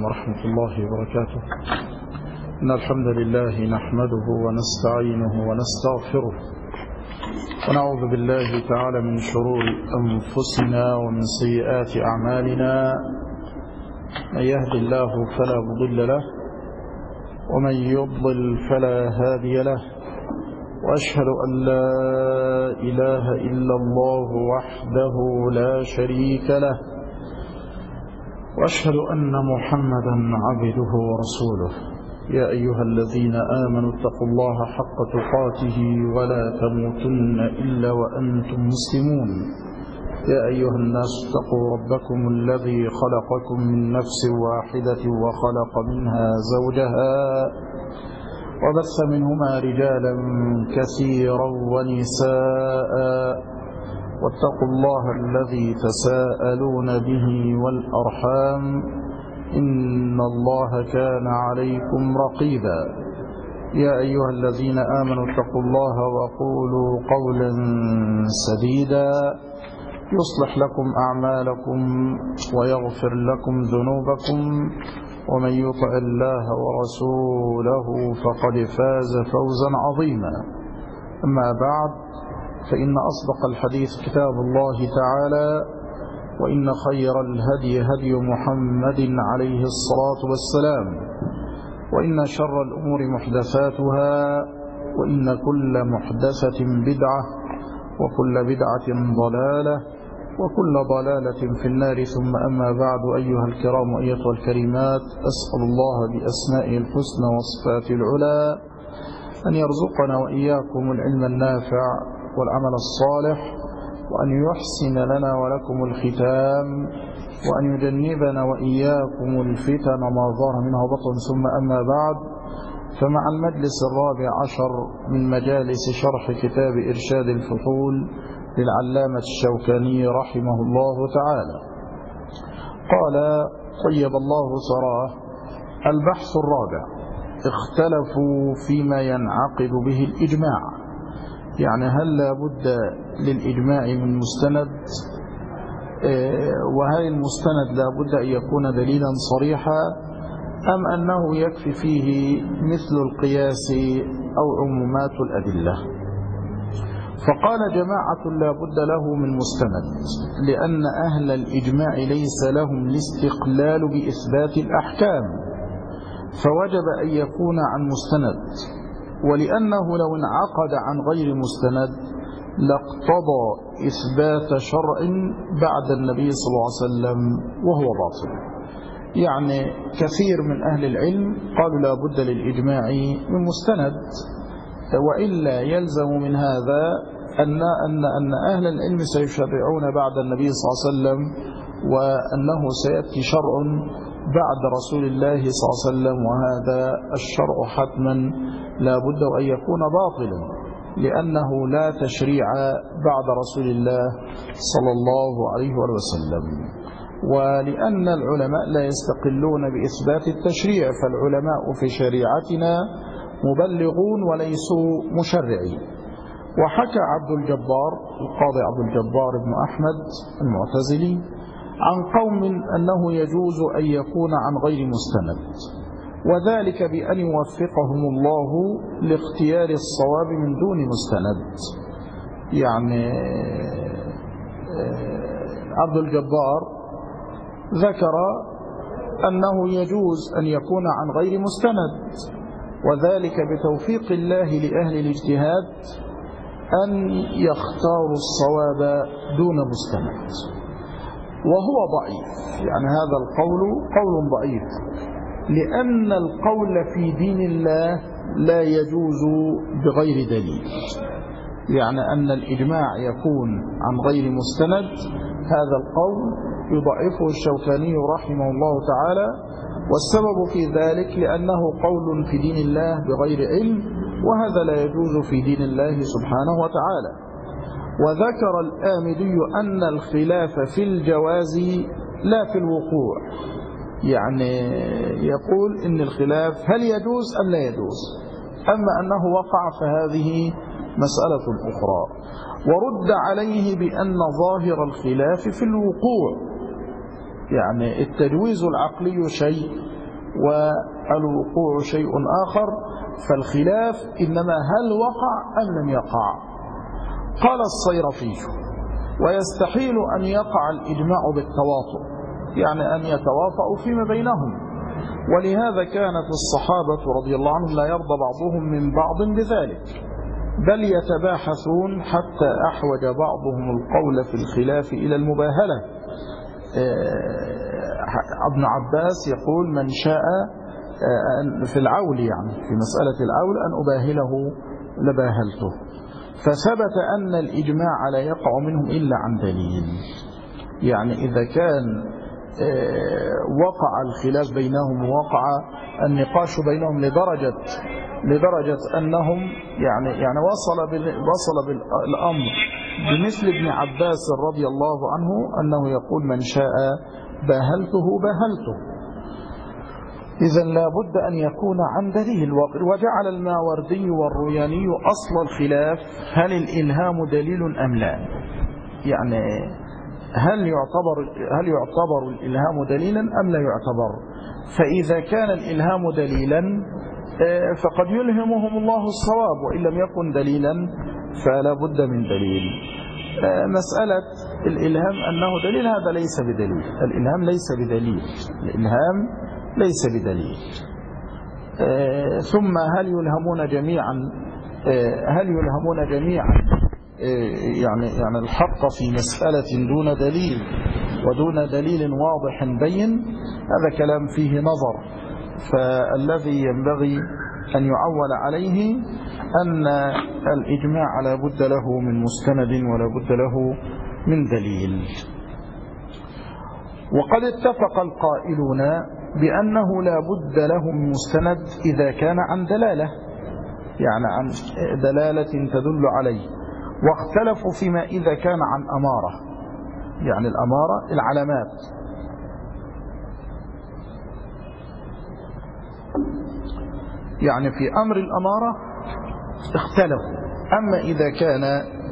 عليكم ورحمة الله وبركاته. إن الحمد لله نحمده ونستعينه ونستغفره ونعوذ بالله تعالى من شرور أنفسنا ومن سيئات أعمالنا. من يهد الله فلا مضل له ومن يضلل فلا هادي له، وأشهد أن لا إله إلا الله وحده لا شريك له، وأشهد أن محمدا عبده ورسوله. يا أيها الذين آمنوا اتقوا الله حق تقاته ولا تموتن إلا وأنتم مسلمون. يا أيها الناس اتقوا ربكم الذي خلقكم من نفس واحدة وخلق منها زوجها وبث منهما رجالا كثيرا ونساء، واتقوا الله الذي تساءلون به والأرحام إن الله كان عليكم رقيبا. يا أيها الذين آمنوا اتقوا الله وقولوا قولا سديدا يصلح لكم أعمالكم ويغفر لكم ذنوبكم، ومن يطع الله ورسوله فقد فاز فوزا عظيما. أما بعد، فإن أصدق الحديث كتاب الله تعالى، وإن خير الهدي هدي محمد عليه الصلاة والسلام، وإن شر الأمور محدثاتها، وإن كل محدثة بدعة، وكل بدعة ضلالة، وكل ضلالة في النار. ثم أما بعد، أيها الكرام أيها الكريمات، أسأل الله بأسمائه الحسنى وصفاته العلى أن يرزقنا وإياكم العلم النافع والعمل الصالح، وأن يحسن لنا ولكم الختام، وأن يجنبنا وإياكم الفتن ما ظهر منها بطن. ثم أما بعد، فمع المجلس الرابع عشر من مجالس شرح كتاب إرشاد الفحول للعلامة الشوكاني رحمه الله تعالى، قال طيب الله ثراه: البحث الرابع، اختلفوا فيما ينعقد به الإجماع. يعني هل لا بد للإجماع من مستند؟ وهل المستند لا بد أن يكون دليلا صريحا، أم أنه يكفي فيه مثل القياس أو عمومات الأدلة؟ فقال جماعة لا بد له من مستند، لأن أهل الإجماع ليس لهم الاستقلال بإثبات الأحكام، فوجب أن يكون عن مستند، ولأنه لو انعقد عن غير مستند لاقتضى إثبات شرع بعد النبي صلى الله عليه وسلم وهو باطل. يعني كثير من أهل العلم قالوا لا بد للإجماع من مستند، وإلا يلزم من هذا أن أهل العلم سيشرعون بعد النبي صلى الله عليه وسلم، وأنه سيأتي شرع بعد رسول الله صلى الله عليه وسلم، وهذا الشرع حتما لا بد أن يكون باطلا، لأنه لا تشريع بعد رسول الله صلى الله عليه وسلم. ولأن العلماء لا يستقلون بإثبات التشريع، فالعلماء في شريعتنا مبلغون وليسوا مشرعين. وحكى عبد الجبار القاضي عبد الجبار بن أحمد المعتزلي عن قوم أنه يجوز أن يكون عن غير مستند، وذلك بأن يوفقهم الله لاختيار الصواب من دون مستند. يعني عبد الجبار ذكر أنه يجوز أن يكون عن غير مستند، وذلك بتوفيق الله لأهل الاجتهاد أن يختاروا الصواب دون مستند، وهو ضعيف. يعني هذا القول قول ضعيف، لأن القول في دين الله لا يجوز بغير دليل. يعني أن الإجماع يكون عن غير مستند، هذا القول يضعفه الشوكاني رحمه الله تعالى، والسبب في ذلك لأنه قول في دين الله بغير علم، وهذا لا يجوز في دين الله سبحانه وتعالى. وذكر الآمدي أن الخلاف في الجواز لا في الوقوع. يعني يقول إن الخلاف هل يجوز أم لا يجوز، أما أنه وقع فهذه مسألة أخرى. ورد عليه بأن ظاهر الخلاف في الوقوع، يعني التجويز العقلي شيء والوقوع شيء آخر، فالخلاف إنما هل وقع أم لم يقع. قال الصيرفي: ويستحيل أن يقع الإجماع بالتواطؤ، يعني أن يتواطؤوا فيما بينهم، ولهذا كانت الصحابة رضي الله عنهم لا يرضى بعضهم من بعض بذلك، بل يتباحثون حتى أحوج بعضهم القول في الخلاف إلى المباهلة. ابن عباس يقول: من شاء في العول، يعني في مسألة العول، أن أباهله لباهلته. فثبت أن الإجماع لا يقع منهم إلا عن دليل، يعني إذا كان وقع الخلاف بينهم ووقع النقاش بينهم لدرجة أنهم يعني وصل بالأمر بمثل ابن عباس رضي الله عنه أنه يقول: من شاء باهلته. إذن لا بد أن يكون عن دليل. وجعل الماوردي والروياني أصل الخلاف هل الإلهام دليل أم لا، يعني هل يعتبر الإلهام دليلا أم لا يعتبر. فإذا كان الإلهام دليلا فقد يلهمهم الله الصواب، وإن لم يكن دليلا فلا بد من دليل. مسألة الإلهام أنه دليل، هذا ليس بدليل. الإلهام ليس بدليل. ثم هل يلهمون جميعا يعني الحق في مسألة دون دليل ودون دليل واضح بين؟ هذا كلام فيه نظر. فالذي ينبغي أن يعول عليه أن الإجماع لا بد له من مستند ولا بد له من دليل. وقد اتفق القائلون بأنه لا بد له من مستند إذا كان عن دلالة، يعني عن دلالة تدل عليه، واختلفوا فيما إذا كان عن أمارة، يعني الأمارة العلامات. يعني في أمر الأمارة اختلفوا. أما إذا كان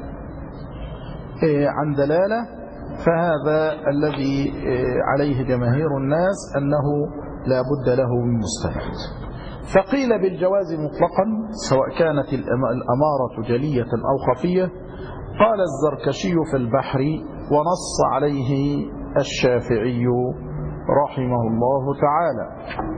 عن دلالة فهذا الذي عليه جماهير الناس أنه لا بد له من مستند. فقيل بالجواز مطلقا سواء كانت الأمارة جلية أو خفية. قال الزركشي في البحر: ونص عليه الشافعي رحمه الله تعالى،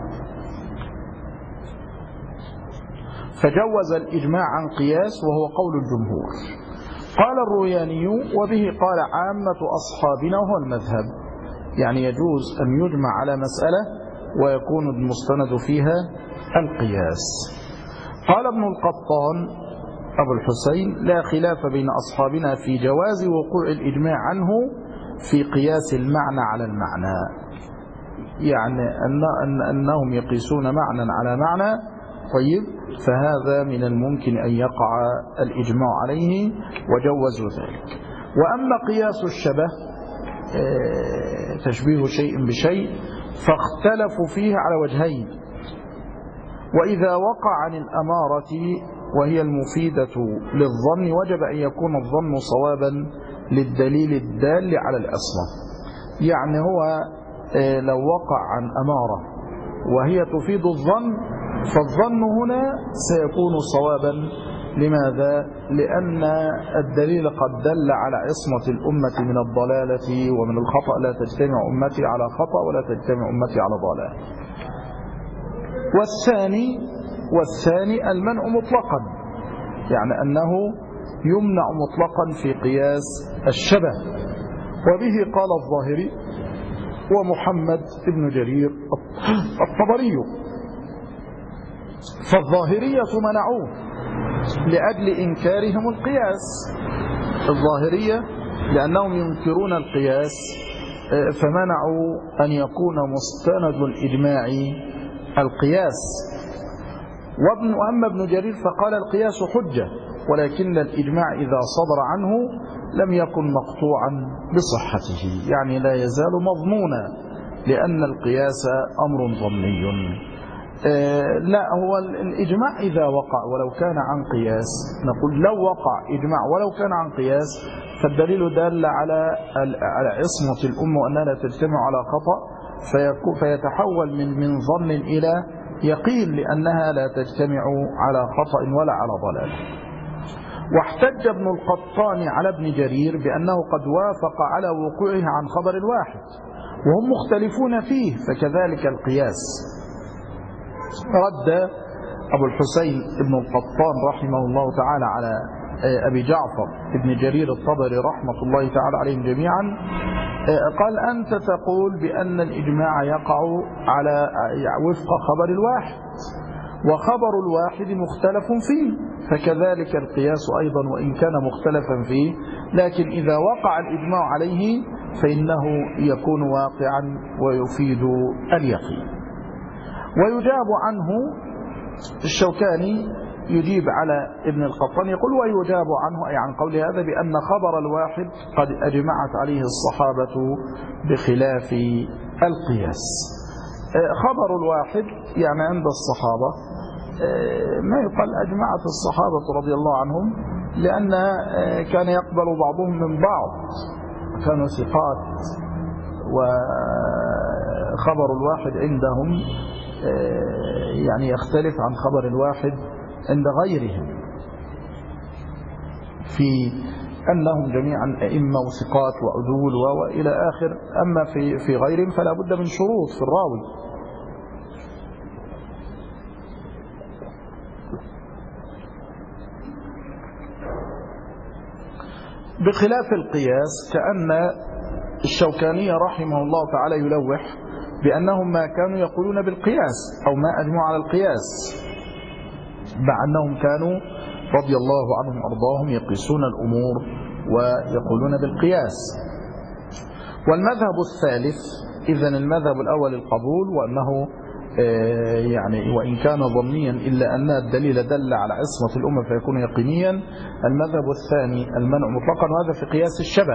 فجوز الإجماع عن قياس وهو قول الجمهور. قال الروياني: وبه قال عامة أصحابنا وهو المذهب، يعني يجوز أن يجمع على مسألة ويكون المستند فيها القياس. قال ابن القطان أبو الحسين: لا خلاف بين أصحابنا في جواز وقوع الإجماع عنه في قياس المعنى على المعنى، يعني أنهم يقيسون معنى على معنى. طيب، فهذا من الممكن أن يقع الإجماع عليه وجوزوا ذلك. وأما قياس الشبه، تشبيه شيء بشيء، فاختلفوا فيه على وجهين. وإذا وقع عن الأمارة وهي المفيدة للظن وجب أن يكون الظن صوابا للدليل الدال على الأصل. يعني هو لو وقع عن أمارة وهي تفيد الظن، فالظن هنا سيكون صوابا. لماذا؟ لأن الدليل قد دل على عصمة الأمة من الضلالة ومن الخطأ. لا تجتمع أمتي على خطأ ولا تجتمع أمتي على ضلال. والثاني المنع مطلقا، يعني أنه يمنع مطلقا في قياس الشبه. وبه قال الظاهري ومحمد بن جرير الطبري. فالظاهرية منعوه لأجل إنكارهم القياس. الظاهرية لأنهم ينكرون القياس فمنعوا أن يكون مستند الإجماع القياس. وأما ابن جرير فقال: القياس حجة، ولكن الإجماع إذا صدر عنه لم يكن مقطوعا بصحته، يعني لا يزال مضمونا، لأن القياس أمر ظني. لا، هو الإجماع إذا وقع ولو كان عن قياس، نقول لو وقع إجماع ولو كان عن قياس فالدليل دل على عصمة الأمة وأنها لا تجتمع على خطأ، فيتحول من ظن إلى يقين لأنها لا تجتمع على خطأ ولا على ضلال. واحتج ابن القطان على ابن جرير بأنه قد وافق على وقوعه عن خبر الواحد وهم مختلفون فيه، فكذلك القياس. رد أبو الحسين ابن القطان رحمه الله تعالى على أبي جعفر ابن جرير الطبري رحمة الله تعالى عليهم جميعا، قال: أنت تقول بأن الإجماع يقع على وفق خبر الواحد، وخبر الواحد مختلف فيه، فكذلك القياس أيضا وإن كان مختلفا فيه، لكن إذا وقع الإجماع عليه فإنه يكون واقعا ويفيد اليقين. ويجاب عنه الشوكاني يجيب على ابن القطان يقول: ويجاب عنه أي عن قول هذا بأن خبر الواحد قد أجمعت عليه الصحابة بخلاف القياس. خبر الواحد يعني عند الصحابة ما يقال أجمعت الصحابة رضي الله عنهم، لأن كان يقبل بعضهم من بعض، كانوا ثقات، وخبر الواحد عندهم يعني يختلف عن خبر الواحد عند غيرهم في أنهم جميعا أئمة وثقات وعدول وإلى آخر. أما في غيرهم فلا بد من شروط في الراوي. بخلاف القياس، كأن الشوكاني رحمه الله تعالى يلوح بأنهم ما كانوا يقولون بالقياس أو ما أجمعوا على القياس، مع أنهم كانوا رضي الله عنهم أرضاهم يقيسون الأمور ويقولون بالقياس. والمذهب الثالث، إذن المذهب الأول القبول، وأنه يعني وإن كان ظنيا إلا أن الدليل دل على عصمة الأمة فيكون يقينيا. المذهب الثاني المنع مطلقا، وهذا في قياس الشبه.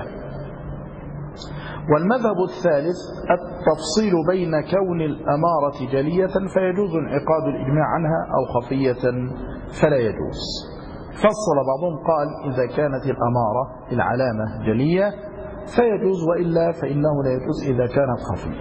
والمذهب الثالث التفصيل بين كون الأمارة جلية فيجوز انعقاد الإجماع عنها أو خفية فلا يجوز. فصل بعضهم قال: إذا كانت الأمارة العلامة جلية فيجوز، وإلا فإنه لا يجوز إذا كانت خفية.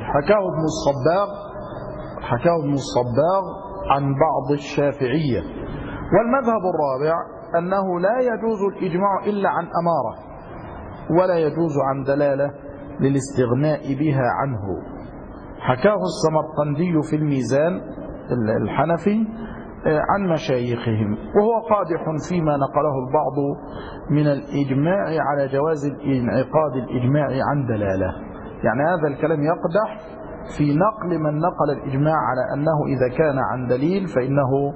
حكاه ابن الصباغ عن بعض الشافعية. والمذهب الرابع أنه لا يجوز الإجماع إلا عن أمارة، ولا يجوز عن دلالة للاستغناء بها عنه. حكاه السمرقندي في الميزان الحنفي عن مشايخهم، وهو قادح فيما نقله البعض من الإجماع على جواز انعقاد الإجماع عن دلالة. يعني هذا الكلام يقدح في نقل من نقل الإجماع على أنه إذا كان عن دليل فإنه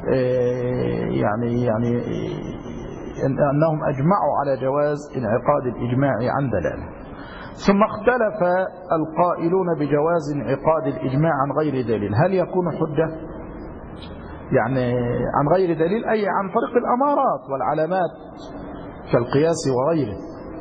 يعني أنهم أجمعوا على جواز انعقاد الإجماع عن دلالة. ثم اختلف القائلون بجواز انعقاد الإجماع عن غير دليل، هل يكون حجة؟ يعني عن غير دليل أي عن طريق الأمارات والعلامات كالقياس وغيره.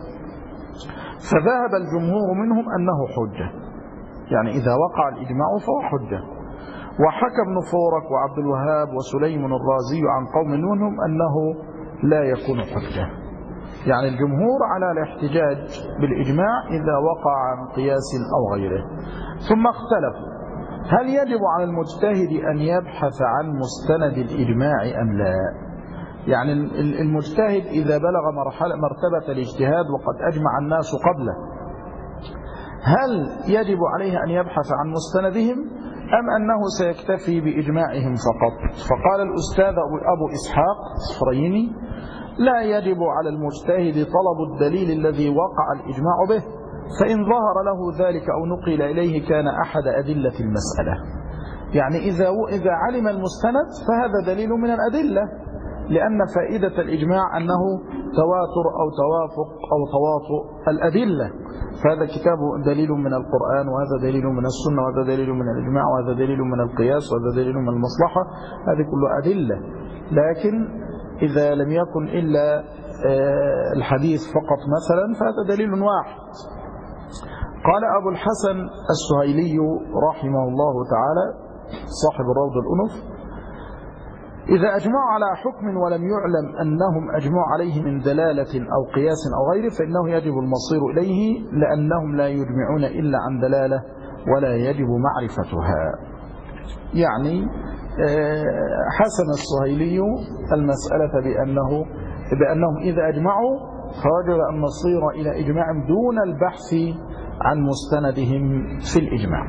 فذهب الجمهور منهم أنه حجة، يعني إذا وقع الإجماع فهو حجة. وحكى ابن فورك وعبد الوهاب وسليم الرازي عن قوم منهم أنه لا يكون حجة. يعني الجمهور على الاحتجاج بالإجماع إذا وقع عن قياس أو غيره. ثم اختلفوا: هل يجب على المجتهد أن يبحث عن مستند الإجماع أم لا؟ يعني المجتهد إذا بلغ مرتبة الاجتهاد وقد أجمع الناس قبله، هل يجب عليه أن يبحث عن مستندهم أم أنه سيكتفي بإجماعهم فقط؟ فقال الأستاذ أبو إسحاق الصفريني: لا يجب على المجتهد طلب الدليل الذي وقع الإجماع به، فإن ظهر له ذلك أو نقل إليه كان أحد أدلة المسألة. يعني إذا علم المستند فهذا دليل من الأدلة، لأن فائدة الإجماع أنه تواتر أو توافق أو تواطؤ الأدلة. فهذا كتاب دليل من القرآن، وهذا دليل من السنة، وهذا دليل من الإجماع، وهذا دليل من القياس، وهذا دليل من المصلحة. هذه كلها أدلة. لكن إذا لم يكن إلا الحديث فقط مثلا فهذا دليل واحد. قال أبو الحسن السهيلي رحمه الله تعالى: صاحب الروض الأنف: إذا أجمعوا على حكم ولم يعلم أنهم أجمعوا عليه من دلالة أو قياس أو غيره فإنه يجب المصير إليه، لأنهم لا يجمعون إلا عن دلالة ولا يجب معرفتها. يعني حسن السهيلي المسألة بأنهم إذا أجمعوا فوجب أن نصير إلى إجماع دون البحث عن مستندهم في الإجماع.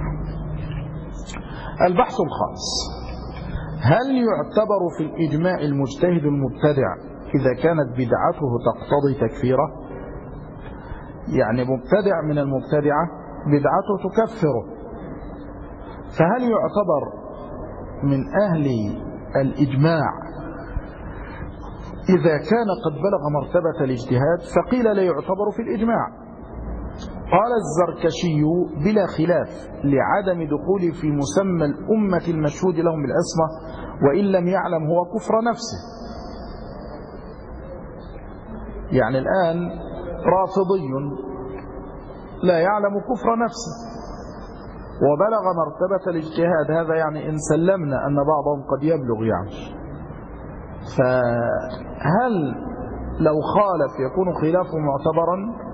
البحث الخاص: هل يعتبر في الإجماع المجتهد المبتدع إذا كانت بدعته تقتضي تكفيره؟ يعني مبتدع من المبتدعة بدعته تكفره، فهل يعتبر من أهل الإجماع إذا كان قد بلغ مرتبة الاجتهاد؟ فقيل لا يعتبر في الإجماع. قال الزركشي: بلا خلاف، لعدم دخوله في مسمى الأمة المشهود لهم بالعصمة، وإن لم يعلم هو كفر نفسه. يعني الآن رافضي لا يعلم كفر نفسه وبلغ مرتبة الاجتهاد، هذا يعني إن سلمنا أن بعضهم قد يبلغ يعني، فهل لو خالف يكون خلافه معتبرا؟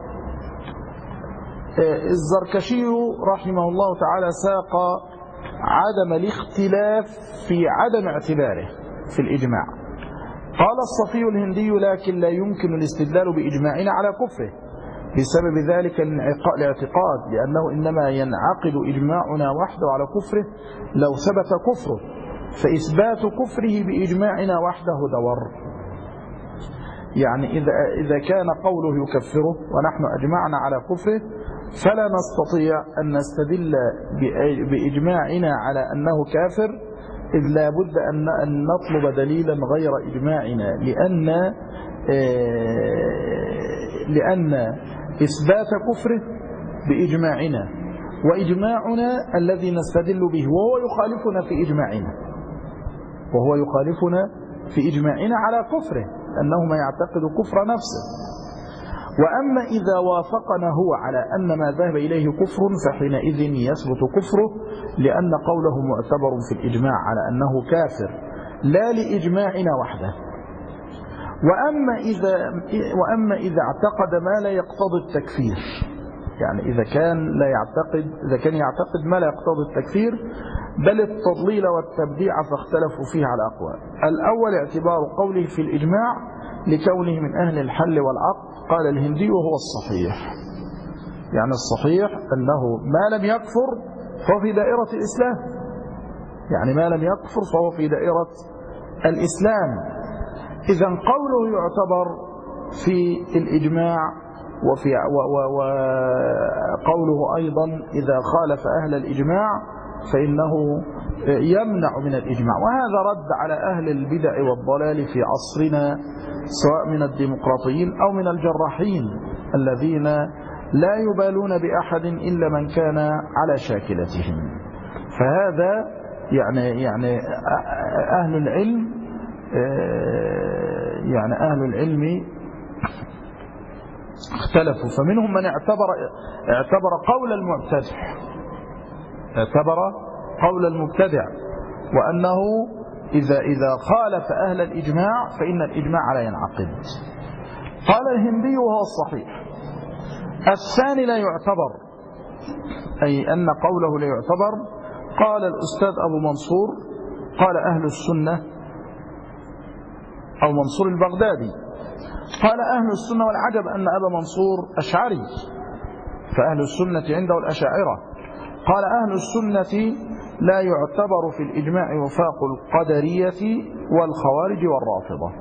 الزركشي رحمه الله تعالى ساق عدم الاختلاف في عدم اعتباره في الإجماع. قال الصفي الهندي: لكن لا يمكن الاستدلال بإجماعنا على كفره بسبب ذلك الاعتقاد، لأنه إنما ينعقد إجماعنا وحده على كفره لو ثبت كفره، فإثبات كفره بإجماعنا وحده دور. يعني إذا كان قوله يكفره ونحن أجمعنا على كفره فلا نستطيع أن نستدل بإجماعنا على أنه كافر، إذ لا بد أن نطلب دليلا غير إجماعنا، لأن إثبات كفره بإجماعنا، وإجماعنا الذي نستدل به وهو يخالفنا في إجماعنا على كفره، أنه ما يعتقد كفر نفسه. وأما إذا وافقنا هو على أن ما ذهب إليه كفر فحينئذ يثبت كفره، لأن قوله معتبر في الإجماع على أنه كافر لا لإجماعنا وحده. وأما إذا اعتقد ما لا يقتضي التكفير، يعني إذا كان يعتقد ما لا يقتضي التكفير بل التضليل والتبديع، فاختلفوا فيه على أقوال. الأول اعتبار قوله في الإجماع لكونه من أهل الحل والعقد. قال الهندي: وهو الصحيح، يعني الصحيح أنه ما لم يكفر فهو في دائرة الإسلام، يعني ما لم يكفر فهو في دائرة الإسلام. إذن قوله يعتبر في الإجماع، وقوله أيضا إذا خالف أهل الإجماع فإنه يمنع من الإجماع. وهذا رد على أهل البدع والضلال في عصرنا، سواء من الديمقراطيين أو من الجراحين الذين لا يبالون بأحد إلا من كان على شاكلتهم. فهذا يعني أهل العلم اختلفوا، فمنهم من اعتبر قول المبتدع وأنه إذا خالف أهل الإجماع فإن الإجماع لا ينعقد. قال الهندي: وهو الصحيح. الثاني لا يعتبر، أي أن قوله لا يعتبر. قال الأستاذ أبو منصور: قال أهل السنة، أو منصور البغدادي، قال أهل السنة، والعجب أن أبا منصور أشعري، فأهل السنة عنده الأشاعرة. قال أهل السنة: لا يعتبر في الإجماع وفاق القدرية والخوارج والرافضة.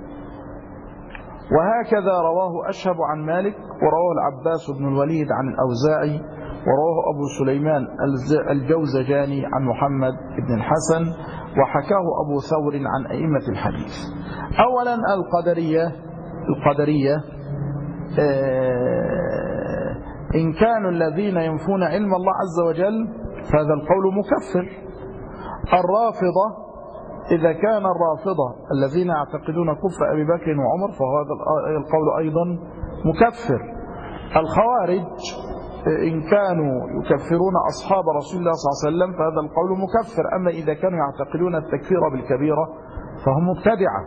وهكذا رواه أشهب عن مالك، ورواه العباس بن الوليد عن الأوزاعي، ورواه أبو سليمان الجوزجاني عن محمد بن الحسن، وحكاه أبو ثور عن أئمة الحديث. أولا القدرية إن كانوا الذين ينفون علم الله عز وجل فهذا القول مكفر. الرافضة إذا كان الرافضة الذين يعتقدون كفر أبي بكر وعمر فهذا القول أيضا مكفر. الخوارج إن كانوا يكفرون أصحاب رسول الله صلى الله عليه وسلم فهذا القول مكفر، أما إذا كانوا يعتقدون التكفير بالكبيرة فهم مبتدعة.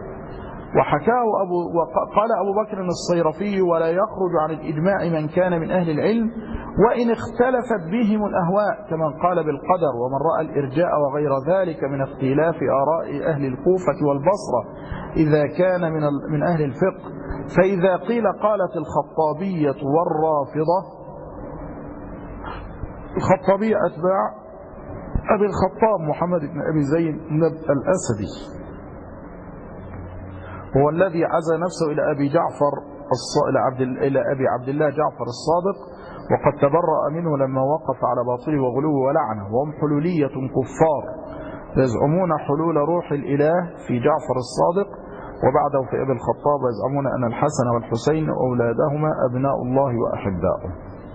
وقال أبو بكر الصيرفي: ولا يخرج عن الإجماع من كان من أهل العلم وإن اختلفت بهم الأهواء، كمن قال بالقدر ومن رأى الإرجاء وغير ذلك من اختلاف آراء أهل الكوفة والبصرة إذا كان من أهل الفقه. فإذا قيل قالت الخطابية والرافضة، الخطابية أتباع أبي الخطاب محمد بن أبي زينب الأسدي، هو الذي عزى نفسه إلى أبي عبد الله جعفر الصادق، وقد تبرأ منه لما وقف على باطله وغلوه ولعنه. وهم حلولية كفار يزعمون حلول روح الإله في جعفر الصادق وبعده في أبي الخطاب، ويزعمون أن الحسن والحسين أولادهما أبناء الله وأحباؤه.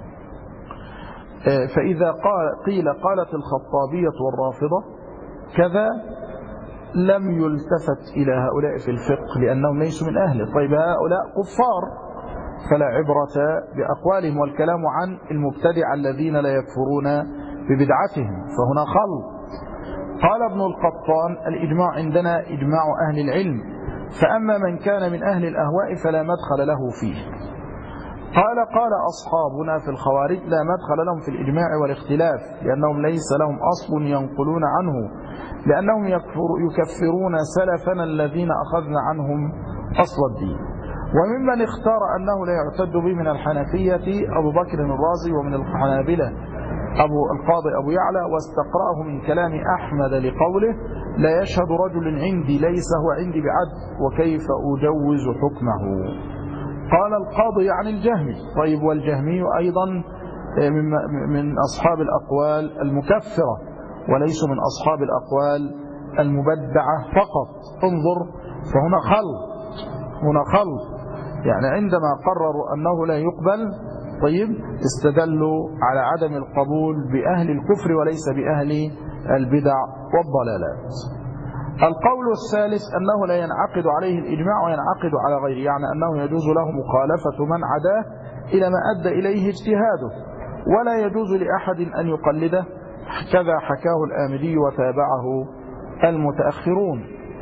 فإذا قيل قالت الخطابية والرافضة كذا لم يلتفت إلى هؤلاء في الفقه لأنهم ليسوا من أهله. طيب هؤلاء كفار فلا عبرة بأقوالهم، والكلام عن المبتدع الذين لا يكفرون ببدعتهم، فهنا خلط. قال ابن القطان: الإجماع عندنا إجماع أهل العلم، فأما من كان من أهل الأهواء فلا مدخل له فيه. قال أصحابنا في الخوارج: لا مدخل لهم في الإجماع والاختلاف، لأنهم ليس لهم أصل ينقلون عنه، لأنهم يكفرون سلفنا الذين أخذنا عنهم أصل الدين. وممن اختار أنه لا يعتد به من الحنفية أبو بكر الرازي، ومن الحنابلة القاضي أبو يعلى، واستقرأه من كلام أحمد لقوله: لا يشهد رجل عندي ليس هو عندي بعد، وكيف أجوز حكمه. قال القاضي عن الجهمي. طيب والجهمي أيضا من أصحاب الأقوال المكفرة وليسوا من أصحاب الأقوال المبدعة فقط. انظر، فهنا خلط يعني عندما قرروا أنه لا يقبل، طيب استدلوا على عدم القبول بأهل الكفر وليس بأهل البدع والضلالات. القول الثالث أنه لا ينعقد عليه الإجماع وينعقد على غيره، يعني أنه يجوز له مخالفة من عداه إلى ما أدى إليه اجتهاده، ولا يجوز لأحد أن يقلده، كذا حكاه الآمدي وتابعه المتأخرون.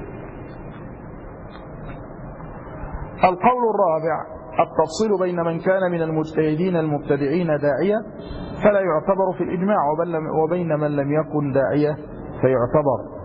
القول الرابع: التفصيل بين من كان من المجتهدين المبتدعين داعية فلا يعتبر في الإجماع، وبين من لم يكن داعية فيعتبر.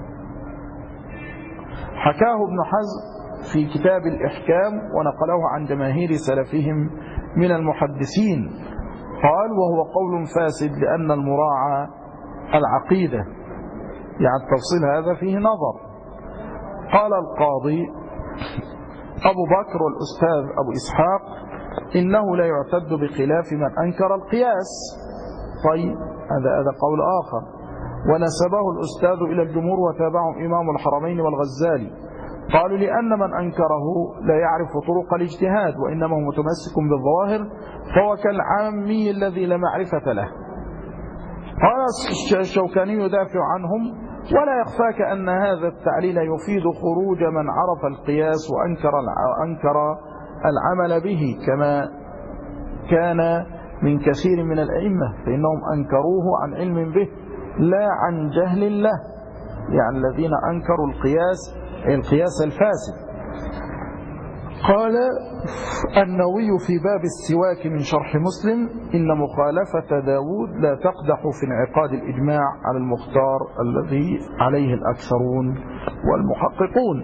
حكاه ابن حزم في كتاب الإحكام ونقله عن جماهير سلفهم من المحدثين، قال: وهو قول فاسد لأن المراعى العقيدة، يعني التفصيل هذا فيه نظر. قال القاضي أبو بكر والأستاذ أبو إسحاق: إنه لا يعتد بخلاف من أنكر القياس. طيب هذا قول آخر، ونسبه الأستاذ إلى الجمهور وتابعهم إمام الحرمين والغزالي. قالوا: لأن من أنكره لا يعرف طرق الاجتهاد، وإنما هو متمسك بالظواهر، فهو كالعامي الذي لا معرفة له. قال الشوكاني يدافع عنهم: ولا يخفاك أن هذا التعليل يفيد خروج من عرف القياس وأنكر العمل به، كما كان من كثير من الأئمة، فإنهم أنكروه عن علم به لا عن جهل له، يعني الذين أنكروا القياس الفاسد. قال النووي في باب السواك من شرح مسلم: إن مخالفة داود لا تقدح في انعقاد الإجماع على المختار الذي عليه الأكثرون والمحققون.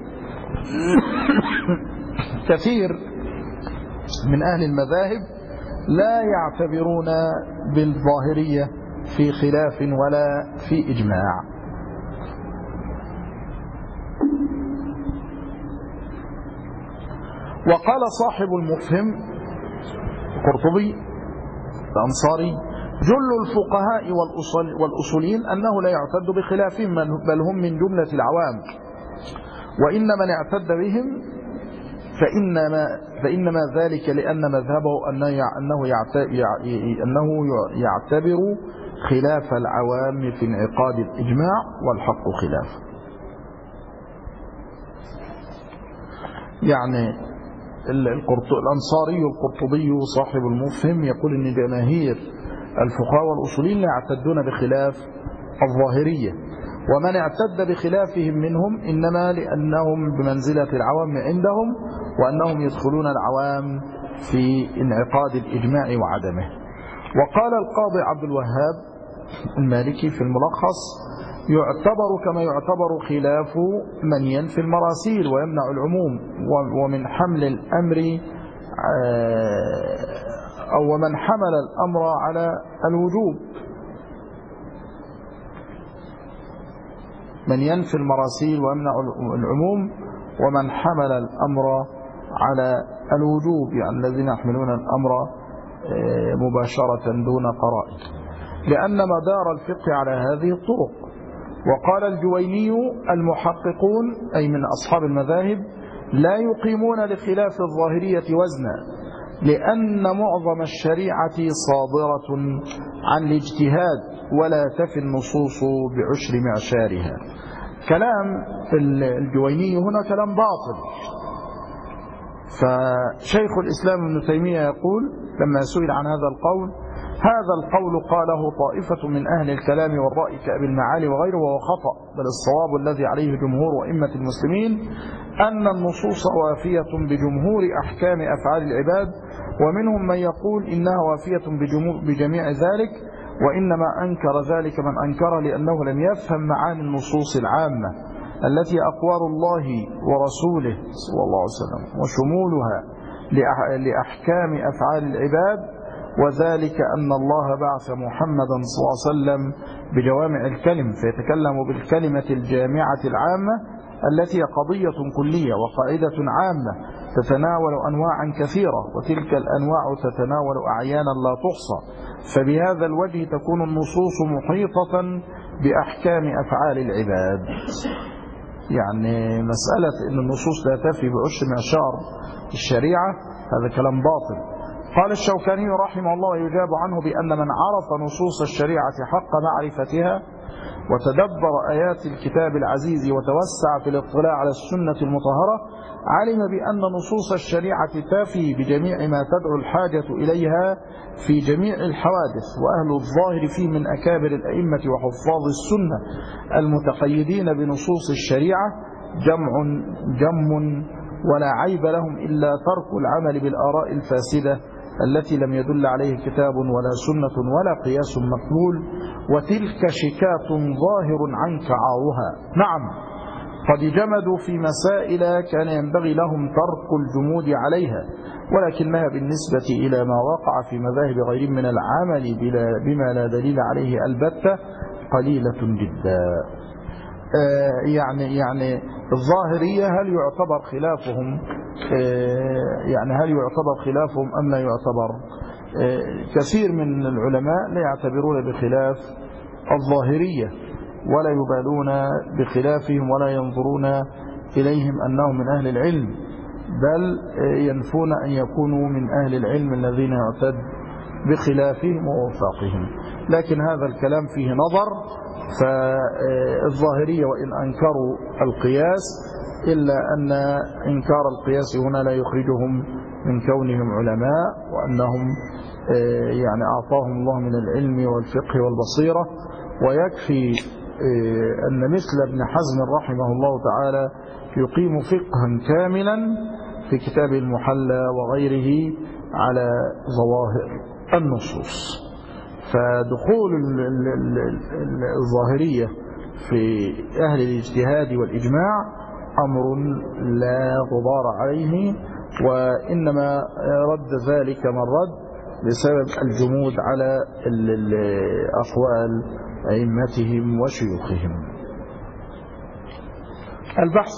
كثير من أهل المذاهب لا يعتبرون بالظاهرية في خلاف ولا في إجماع. وقال صاحب المفهم القرطبي الأنصاري: جل الفقهاء والأصوليين أنه لا يعتد بخلافهم، بل هم من جملة العوام، وإن من اعتد بهم فإنما ذلك لأن مذهبه أنه يعتبر خلاف العوام في انعقاد الإجماع، والحق خلافه. يعني الأنصاري القرطبي صاحب المفهم يقول إن جماهير الفقهاء والأصوليين لا يعتدون بخلاف الظاهرية، ومن اعتد بخلافهم منهم إنما لأنهم بمنزلة العوام عندهم، وأنهم يدخلون العوام في انعقاد الإجماع وعدمه. وقال القاضي عبد الوهاب المالكي في الملخص: يعتبر كما يعتبر خلاف من ينفي المراسيل ويمنع العموم، ومن حمل الأمر أو ومن حمل الأمر على الوجوب، من ينفي المراسيل ويمنع العموم ومن حمل الأمر على الوجوب، يعني الذين يحملون الأمر مباشرة دون قرائن، لأن مدار الفقه على هذه الطرق. وقال الجويني: المحققون أي من أصحاب المذاهب لا يقيمون لخلاف الظاهرية وزنا، لأن معظم الشريعة صادرة عن الاجتهاد ولا تفي النصوص بعشر معشارها. كلام الجويني هنا كلام باطل. فشيخ الإسلام ابن تيمية يقول لما سئل عن هذا القول: هذا القول قاله طائفة من أهل الكلام والرأي كأبي المعالي وغيره وهو خطأ، بل الصواب الذي عليه جمهور أئمة المسلمين أن النصوص وافية بجمهور أحكام أفعال العباد، ومنهم من يقول إنها وافية بجميع ذلك، وإنما أنكر ذلك من أنكر لأنه لم يفهم معاني النصوص العامة التي أقوال الله ورسوله صلى الله عليه وسلم وشمولها لأحكام أفعال العباد، وذلك أن الله بعث محمدا صلى الله عليه وسلم بجوامع الكلم فيتكلم بالكلمة الجامعة العامة التي هي قضية كلية وقاعدة عامة تتناول أنواعا كثيرة، وتلك الأنواع تتناول أعيانا لا تحصى، فبهذا الوجه تكون النصوص محيطة بأحكام أفعال العباد. يعني مسألة أن النصوص لا تفي بعشر معشار الشريعة هذا كلام باطل. قال الشوكاني رحمه الله: يجاب عنه بأن من عرف نصوص الشريعة حق معرفتها وتدبر آيات الكتاب العزيز وتوسع في الاطلاع على السنة المطهرة، علم بأن نصوص الشريعة تافي بجميع ما تدعو الحاجة إليها في جميع الحوادث، وأهل الظاهر فيه من أكابر الأئمة وحفاظ السنة المتقيدين بنصوص الشريعة جم ولا عيب لهم إلا ترك العمل بالآراء الفاسدة التي لم يدل عليه كتاب ولا سنة ولا قياس مقبول، وتلك شكاة ظاهر عنك عارها. نعم، قد جمدوا في مسائل كان ينبغي لهم ترك الجمود عليها، ولكنها بالنسبة إلى ما وقع في مذاهب غيرهم من العمل بما لا دليل عليه البتة قليلة جدا. يعني الظاهرية هل يعتبر خلافهم أم لا يعتبر؟ كثير من العلماء لا يعتبرون بخلاف الظاهرية ولا يبالون بخلافهم ولا ينظرون إليهم أنهم من أهل العلم، بل ينفون أن يكونوا من أهل العلم الذين يعتد بخلافهم ووفاقهم. لكن هذا الكلام فيه نظر. فالظاهرية وإن أنكروا القياس إلا أن إنكار القياس هنا لا يخرجهم من كونهم علماء، وأنهم يعني أعطاهم الله من العلم والفقه والبصيرة. ويكفي أن مثل ابن حزم رحمه الله تعالى يقيم فقها كاملا في كتاب المحلى وغيره على ظواهر النصوص. فدخول الظاهرية في أهل الاجتهاد والإجماع أمر لا غبار عليه، وإنما رد ذلك من رد بسبب الجمود على أقوال أئمتهم وشيوخهم. البحث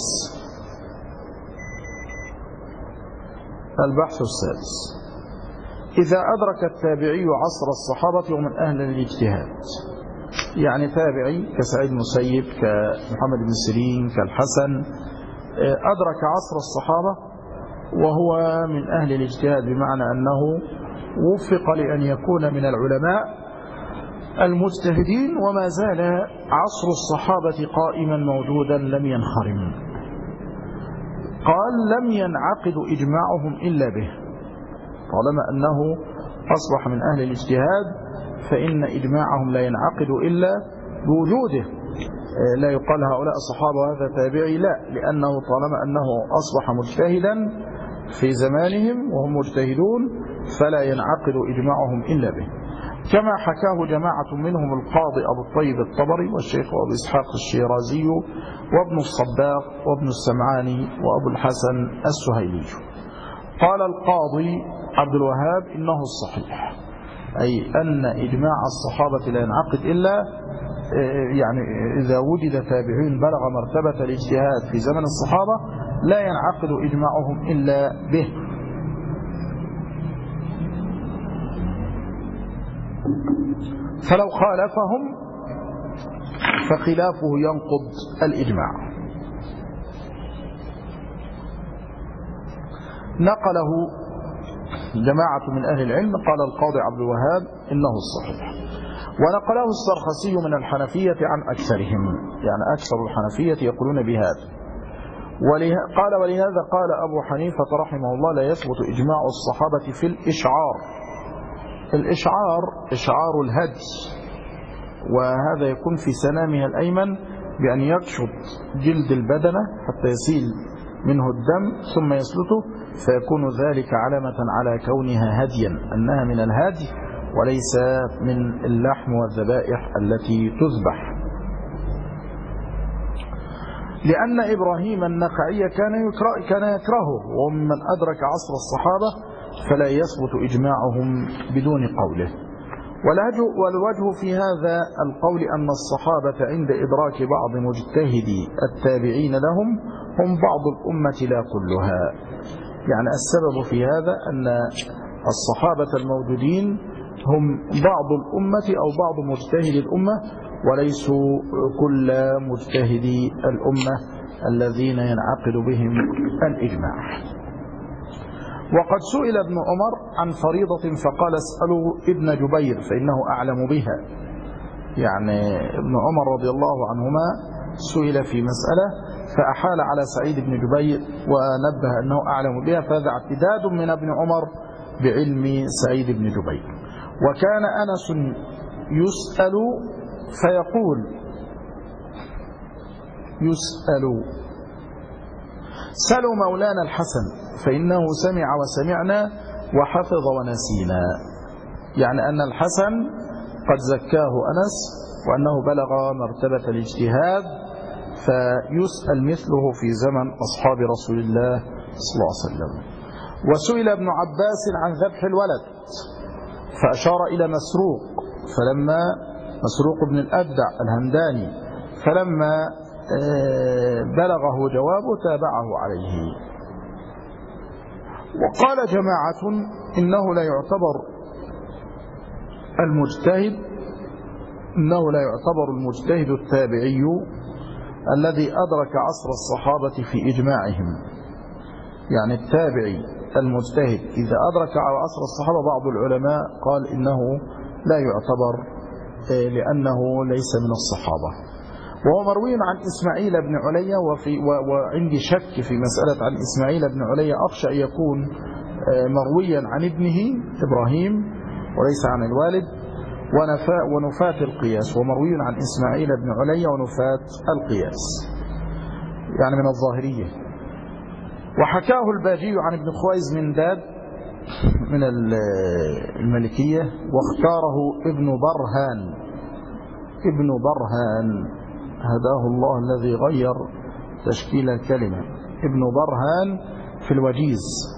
السادس: إذا أدرك التابعي عصر الصحابة ومن أهل الاجتهاد، يعني تابعي كسعيد المسيب كمحمد بن سيرين كالحسن أدرك عصر الصحابة وهو من أهل الاجتهاد، بمعنى أنه وفق لأن يكون من العلماء المجتهدين، وما زال عصر الصحابة قائما موجودا لم ينخرم. قال لم ينعقد إجماعهم إلا به، طالما أنه أصبح من أهل الاجتهاد فإن إجماعهم لا ينعقد إلا بوجوده. لا يقال هؤلاء الصحابة وهذا تابعي، لا، لأنه طالما أنه أصبح مجتهدا في زمانهم وهم مجتهدون فلا ينعقد إجماعهم إلا به، كما حكاه جماعة منهم القاضي أبو الطيب الطبري والشيخ أبو إسحاق الشيرازي وابن الصباغ وابن السمعاني وأبو الحسن السهيلي. قال القاضي عبد الوهاب إنه الصحيح، أي أن إجماع الصحابة لا ينعقد إلا يعني إذا وجد تابعين بلغ مرتبة الاجتهاد في زمن الصحابة لا ينعقد إجماعهم إلا به. فلو خالفهم فخلافه ينقض الإجماع. نقله جماعة من أهل العلم، قال القاضي عبد الوهاب إنه الصحيح. ونقله السرخسي من الحنفية عن أكثرهم، يعني أكثر الحنفية يقولون بهذا. قال ولهذا قال أبو حنيفة رحمه الله لا يثبت إجماع الصحابة في الإشعار. الإشعار إشعار الهدي، وهذا يكون في سنامها الأيمن بأن يكشط جلد البدنة حتى يسيل منه الدم ثم يسلته، فيكون ذلك علامة على كونها هديا، أنها من الهدي وليس من اللحم والذبائح التي تذبح. لأن إبراهيم النخعي كان يكرهه، ومن أدرك عصر الصحابة فلا يثبت إجماعهم بدون قوله. والوجه في هذا القول أن الصحابة عند إدراك بعض مجتهدي التابعين لهم هم بعض الأمة لا كلها. يعني السبب في هذا أن الصحابة الموجودين هم بعض الأمة أو بعض مجتهدي الأمة، وليسوا كل مجتهدي الأمة الذين ينعقد بهم الإجماع. وقد سئل ابن عمر عن فريضة فقال اسألوا ابن جبير فإنه أعلم بها. يعني ابن عمر رضي الله عنهما سئل في مسألة فأحال على سعيد بن جبير ونبه أنه أعلم بها، فهذا اعتداد من ابن عمر بعلم سعيد بن جبير. وكان أنس يسأل فيقول سلوا مولانا الحسن فإنه سمع وسمعنا وحفظ ونسينا، يعني أن الحسن قد زكاه أنس وأنه بلغ مرتبة الاجتهاد، فيسأل مثله في زمن أصحاب رسول الله صلى الله عليه وسلم. وسئل ابن عباس عن ذبح الولد فأشار إلى مسروق بن الأبدع الهمداني، فلما بلغه جوابه تابعه عليه. وقال جماعة إنه لا يعتبر المجتهد التابعي الذي أدرك عصر الصحابة في إجماعهم. يعني التابعي المجتهد إذا أدرك على عصر الصحابة، بعض العلماء قال إنه لا يعتبر لأنه ليس من الصحابة. وهو مروي عن إسماعيل بن علية، وعندي شك في مسألة عن إسماعيل بن علية، أخشى أن يكون مرويا عن ابنه إبراهيم وليس عن الوالد، ونفاة القياس. ومروي عن إسماعيل بن علية ونفاة القياس، يعني من الظاهرية. وحكاه الباجي عن ابن خويز من داد من المالكية، واختاره ابن برهان هداه الله الذي غير تشكيل الكلمة، ابن برهان في الوجيز.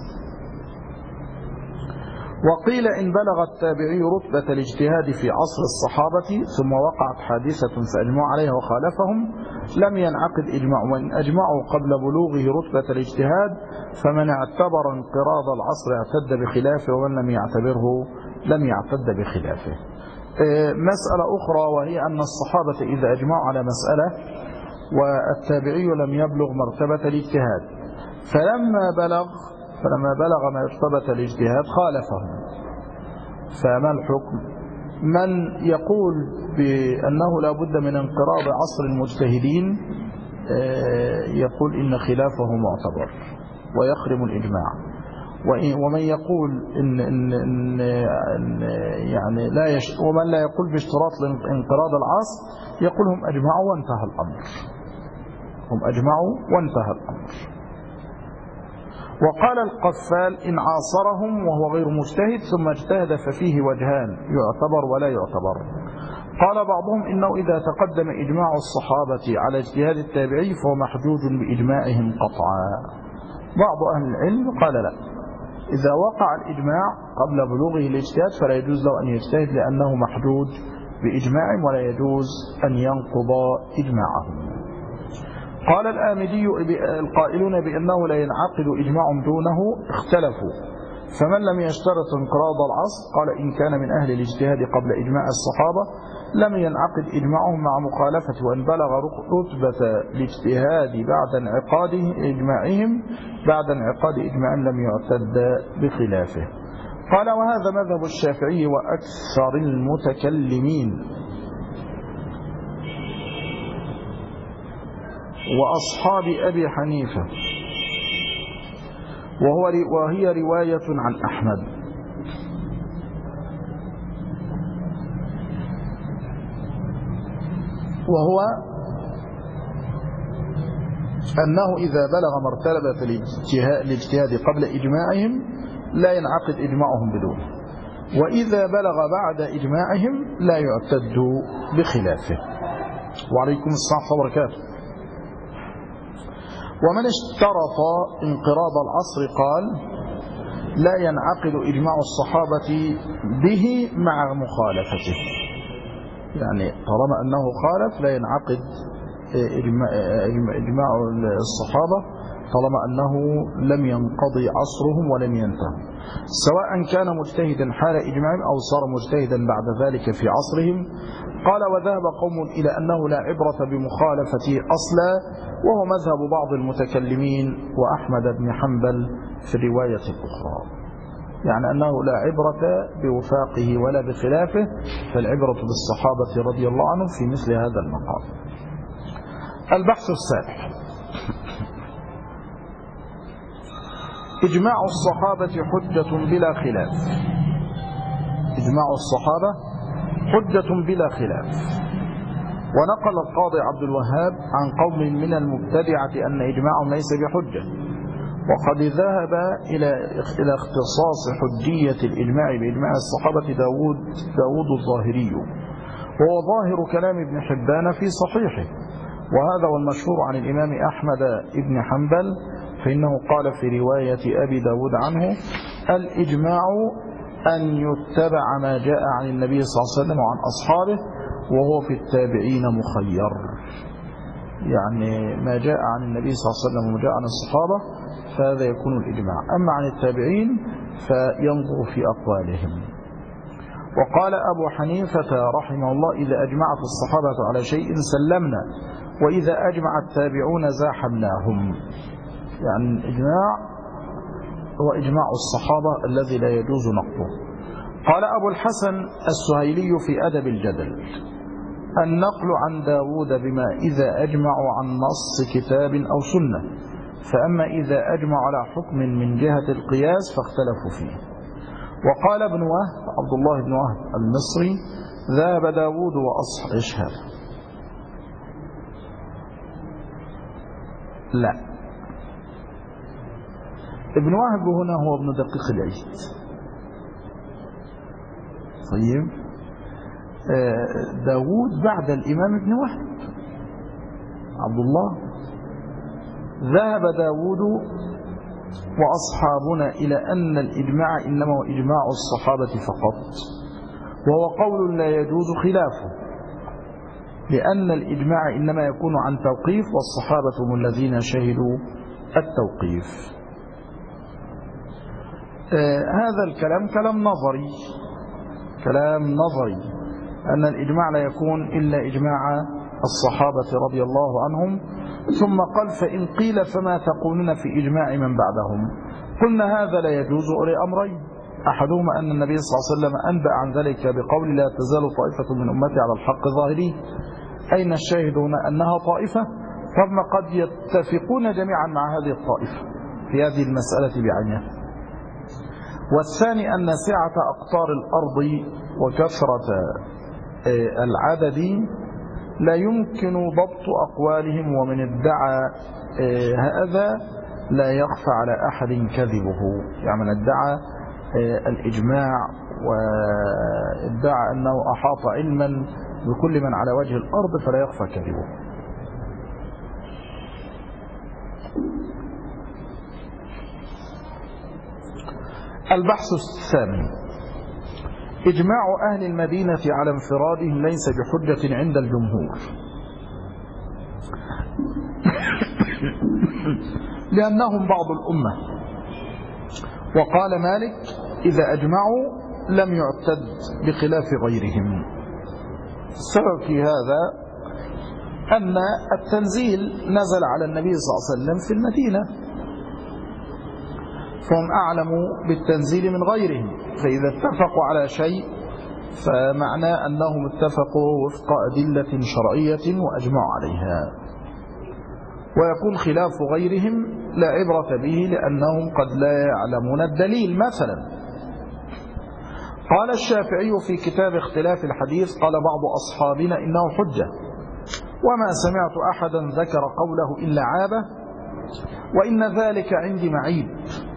وقيل إن بلغ التابعي رتبة الاجتهاد في عصر الصحابة ثم وقعت حادثة فأجمعوا عليها وخالفهم لم ينعقد إجماع، وإن أجمعوا قبل بلوغه رتبة الاجتهاد فمن اعتبر انقراض العصر اعتد بخلافه، ومن لم يعتبره لم يعتد بخلافه. مسألة أخرى وهي أن الصحابة إذا أجمعوا على مسألة والتابعي لم يبلغ مرتبة الاجتهاد، فلما بلغ مرتبة الاجتهاد خالفهم، فما الحكم؟ من يقول بأنه لا بد من انقراض عصر المجتهدين يقول إن خلافه معتبر، ويخرم الإجماع. ومن يقول إن يعني ومن لا يقول باشتراط انقراض العصر يقول هم أجمعوا وانتهى الأمر. هم أجمعوا وانتهى الأمر. وقال القفال إن عاصرهم وهو غير مجتهد ثم اجتهد ففيه وجهان يعتبر ولا يعتبر. قال بعضهم إنه إذا تقدم إجماع الصحابة على اجتهاد التابعي فهو محجوج بإجماعهم قطعا. بعض أهل العلم قال لا، إذا وقع الإجماع قبل بلوغه الاجتهاد فلا يجوز له أن يجتهد لأنه محجوج بإجماعهم ولا يجوز أن ينقض إجماعهم. قال الآمدي القائلون بأنه لا ينعقد إجماع دونه اختلفوا، فمن لم يشترط انقراض العصر قال إن كان من أهل الاجتهاد قبل إجماع الصحابة لم ينعقد إجماعهم مع مخالفة، وإن بلغ رتبة الاجتهاد بعد انعقاد إجماعهم لم يعتد بخلافه. قال وهذا مذهب الشافعي وأكثر المتكلمين وأصحاب أبي حنيفة، وهي رواية عن أحمد. وهو أنه إذا بلغ مرتبة الاجتهاد قبل إجماعهم لا ينعقد إجماعهم بدونه، وإذا بلغ بعد إجماعهم لا يعتد بخلافه. وعليكم السلام وبركاته. ومن اشترط انقراض العصر قال لا ينعقد إجماع الصحابة به مع مخالفته، يعني طالما أنه خالف لا ينعقد إجماع الصحابة طالما أنه لم ينقضي عصرهم ولم ينتهوا، سواء كان مجتهدا حال إجماعهم أو صار مجتهدا بعد ذلك في عصرهم. قال وذهب قوم إلى أنه لا عبرة بمخالفته أصلا، وهو مذهب بعض المتكلمين وأحمد بن حنبل في الرواية الأخرى، يعني أنه لا عبرة بوفاقه ولا بخلافه، فالعبرة بالصحابة رضي الله عنهم في مثل هذا المقام. البحث السابع: إجماع الصحابة حجة بلا خلاف. إجماع الصحابة حجة بلا خلاف. ونقل القاضي عبد الوهاب عن قوم من المبتدعة أن إجماعهم ليس بحجة، وقد ذهب إلى اختصاص حجية الإجماع بإجماع الصحابة داود الظاهري، وهو ظاهر كلام ابن حبان في صحيحه، وهذا هو المشهور عن الإمام أحمد بن حنبل، فإنه قال في رواية أبي داود عنه: الإجماع أن يتبع ما جاء عن النبي صلى الله عليه وسلم وعن أصحابه، وهو في التابعين مخير. يعني ما جاء عن النبي صلى الله عليه وسلم وما جاء عن الصحابة فهذا يكون الإجماع، أما عن التابعين فينظر في أقوالهم. وقال أبو حنيفة رحمه الله: إذا أجمعت الصحابة على شيء سلمنا، وإذا أجمع التابعون زاحمناهم. يعني الإجماع هو إجماع الصحابة الذي لا يجوز نقضه. قال أبو الحسن السهيلي في أدب الجدل: النقل عن داود بما إذا أجمعوا عن نص كتاب أو سنة، فأما إذا أجمعوا على حكم من جهة القياس فاختلفوا فيه. وقال ابن وهب عبد الله بن وهب المصري: ذهب داود وأصحاب. إيش هذا؟ لا، ابن وهب هنا هو ابن دقيق العيد. طيب، داود بعد الإمام ابن وهب عبد الله. ذهب داود وأصحابنا إلى أن الإجماع إنما هو إجماع الصحابة فقط، وهو قول لا يجوز خلافه، لأن الإجماع إنما يكون عن توقيف، والصحابة هم الذين شهدوا التوقيف. هذا الكلام كلام نظري، أن الإجماع لا يكون إلا إجماع الصحابة رضي الله عنهم. ثم قال: فإن قيل فما تقولون في إجماع من بعدهم؟ قلنا هذا لا يجوز لأمرين: أحدهما أن النبي صلى الله عليه وسلم أنبأ عن ذلك بقول: لا تزال طائفة من أمتي على الحق ظاهرين. أين الشاهد هنا أنها طائفة؟ ثم قد يتفقون جميعا مع هذه الطائفة في هذه المسألة بعينها. والثاني أن سعة أقطار الأرض وكثرة العدد لا يمكن ضبط أقوالهم، ومن ادعى هذا لا يخفى على أحد كذبه. يعني من ادعى الإجماع وادعى أنه أحاط علما بكل من على وجه الأرض فلا يخفى كذبه. البحث الثامن: إجماع أهل المدينة على انفرادهم ليس بحجة عند الجمهور، لأنهم بعض الأمة. وقال مالك: إذا أجمعوا لم يعتد بخلاف غيرهم. السبب في هذا أن التنزيل نزل على النبي صلى الله عليه وسلم في المدينة، فهم أعلم بالتنزيل من غيرهم، فإذا اتفقوا على شيء فمعناه أنهم اتفقوا وفق أدلة شرعية وأجمعوا عليها، ويكون خلاف غيرهم لا عبرة به لأنهم قد لا يعلمون الدليل. مثلا قال الشافعي في كتاب اختلاف الحديث: قال بعض أصحابنا إنه حجة، وما سمعت أحدا ذكر قوله إلا عابه، وإن ذلك عندي معيب.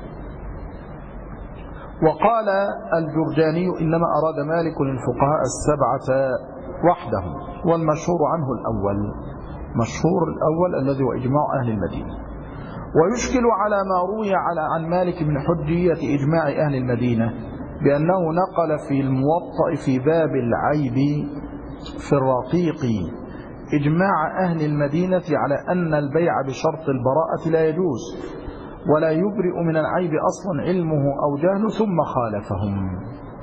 وقال الجرجاني: إنما أراد مالك الفقهاء السبعة وحدهم، والمشهور عنه الأول، مشهور الأول الذي هو إجماع أهل المدينة. ويشكل على ما روي عن مالك من حجية إجماع أهل المدينة بأنه نقل في الموطأ في باب العيب في الرقيق إجماع أهل المدينة على أن البيع بشرط البراءة لا يجوز، ولا يبرئ من العيب أصلا علمه أو جهله، ثم خالفهم.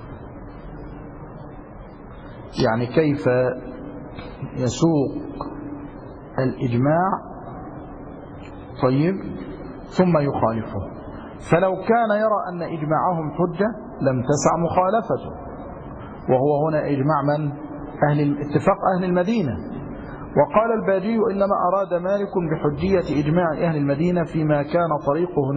يعني كيف يسوق الإجماع طيب ثم يخالفه؟ فلو كان يرى أن إجماعهم حجة لم تسع مخالفته، وهو هنا إجماع من؟ اتفاق أهل المدينة. وقال الباجي: إنما أراد مالك بحجية إجماع أهل المدينة فيما كان طريقه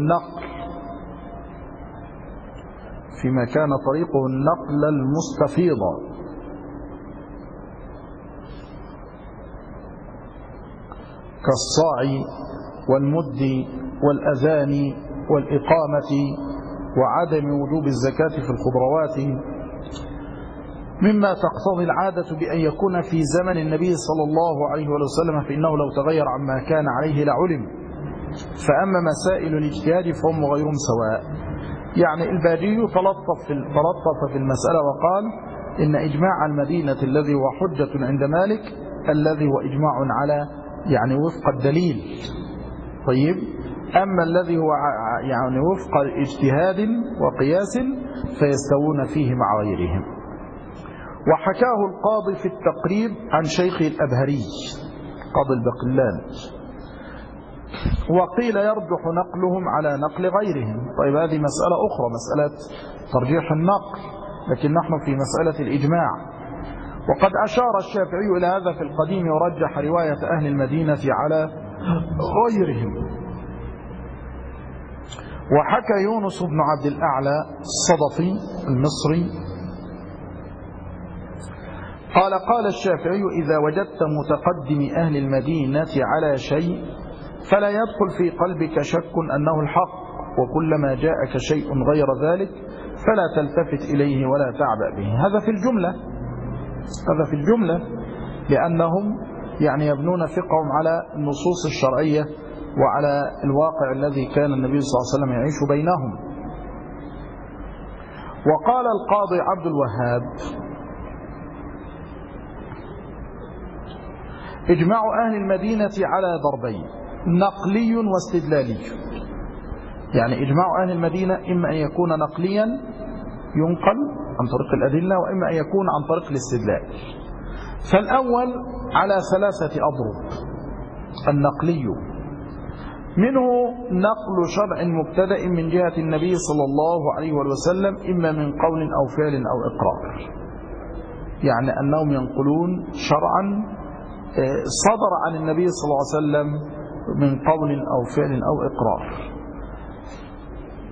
النقل المستفيض، كالصاع والمد والأذان والإقامة، وعدم وجوب الزكاة في الخضروات، مما تقتضي العادة بأن يكون في زمن النبي صلى الله عليه وسلم، فإنه لو تغير عما كان عليه لعلم. فأما مسائل الاجتهاد فهم غيرهم سواء. يعني الباجي تلطف في المسألة وقال: إن إجماع المدينة الذي هو حجة عند مالك الذي هو إجماع على يعني وفق الدليل، طيب، أما الذي هو يعني وفق اجتهاد وقياس فيستوون فيه مع غيرهم. وحكاه القاضي في التقريب عن شيخه الأبهري قاضي البقلان، وقيل يرجح نقلهم على نقل غيرهم. طيب هذه مسألة أخرى، مسألة ترجيح النقل، لكن نحن في مسألة الإجماع. وقد أشار الشافعي إلى هذا في القديم، ورجح رواية أهل المدينة على غيرهم. وحكى يونس بن عبد الأعلى الصدفي المصري قال الشافعي: إذا وجدت متقدم أهل المدينة على شيء فلا يدخل في قلبك شك أنه الحق، وكلما جاءك شيء غير ذلك فلا تلتفت إليه ولا تعبأ به. هذا في الجملة لأنهم يعني يبنون فقههم على النصوص الشرعية وعلى الواقع الذي كان النبي صلى الله عليه وسلم يعيش بينهم. وقال القاضي عبد الوهاب: إجماع أهل المدينة على ضربين: نقلي واستدلالي. يعني إجماع أهل المدينة إما أن يكون نقليا ينقل عن طريق الأدلة، وإما أن يكون عن طريق الاستدلال. فالأول على 3 أضرب: النقلي منه نقل شرع مبتدأ من جهة النبي صلى الله عليه وسلم، إما من قول أو فعل أو إقرار، يعني أنهم ينقلون شرعا صدر عن النبي صلى الله عليه وسلم من قول أو فعل أو إقرار.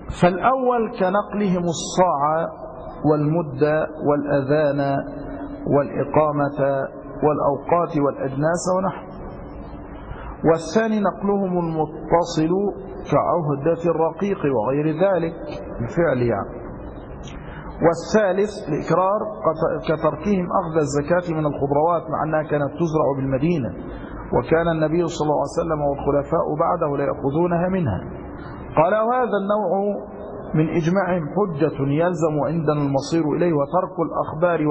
فالأول كنقلهم الصاع والمدة والأذان والإقامة والأوقات والأجناس ونحو. والثاني نقلهم المتصل كعهدة الرقيق وغير ذلك بفعل يعني. والثالث الإكرار كتركهم أخذ الزكاة من الخضروات مع أنها كانت تزرع بالمدينة وكان النبي صلى الله عليه وسلم والخلفاء بعده لا يأخذونها منها. قال وهذا النوع من إجماعهم حجة يلزم عندنا المصير إليه وترك الأخبار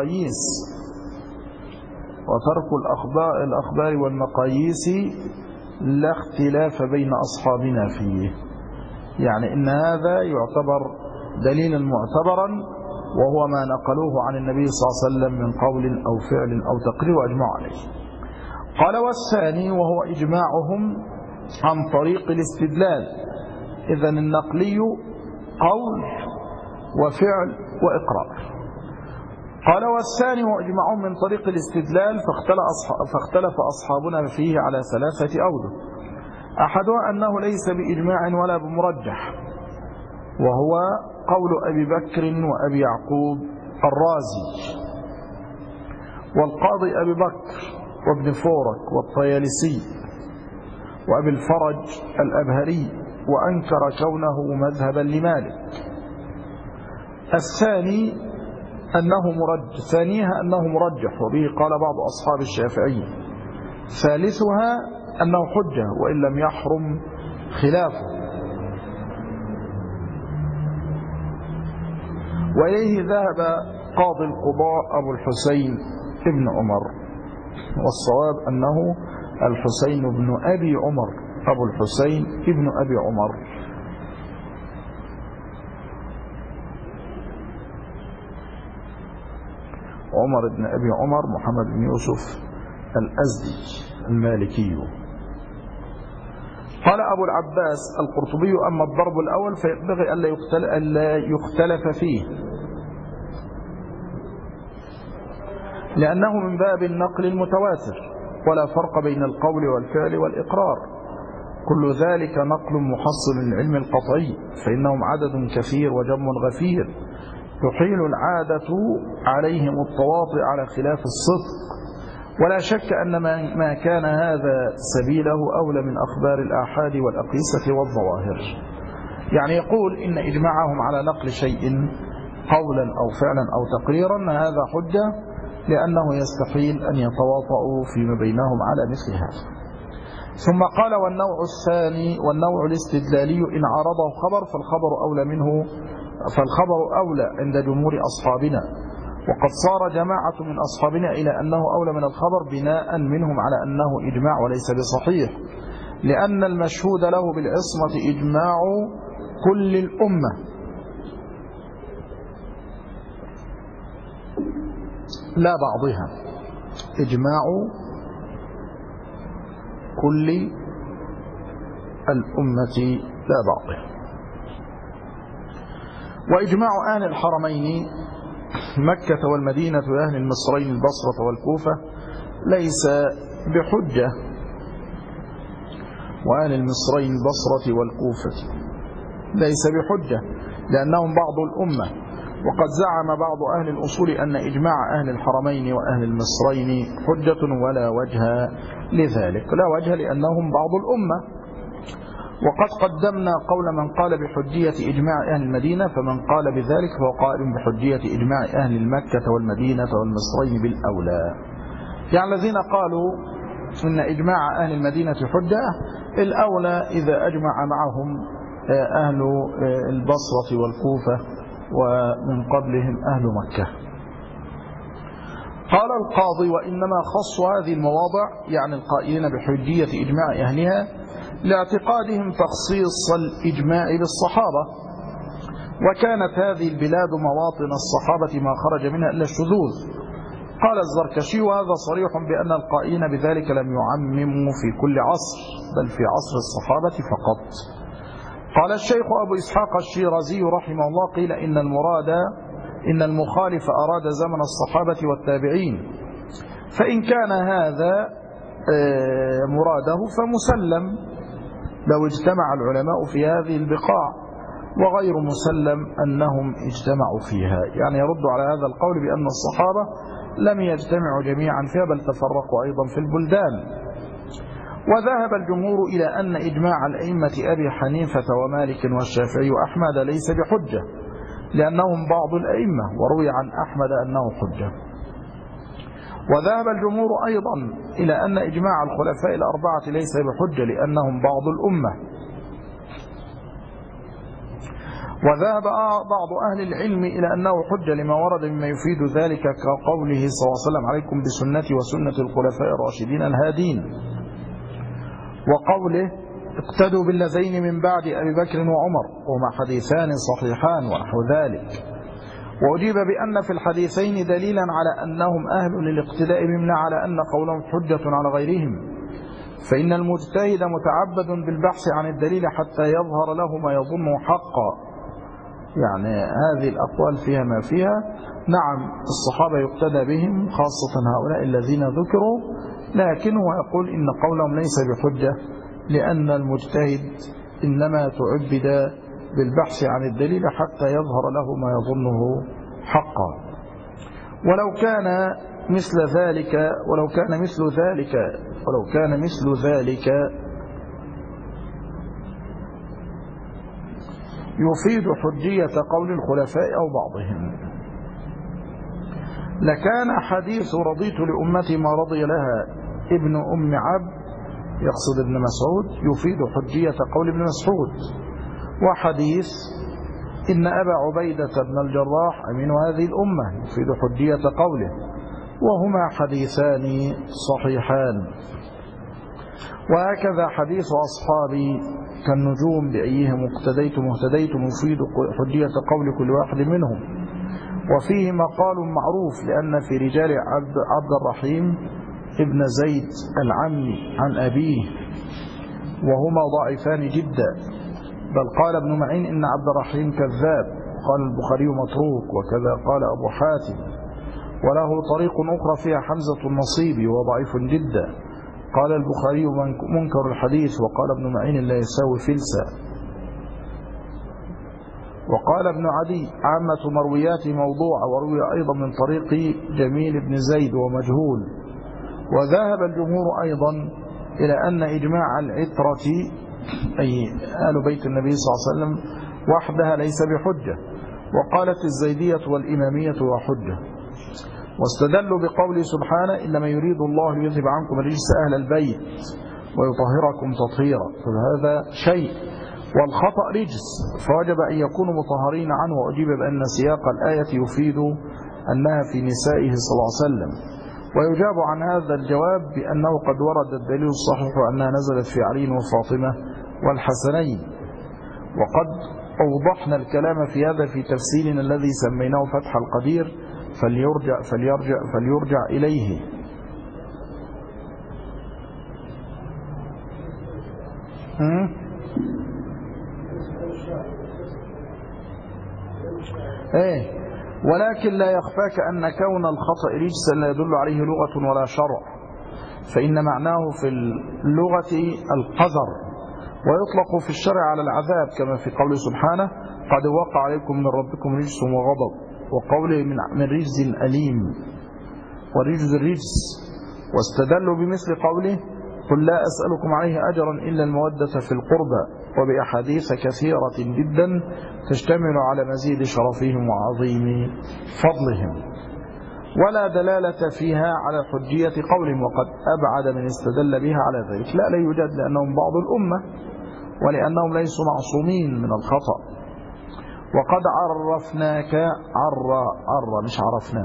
والمقاييس لا اختلاف بين أصحابنا فيه. يعني إن هذا يعتبر دليلا معتبرا وهو ما نقلوه عن النبي صلى الله عليه وسلم من قول أو فعل أو تقرير وأجمعوا عليه. قال والثاني وهو إجماعهم عن طريق الاستدلال. إذن النقلي قول وفعل وإقرار. قال والثاني هو إجماعهم من طريق الاستدلال فاختلف أصحابنا فيه على 3 أوجه. أحدها أنه ليس بإجماع ولا بمرجح، وهو قول أبي بكر وأبي يعقوب الرازي والقاضي أبي بكر وابن فورك والطيالسي وأبي الفرج الأبهري، وأنكر كونه مذهبا لمالك. ثانيها أنه مرجح وبه قال بعض أصحاب الشافعي. ثالثها أنه حجة وإن لم يحرم خلافه. وإليه ذهب قاضي القضاء أبو الحسين ابن عمر، والصواب أنه الحسين بن أبي عمر، أبو الحسين ابن أبي عمر. عمر بن أبي عمر محمد بن يوسف الأزدي المالكي. قال أبو العباس القرطبي أما الضرب الأول فينبغي ألا يختلف فيه لأنه من باب النقل المتواتر ولا فرق بين القول والفعل والإقرار، كل ذلك نقل محصل للعلم القطعي فإنهم عدد كثير وجم غفير تحيل العادة عليهم التواطئ على خلاف الصدق. ولا شك أن ما كان هذا سبيله أولى من أخبار الآحاد والأقيسة والظواهر. يعني يقول إن إجماعهم على نقل شيء قولا أو فعلا أو تقريرا هذا حجة لأنه يستحيل أن يتواطؤوا فيما بينهم على مثل هذا. ثم قال والنوع الثاني والنوع الاستدلالي إن عارضه خبر فالخبر أولى عند جمهور أصحابنا، وقد صار جماعة من أصحابنا إلى أنه أولى من الخبر بناء منهم على أنه إجماع وليس بصحيح، لأن المشهود له بالعصمة إجماع كل الأمة لا بعضها، إجماع كل الأمة لا بعضها. وإجماع أهل الحرمين مكة والمدينة وأهل المصرين البصرة والكوفة ليس بحجة، وأهل المصرين البصرة والكوفة ليس بحجة لأنهم بعض الأمة. وقد زعم بعض أهل الأصول أن إجماع أهل الحرمين وأهل المصرين حجة ولا وجه لذلك، لا وجه لأنهم بعض الأمة. وقد قدمنا قول من قال بحجية إجماع أهل المدينة، فمن قال بذلك فهو قائل بحجية إجماع أهل المكة والمدينة والمصرين بالأولى. يعني الذين قالوا إن إجماع أهل المدينة حجة الأولى إذا أجمع معهم أهل البصرة والكوفة ومن قبلهم أهل مكة. قال القاضي وإنما خصوا هذه المواضع يعني القائلين بحجية إجماع أهلها لاعتقادهم تخصيص الإجماع بالصحابة، وكانت هذه البلاد مواطن الصحابة ما خرج منها إلا الشذوذ. قال الزركشي وهذا صريح بأن القائلين بذلك لم يعمموا في كل عصر بل في عصر الصحابة فقط. قال الشيخ أبو إسحاق الشيرازي رحمه الله قيل إن المخالف أراد زمن الصحابة والتابعين، فإن كان هذا مراده فمسلم لو اجتمع العلماء في هذه البقاع، وغير مسلم أنهم اجتمعوا فيها. يعني يرد على هذا القول بأن الصحابة لم يجتمعوا جميعا فيها بل تفرقوا أيضا في البلدان. وذهب الجمهور إلى أن إجماع الأئمة أبي حنيفة ومالك والشافعي وأحمد ليس بحجة لأنهم بعض الأئمة، وروي عن أحمد أنه حجة. وذهب الجمهور أيضا إلى أن إجماع الخلفاء الأربعة ليس بحجة لأنهم بعض الأمة. وذهب بعض أهل العلم إلى أنه حجة لما ورد مما يفيد ذلك كقوله صلى الله عليه وسلم عليكم بسنتي وسنة الخلفاء الراشدين الهادين، وقوله اقتدوا بالذين من بعد أبي بكر وعمر، وهما حديثان صحيحان ونحو ذلك. وأجيب بأن في الحديثين دليلا على أنهم أهل للاقتداء بهم لا على أن قولهم حجة على غيرهم، فإن المجتهد متعبد بالبحث عن الدليل حتى يظهر له ما يظنه حقا. يعني هذه الأقوال فيها ما فيها. نعم الصحابة يقتدى بهم خاصة هؤلاء الذين ذكروا، لكنه يقول إن قولهم ليس بحجة لأن المجتهد إنما تعبد بالبحث عن الدليل حتى يظهر له ما يظنه حقا. ولو كان مثل ذلك يفيد حجية قول الخلفاء أو بعضهم لكان حديث رضيت لأمتي ما رضي لها ابن أم عبد، يقصد ابن مسعود، يفيد حجية قول ابن مسعود. وحديث إن أبا عبيدة بن الجراح أمين هذه الأمة يفيد حجية قوله، وهما حديثان صحيحان. وهكذا حديث أصحابي كالنجوم بأيهم اقتديتم اهتديتم يفيد حجية قول كل واحد منهم. وفيه مقال معروف لأن في رجال عبد الرحيم ابن زيد العمي عن أبيه وهما ضعيفان جدا، بل قال ابن معين إن عبد الرحيم كذاب، قال البخاري متروك، وكذا قال أبو حاتم. وله طريق أخرى فيها حمزة النصيبي وضعيف جدا، قال البخاري منكر الحديث، وقال ابن معين لا يساوي فلسا. وقال ابن عدي عامة مرويات موضوعة، وروي أيضا من طريق جميل بن زيد ومجهول. وذهب الجمهور أيضا إلى أن إجماع العترة أي آل بيت النبي صلى الله عليه وسلم وحدها ليس بحجة، وقالت الزيدية والإمامية وحجة. واستدلوا بقوله سبحانه إنما يريد الله ليذهب عنكم الرجس أهل البيت ويطهركم تطهيرا، فهذا شيء، والخطأ رجس فوجب أن يكونوا مطهرين عنه. وأجيب بأن سياق الآية يفيد أنها في نسائه صلى الله عليه وسلم. ويجاب عن هذا الجواب بأنه قد ورد الدليل الصحيح أنها نزلت في علي وفاطمة والحسنين. وقد أوضحنا الكلام في هذا في تفسيرنا الذي سميناه فتح القدير، فليرجع إليه. ولكن لا يخفاك أن كون الخطأ رجسا لا يدل عليه لغة ولا شرع، فإن معناه في اللغة القذر، ويطلق في الشرع على العذاب كما في قوله سبحانه قد وقع عليكم من ربكم رجس وغضب، وقوله من رجز أليم ورجز الرجس. واستدلوا بمثل قوله قل لا أسألكم عليه أجرا إلا المودة في القربى، وبأحاديث كثيرة جدا تشتمل على مزيد شرفهم وعظيم فضلهم، ولا دلالة فيها على حجية قولهم، وقد أبعد من استدل بها على ذلك. لا يوجد، لأنهم بعض الأمة ولأنهم ليسوا معصومين من الخطأ. وقد عرفناك مش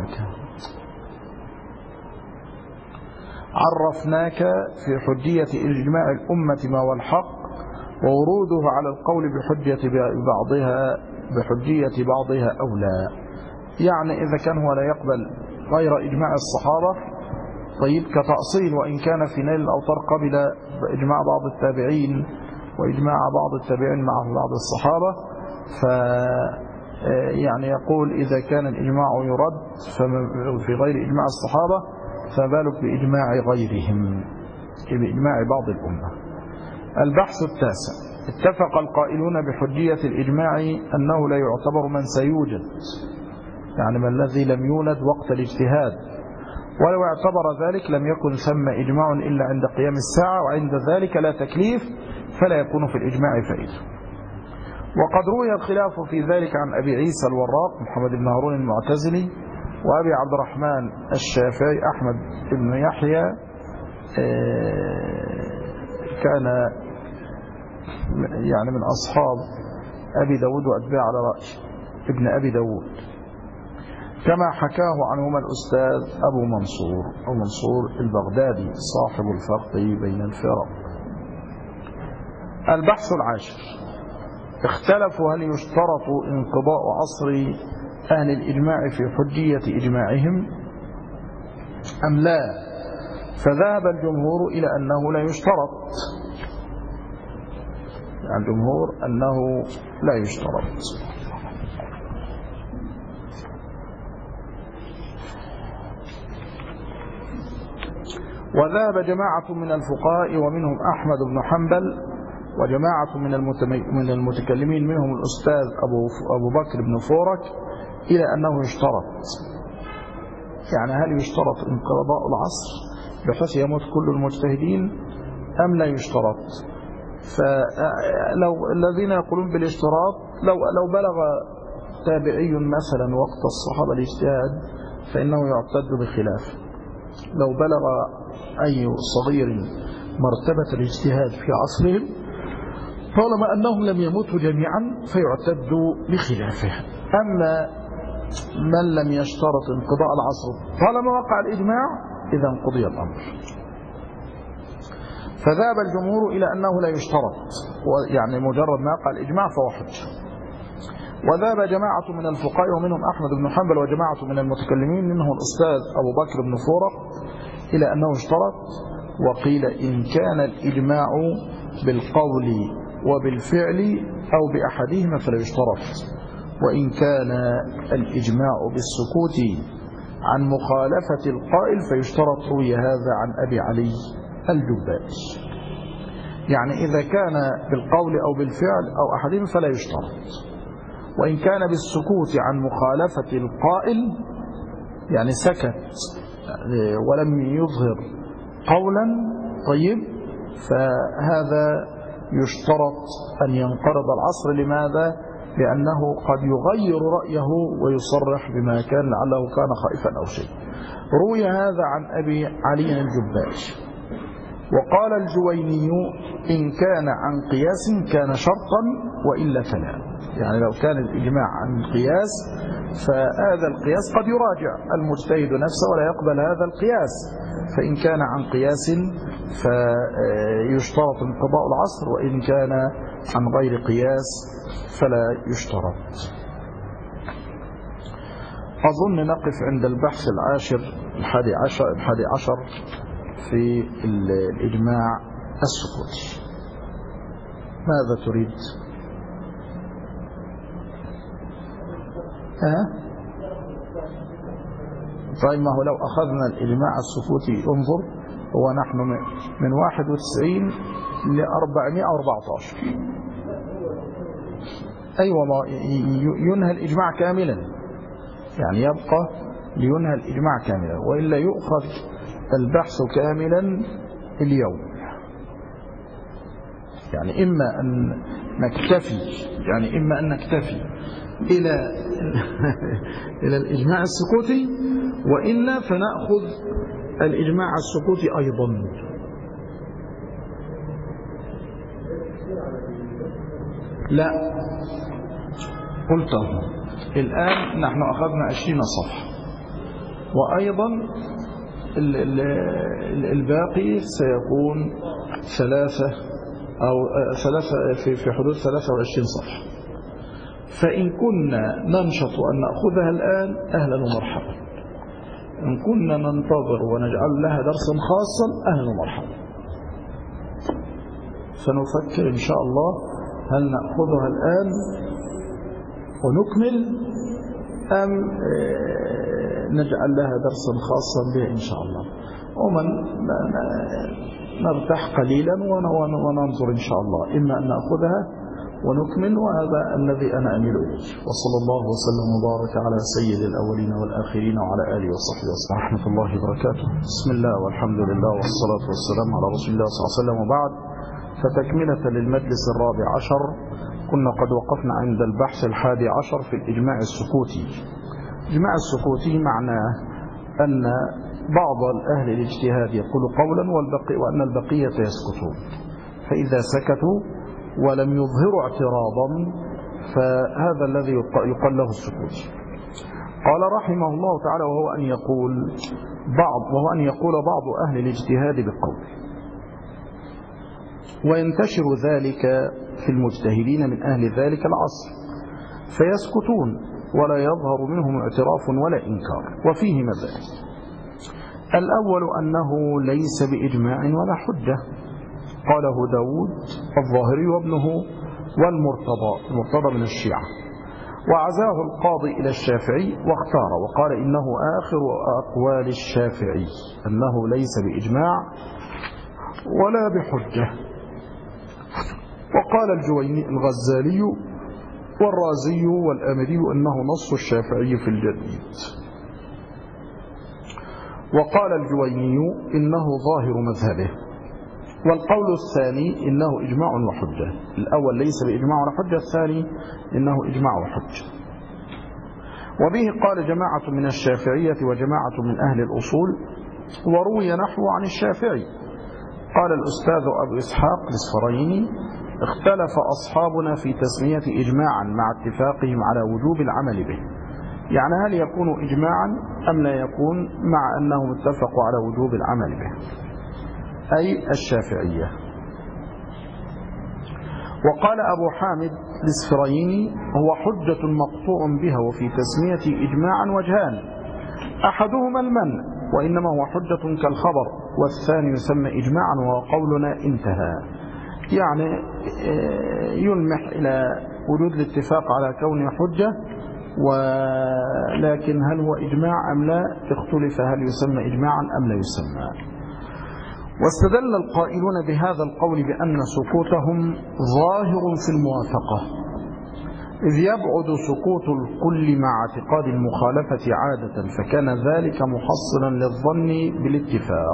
عرفناك في حجية إجماع الأمة ما هو الحق، ووروده على القول بحجية بعضها أو لا. يعني إذا كان هو لا يقبل غير إجماع الصحابة طيب كتأصيل، وإن كان في نيل الأوطار قبل إجماع بعض التابعين وإجماع بعض التابعين مع بعض الصحابة، يعني يقول إذا كان الإجماع يرد في غير إجماع الصحابة فبالك بإجماع غيرهم، بإجماع بعض الأمة. البحث التاسع اتفق القائلون بحجية الإجماع أنه لا يعتبر من سيوجد، يعني من الذي لم يولد وقت الاجتهاد، ولو اعتبر ذلك لم يكن ثم إجماع إلا عند قيام الساعة، وعند ذلك لا تكليف فلا يكون في الإجماع فائدة. وقد روي الخلاف في ذلك عن أبي عيسى الوراق محمد بن هارون المعتزلي، وأبي عبد الرحمن الشافعي أحمد بن يحيى كان يعني من أصحاب أبي داود وأتباع على رأي ابن أبي داود، كما حكاه عنهما الأستاذ أبو منصور البغدادي صاحب الفرق بين الفرق. البحث العاشر: اختلفوا هل يشترط انقضاء عصر أهل الإجماع في حجية إجماعهم أم لا؟ فذهب الجمهور إلى أنه لا يشترط، يعني الجمهور أنه لا يشترط. وذهب جماعة من الفقهاء ومنهم أحمد بن حنبل وجماعة من المتكلمين منهم الأستاذ أبو بكر بن فورك إلى أنه يشترط. يعني هل يشترط انقضاء العصر بحيث يموت كل المجتهدين أم لا يشترط؟ فلو الذين يقولون بالاشتراط لو بلغ تابعي مثلا وقت الصحابة الاجتهاد فإنه يعتد بخلاف. لو بلغ أي صغير مرتبة الاجتهاد في عصرهم طالما أنهم لم يموتوا جميعا فيعتد بخلافه. أما من لم يشترط انقضاء العصر طالما وقع الإجماع إذا قضي الأمر. فذهب الجمهور إلى أنه لا يشترط، يعني مجرد ما وقع الإجماع فهو حجة. وذهب جماعة من الفقهاء ومنهم أحمد بن حنبل وجماعة من المتكلمين منهم الأستاذ أبو بكر بن فورق إلى أنه اشترط. وقيل إن كان الإجماع بالقول وبالفعل أو بأحدهما فلا يشترط، وإن كان الإجماع بالسكوت عن مخالفة القائل فيشترط. روي هذا عن أبي علي الجبائي. يعني إذا كان بالقول أو بالفعل أو أحدهما فلا يشترط، وإن كان بالسكوت عن مخالفة القائل يعني سكت ولم يظهر قولا طيب فهذا يشترط أن ينقرض العصر. لماذا؟ لأنه قد يغير رأيه ويصرح بما كان لعله كان خائفا أو شيء. روي هذا عن أبي علي الجبائي. وقال الجويني إن كان عن قياس كان شرطا وإلا فلا. يعني لو كان الإجماع عن قياس فهذا القياس قد يراجع المجتهد نفسه ولا يقبل هذا القياس، فإن كان عن قياس فيشترط انقضاء العصر، وإن كان عن غير قياس فلا يشترط. أظن نقف عند البحث العاشر الحادي عشر في الإجماع السكوتي. ماذا تريد؟ طيب ما هو لو أخذنا الإجماع السكوتي انظر هو نحن من 91 ل 414. أيوة ما ينهى الإجماع كاملا، يعني يبقى لينهى الإجماع كاملا، وإلا يؤخذ البحث كاملا اليوم. يعني إما أن نكتفي إلى الإجماع السكوتي، وإلا فنأخذ الإجماع السكوتي أيضا. لا قلته الآن نحن أخذنا 20 صفحة، وأيضا الباقي سيكون ثلاثة في حدود 23 صفحة. فإن كنا ننشط أن نأخذها الآن أهلا ومرحبا، إن كنا ننتظر ونجعل لها درسا خاصا أهلا ومرحبا. سنفكر إن شاء الله هل نأخذها الآن ونكمل أم نجعل لها درسا خاصا به إن شاء الله. ومن نرتاح قليلا وننظر إن شاء الله، إما أن نأخذها ونكمل، وهذا الذي أنا أميل إليه. وصلى الله وسلم وبارك على سيد الأولين والآخرين وعلى آله وصحبه وسلم. ورحمة الله وبركاته. بسم الله والحمد لله والصلاة والسلام على رسول الله صلى الله عليه وسلم، وبعد. فتكملة للمجلس الرابع عشر، كنا قد وقفنا عند البحث 11 في الإجماع السكوتي. الإجماع السكوتي معناه أن بعض الأهل الاجتهاد يقول قولا وأن البقية يسكتون، فإذا سكتوا ولم يظهروا اعتراضا فهذا الذي يقال له السكوت. قال رحمه الله تعالى: وهو أن يقول بعض أهل الاجتهاد بقول، وينتشر ذلك في المجتهدين من أهل ذلك العصر فيسكتون ولا يظهر منهم اعتراف ولا إنكار. وفيه مذاهب: الأول أنه ليس بإجماع ولا حجة، قاله داود الظاهري وابنه والمرتضى من الشيعة، وعزاه القاضي إلى الشافعي واختار وقال إنه آخر أقوال الشافعي، أنه ليس بإجماع ولا بحجة. وقال الجويني الغزالي والرازي والآمدي أنه نص الشافعي في الجديد. وقال الجويني إنه ظاهر مذهبه. والقول الثاني إنه إجماع وحجة. الأول ليس بإجماع ولا حجة، الثاني إنه إجماع وحجة. وبه قال جماعة من الشافعية وجماعة من أهل الأصول، وروي نحو عن الشافعي. قال الأستاذ أبو إسحاق الإصفرايني: اختلف أصحابنا في تسمية إجماعا مع اتفاقهم على وجوب العمل به. يعني هل يكون إجماعا أم لا يكون، مع أنهم اتفقوا على وجوب العمل به، أي الشافعية. وقال أبو حامد الإصفرايني: هو حجة مقطوع بها، وفي تسمية إجماعا وجهان: أحدهما المنع، وإنما هو حجة كالخبر، والثاني يسمى إجماعا وهو قولنا انتهى. يعني يلمح إلى وجود الاتفاق على كونه حجة، ولكن هل هو إجماع أم لا اختلف، هل يسمى إجماعا أم لا يسمى. واستدل القائلون بهذا القول بأن سكوتهم ظاهر في الموافقة، إذ يبعد سكوت الكل مع اعتقاد المخالفة عادة، فكان ذلك محصلا للظن بالاتفاق.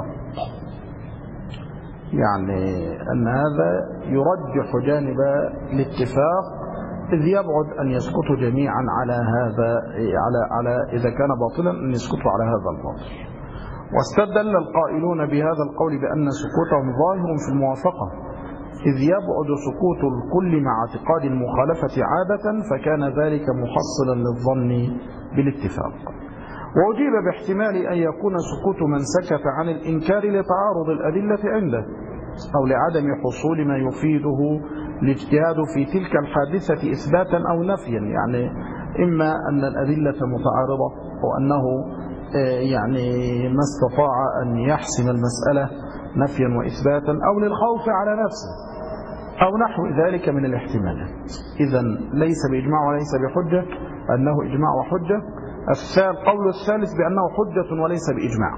يعني أن هذا يرجح جانب الاتفاق، إذ يبعد أن يسكتوا جميعا على هذا، على إذا كان باطلا أن يسكتوا على هذا الباطل. واستدل القائلون بهذا القول بأن سكوتهم ظاهر في الموافقة، إذ يبعد سكوت الكل مع اعتقاد المخالفة عادة، فكان ذلك محصلا للظن بالاتفاق. وأجيب باحتمال أن يكون سكوت من سكت عن الإنكار لتعارض الأدلة عنده، أو لعدم حصول ما يفيده الاجتهاد في تلك الحادثة إثباتا أو نفيا. يعني إما أن الأدلة متعارضة، وأنه يعني ما استطاع أن يحسم المسألة نفيا وإثباتا، أو للخوف على نفسه، أو نحو ذلك من الاحتمالات. إذن ليس بإجماع وليس بحجة، أنه إجماع وحجة. القول الثالث بأنه حجة وليس بإجماع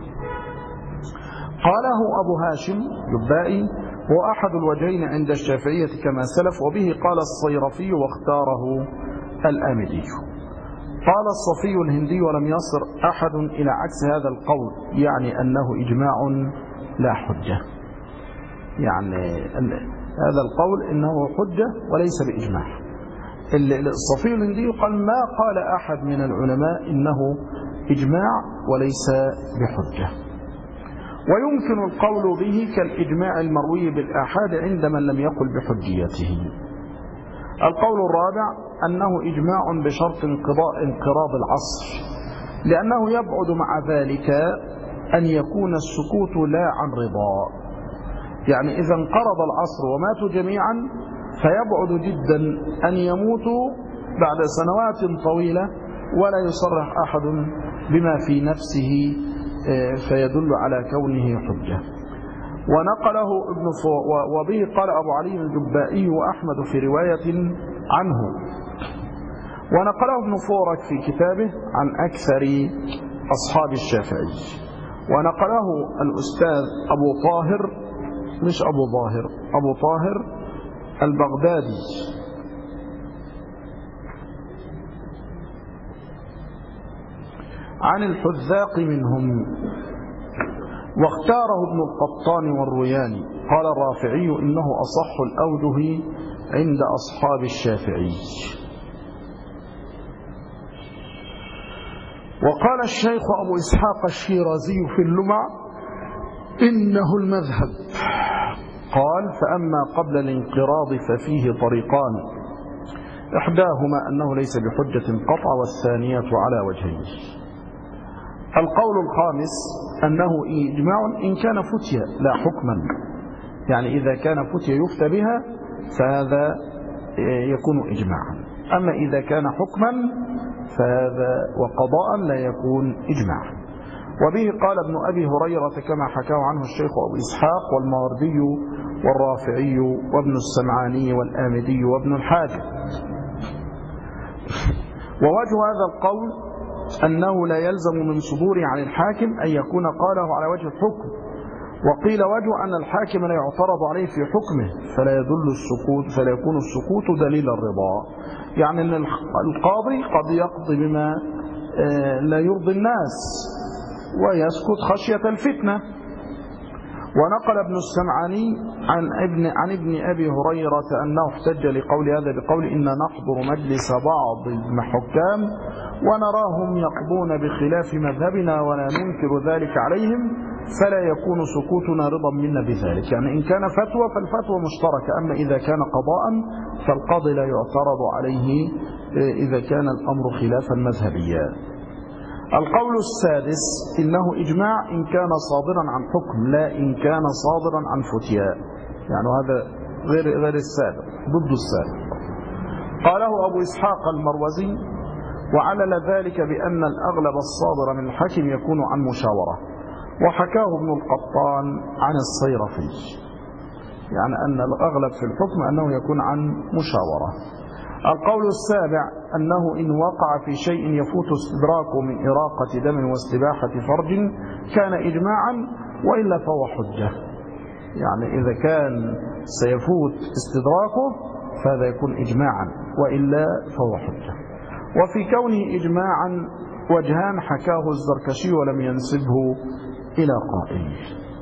قاله أبو هاشم جبائي، هو أحد الوجهين عند الشافعية كما سلف، وبه قال الصيرفي واختاره الآمدي. قال الصفي الهندي: ولم يصر أحد إلى عكس هذا القول، يعني أنه إجماع لا حجة. يعني هذا القول إنه حجة وليس بإجماع. الصفي الهندي قال: ما قال أحد من العلماء إنه إجماع وليس بحجة. ويمكن القول به كالإجماع المروي بالآحاد عند من لم يقل بحجيته. القول الرابع أنه إجماع بشرط انقراض العصر، لأنه يبعد مع ذلك أن يكون السكوت لا عن رضا. يعني إذا انقرض العصر وماتوا جميعا، فيبعد جدا أن يموتوا بعد سنوات طويلة ولا يصرح أحد بما في نفسه فيدل على كونه حجة. ونقله وبه قال أبو علي الجبائي وأحمد في رواية عنه. ونقله ابن فورك في كتابه عن أكثر أصحاب الشافعي. ونقله الأستاذ أبو طاهر مش أبو ظاهر، أبو طاهر البغدادي. عن الحذاق منهم، واختاره ابن القطان والروياني. قال الرافعي إنه أصح الأوجه عند أصحاب الشافعي. وقال الشيخ أبو إسحاق الشيرازي في اللمع إنه المذهب. قال فأما قبل الانقراض ففيه طريقان، إحداهما أنه ليس بحجة قطع، والثانية على وجهين. القول الخامس أنه إجماع إن كان فتيا لا حكما، يعني إذا كان فتيا يفتى بها فهذا يكون إجماعا، أما إذا كان حكما فهذا وقضاء لا يكون إجماعا. وبه قال ابن أبي هريرة كما حكاه عنه الشيخ أبو إسحاق والماوردي والرافعي وابن السمعاني والآمدي وابن الحاجب. ووجه هذا القول أنه لا يلزم من صدوره عن الحاكم أن يكون قاله على وجه الحكم، وقيل وجه أن الحاكم لا يعترض عليه في حكمه فلا يكون السكوت دليل الرضا، يعني أن القاضي قد يقضي بما لا يرضي الناس ويسكت خشية الفتنة. ونقل ابن السمعاني عن ابن أبي هريرة أنه احتج لقول هذا بقول إن نحضر مجلس بعض الحكام ونراهم يقضون بخلاف مذهبنا ولا ننكر ذلك عليهم، فلا يكون سكوتنا رضا منا بذلك. يعني إن كان فتوى فالفتوى مشتركة، أما إذا كان قضاء فالقاضي لا يعترض عليه إذا كان الأمر خلافا مذهبيا. القول السادس إنه إجماع إن كان صادرا عن حكم لا إن كان صادرا عن فتيا، يعني هذا غير السابق، ضد السابق. قاله أبو إسحاق المروزي وعلل ذلك بأن الأغلب الصادر من الحاكم يكون عن مشاورة، وحكاه ابن القطان عن الصيرفي، يعني أن الأغلب في الحكم أنه يكون عن مشاورة. القول السابع أنه إن وقع في شيء يفوت استدراكه من إراقة دم واستباحة فرج كان إجماعا وإلا فهو حجة، يعني إذا كان سيفوت استدراكه فهذا يكون إجماعا وإلا فهو حجة. وفي كونه إجماعا وجهان حكاه الزركشي ولم ينسبه إلى قائل.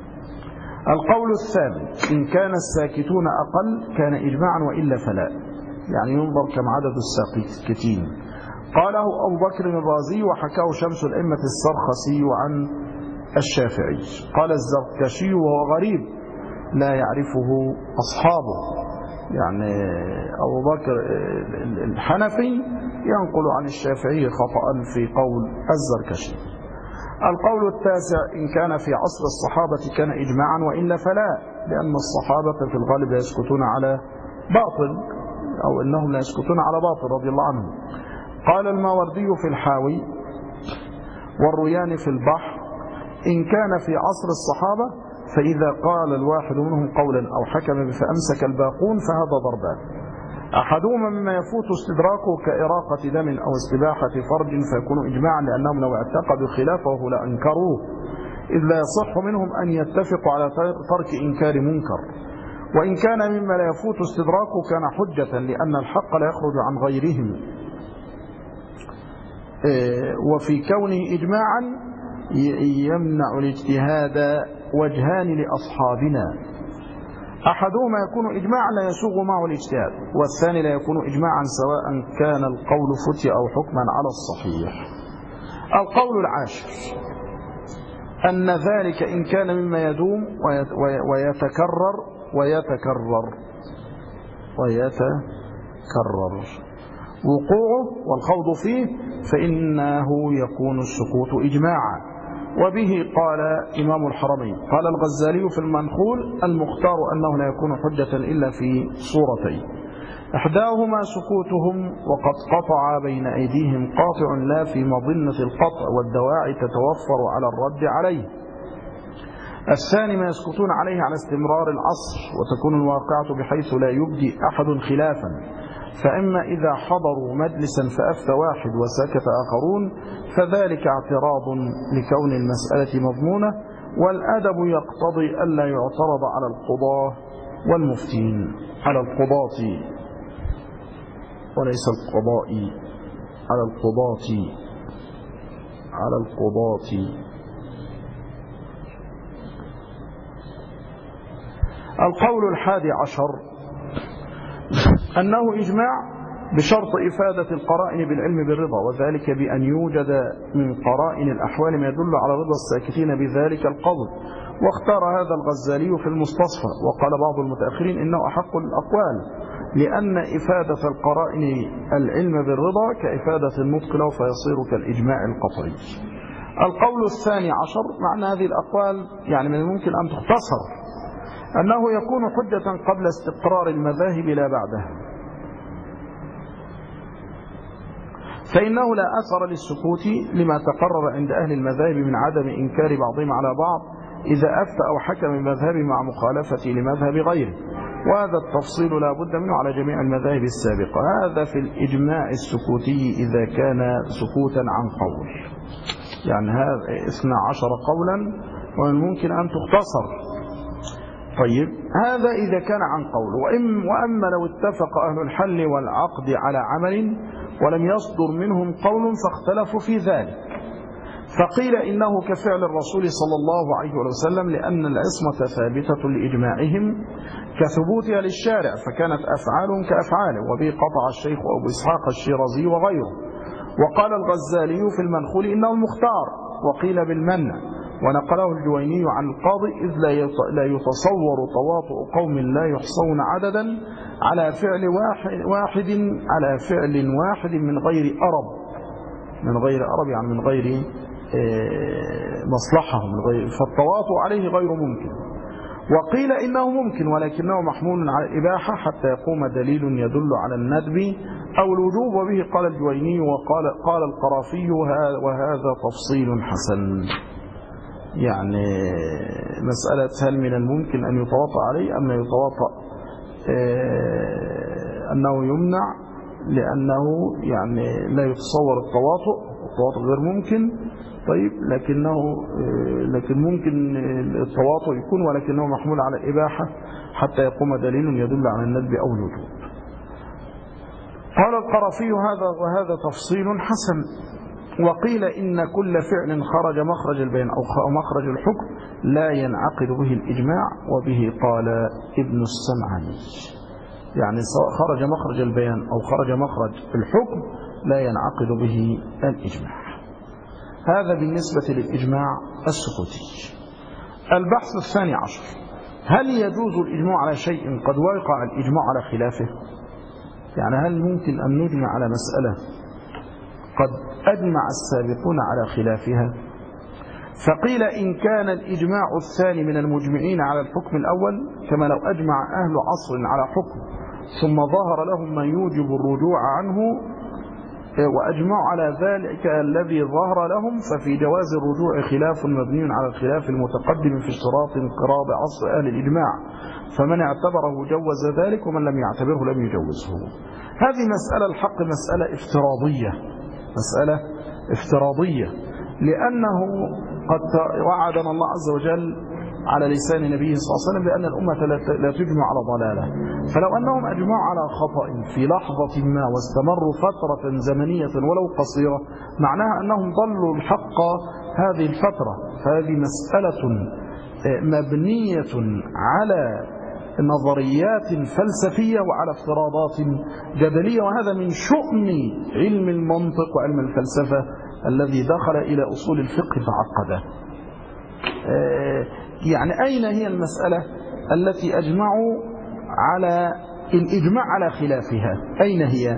القول الثالث إن كان الساكتون أقل كان إجماعا وإلا فلا، يعني ينظر كم عدد الساكتين. قاله أبو بكر الرازي وحكاه شمس الأئمة السرخسي عن الشافعي. قال الزركشي وهو غريب لا يعرفه أصحابه، يعني أبو بكر الحنفي ينقل عن الشافعي خطأ في قول الزركشي. القول التاسع إن كان في عصر الصحابة كان إجماعا وإلا فلا، لأن الصحابة في الغالب يسكتون على باطل، أو إنهم لا يسكتون على باطل رضي الله عنهم. قال الماوردي في الحاوي والروياني في البحر إن كان في عصر الصحابة فإذا قال الواحد منهم قولا أو حكم فأمسك الباقون فهذا ضربان، أحدهما مما يفوت استدراكه كإراقة دم أو استباحة فرج فيكون إجماعا لأنهم لو اعتقدوا خلافه لأنكروه، إذ لا يصح منهم أن يتفقوا على ترك إنكار منكر. وإن كان مما لا يفوت استدراكه كان حجة لأن الحق لا يخرج عن غيرهم. وفي كونه إجماعا يمنع الاجتهاد وجهان لأصحابنا، أحدهما يكون إجماعا لا يسوغ معه الاجتهاد، والثاني لا يكون إجماعا سواء كان القول فتي أو حكما على الصحيح. القول العاشر أن ذلك إن كان مما يدوم ويتكرر وقوعه والخوض فيه فإنه يكون السكوت إجماعا. وبه قال إمام الحرمين. قال الغزالي في المنخول المختار أنه لا يكون حجة إلا في صورتين، إحداهما سكوتهم وقد قطع بين أيديهم قاطع لا في مظنة القطع والدواعي تتوفر على الرد عليه. الثاني ما يسكتون عليه على استمرار العصر وتكون الواقعة بحيث لا يبدي أحد خلافا، فإما إذا حضروا مجلسا فأفتى واحد وسكت آخرون فذلك اعتراض لكون المسألة مضمونة، والأدب يقتضي ألا يعترض على القضاة والمفتين، على القضاة وليس القضاء، على القضاة، على القضاة. القول 11 أنه إجماع بشرط إفادة القرائن بالعلم بالرضا، وذلك بأن يوجد من قرائن الأحوال ما يدل على رضا الساكتين بذلك القول. واختار هذا الغزالي في المستصفى، وقال بعض المتأخرين إنه أحق الأقوال، لأن إفادة القرائن العلم بالرضا كإفادة النطق له، فيصير كالإجماع القطعي. القول 12 معنى هذه الأقوال يعني من الممكن أن تختصر أنه يكون حجة قبل استقرار المذاهب لا بعدها، فإنه لا أثر للسكوت لما تقرر عند أهل المذاهب من عدم إنكار بعضهم على بعض إذا أفتى أو حكم المذهب مع مخالفة لمذهب غيره، وهذا التفصيل لا بد منه على جميع المذاهب السابقة. هذا في الإجماع السكوتي إذا كان سكوتا عن قول، يعني هذا 12 قولا ومن ممكن أن تختصر. طيب هذا إذا كان عن قول، وأما لو اتفق أهل الحل والعقد على عمل ولم يصدر منهم قول فاختلفوا في ذلك، فقيل إنه كفعل الرسول صلى الله عليه وسلم، لأن العصمة ثابتة لإجماعهم كثبوتها للشارع، فكانت أفعالهم كأفعاله، وبه قطع الشيخ أبو إسحاق الشيرازي وغيره. وقال الغزالي في المنخول إنه المختار، وقيل بالمنع، ونقله الجويني عن القاضي، إذ لا يتصور تواطؤ قوم لا يحصون عددا على فعل واحد من غير أرب، يعني من غير مصلحة، فالتواطؤ عليه غير ممكن. وقيل إنه ممكن ولكنه محمول على الإباحة حتى يقوم دليل يدل على الندب أو الوجوب، وبه قال الجويني وقال القرافي، وهذا تفصيل حسن. يعني مسألة هل من الممكن أن يتواطأ عليه أم لا يتواطأ، أنه يمنع لأنه يعني لا يتصور التواطؤ غير ممكن. طيب لكن ممكن التواطؤ يكون ولكنه محمول على الإباحة حتى يقوم دليل يدل على الندب أو الوجوب. قال القرافي وهذا تفصيل حسن. وقيل إن كل فعل خرج مخرج البيان أو مخرج الحكم لا ينعقد به الإجماع، وبه قال ابن السمعاني، يعني سواء خرج مخرج البيان أو خرج مخرج الحكم لا ينعقد به الإجماع. هذا بالنسبة للإجماع السكوتي. البحث 12 هل يجوز الإجماع على شيء قد وقع الإجماع على خلافه؟ يعني هل ممكن أن نجمع على مسألة قد أجمع السابقون على خلافها؟ فقيل إن كان الإجماع الثاني من المجمعين على الحكم الأول، كما لو أجمع أهل عصر على حكم ثم ظهر لهم ما يوجب الرجوع عنه وأجمعوا على ذلك الذي ظهر لهم، ففي جواز الرجوع خلاف مبني على الخلاف المتقدم في اشتراط انقراض عصر أهل الإجماع، فمن اعتبره جوز ذلك ومن لم يعتبره لم يجوزه. هذه مسألة الحق مسألة افتراضية، لأنه قد وعدنا الله عز وجل على لسان نبيه صلى الله عليه وسلم بأن الأمة لا تجمع على ضلالة، فلو أنهم أجمعوا على خطأ في لحظة ما واستمروا فترة زمنية ولو قصيرة، معناها أنهم ضلوا الحق هذه الفترة. فهذه مسألة مبنية على نظريات فلسفية وعلى افتراضات جدلية، وهذا من شؤم علم المنطق وعلم الفلسفة الذي دخل إلى أصول الفقه فعقده. يعني أين هي المسألة التي أجمعوا على الإجماع على خلافها؟ أين هي؟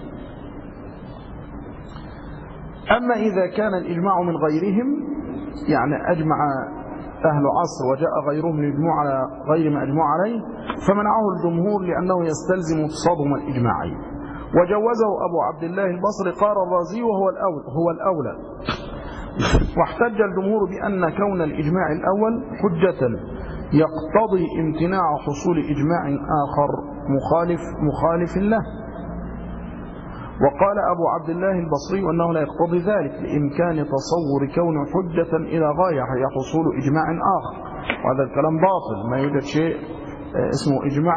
أما إذا كان الإجماع من غيرهم، يعني أجمع أهل عصر وجاء غيرهم ليجمعوا على غير ما أجمعوا عليه، فمنعه الجمهور لأنه يستلزم تصادم الإجماعين، وجوزه أبو عبد الله البصري قال الرازي وهو الأولى. واحتج الجمهور بأن كون الإجماع الأول حجة يقتضي امتناع حصول إجماع آخر مخالف له، وقال أبو عبد الله البصري أنه لا يقتضي ذلك لإمكان تصور كون حجة إلى غاية هي حصول إجماع آخر، وهذا الكلام باطل. ما يوجد شيء اسمه إجماع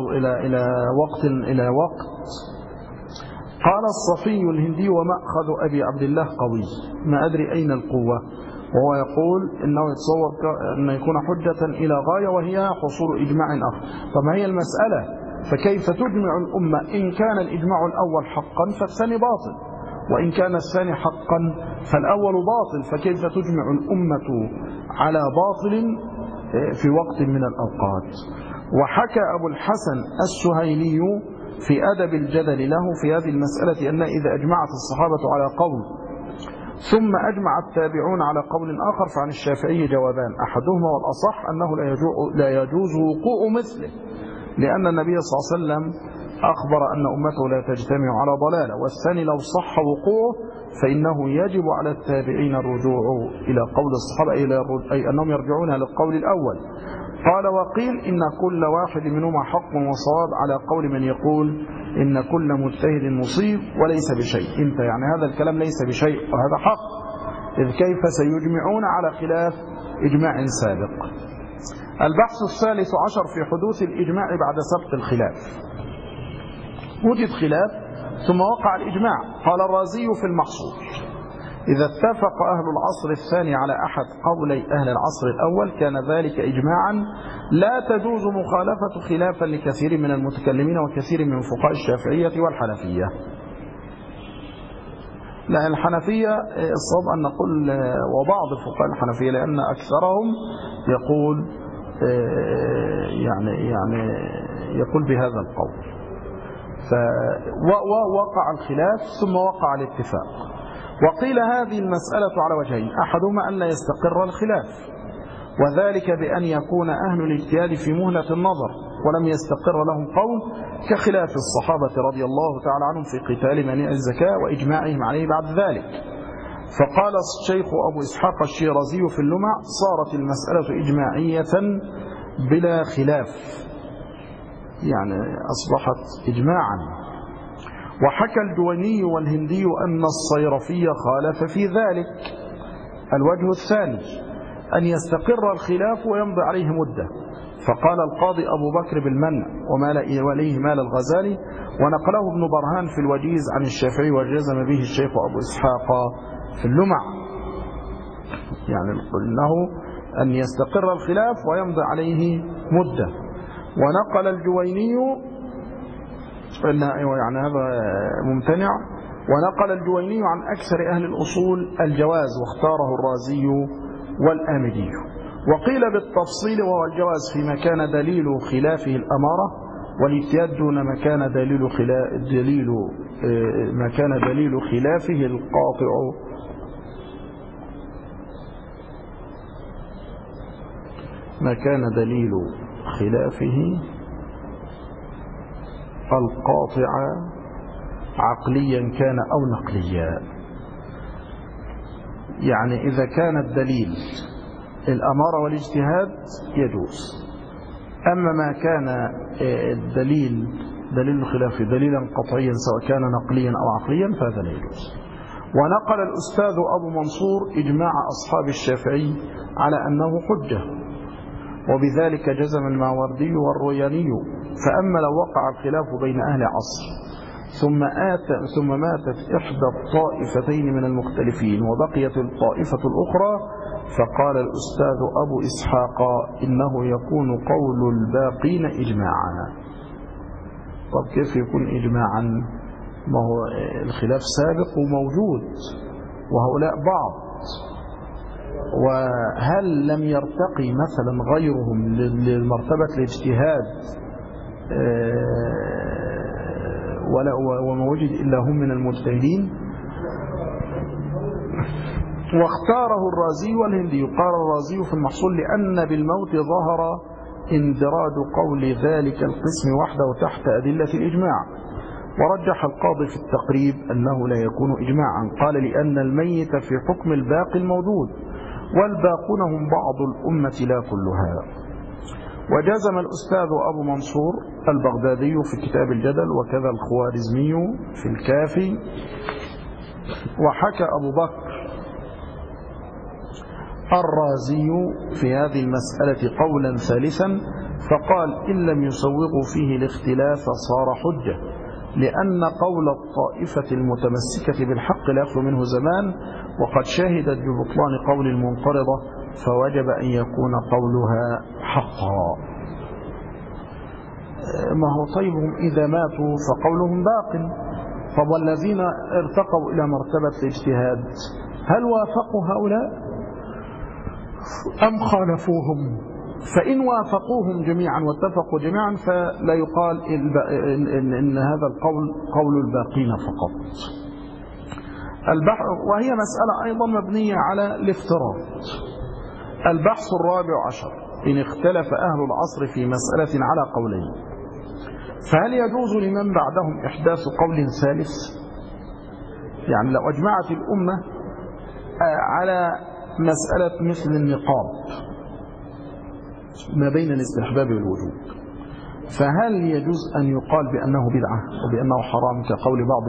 إلى وقت. قال الصفي الهندي ومأخذ أبي عبد الله قوي، ما أدري أين القوة، وهو يقول إنه يتصور أن يكون حجة إلى غاية وهي حصول إجماع آخر. فما هي المسألة؟ فكيف تجمع الأمة؟ إن كان الإجماع الأول حقا فالثاني باطل، وإن كان الثاني حقا فالأول باطل، فكيف تجمع الأمة على باطل في وقت من الأوقات؟ وحكى أبو الحسن السهيلي في أدب الجدل له في هذه المسألة أن إذا أجمعت الصحابة على قول ثم أجمع التابعون على قول آخر فعن الشافعي جوابان، أحدهما والأصح أنه لا يجوز وقوع مثله، لأن النبي صلى الله عليه وسلم أخبر أن أمته لا تجتمع على ضلالة، والثاني لو صح وقوعه فإنه يجب على التابعين الرجوع إلى قول الصحابة، أي أنهم يرجعون للقول الأول. قال وقيل إن كل واحد منهما حق وصواب على قول من يقول إن كل مجتهد مصيب وليس بشيء. انت يعني هذا الكلام ليس بشيء وهذا حق، إذ كيف سيجمعون على خلاف إجماع سابق؟ البحث الثالث عشر في حدوث الإجماع بعد سبق الخلاف. وجد خلاف ثم وقع الإجماع. قال الرازي في المحصول: إذا اتفق أهل العصر الثاني على أحد قولي أهل العصر الأول كان ذلك إجماعا لا تجوز مخالفة خلافا لكثير من المتكلمين وكثير من فقهاء الشافعية والحنفية. لا، الحنفية الصواب أن نقول وبعض فقهاء الحنفية، لأن أكثرهم يقول يعني يقول بهذا القول. فوقع الخلاف ثم وقع الاتفاق. وقيل هذه المسألة على وجهين: أحدهما أن لا يستقر الخلاف، وذلك بأن يكون أهل الاجتهاد في مهلة النظر ولم يستقر لهم قول، كخلاف الصحابة رضي الله تعالى عنهم في قتال مانع الزكاة وإجماعهم عليه بعد ذلك. فقال الشيخ أبو إسحاق الشيرازي في اللمع: صارت المسألة إجماعية بلا خلاف، يعني أصبحت إجماعا. وحكى الجويني والهندي أن الصيرفي خالف في ذلك. الوجه الثاني أن يستقر الخلاف ويمضي عليه مدة. فقال القاضي أبو بكر بالمنع ومال إليه مال الغزالي، ونقله ابن برهان في الوجيز عن الشافعي وجزم به الشيخ أبو إسحاق في اللمع، يعني أنه أن يستقر الخلاف ويمضي عليه مدة. ونقل الجويني يعني هذا ممتنع. ونقل الجويني عن أكثر أهل الأصول الجواز، واختاره الرازي والآمدي. وقيل بالتفصيل وهو الجواز فيما كان دليل خلافه الأمارة، والاجتهاد دون ما كان دليل خلافه القاطع. ما كان دليل خلافه القاطع عقليا كان أو نقليا، يعني إذا كان الدليل الأمارة والاجتهاد يجوز، أما ما كان الدليل دليل الخلاف دليلا قطعيا سواء كان نقليا أو عقليا فهذا لا يجوز. ونقل الأستاذ أبو منصور إجماع أصحاب الشافعي على أنه حجة، وبذلك جزم الماوردي والروياني. فأما لو وقع الخلاف بين أهل عصر ثم ماتت إحدى الطائفتين من المختلفين وبقيت الطائفة الأخرى، فقال الأستاذ أبو إسحاق إنه يكون قول الباقين إجماعا. طب كيف يكون إجماعا؟ ما هو الخلاف سابق وموجود وهؤلاء بعض، وهل لم يرتقي مثلا غيرهم لمرتبة الاجتهاد وما وجد إلا هم من المجتهدين؟ واختاره الرازي والهندي. قال الرازي في المحصول: لأن بالموت ظهر اندراج قول ذلك القسم وحده تحت أدلة الإجماع. ورجح القاضي في التقريب أنه لا يكون إجماعا، قال: لأن الميت في حكم الباقي الموجود، والباقون هم بعض الأمة لا كلها. وجزم الأستاذ أبو منصور البغدادي في كتاب الجدل، وكذا الخوارزمي في الكافي. وحكى أبو بكر الرازي في هذه المسألة قولا ثالثا، فقال إن لم يسوغوا فيه الاختلاف صار حجة، لأن قول الطائفة المتمسكة بالحق لا يخلو منه زمان، وقد شهدت ببطلان قول المنقرضة، فوجب أن يكون قولها حقا. ما هو طيبهم إذا ماتوا فقولهم باق. طب والذين ارتقوا إلى مرتبة الاجتهاد هل وافقوا هؤلاء أم خالفوهم؟ فإن وافقوهم جميعا واتفقوا جميعا فلا يقال إن هذا القول قول الباقين فقط. وهي مسألة أيضا مبنية على الافتراض. البحث الرابع عشر: إن اختلف أهل العصر في مسألة على قولين، فهل يجوز لمن بعدهم إحداث قول ثالث؟ يعني لو أجمعت الأمة على مسألة مثل النقاب ما بين الاستحباب والوجوب، فهل يجوز أن يقال بأنه بدعة وبأنه حرام كقول بعض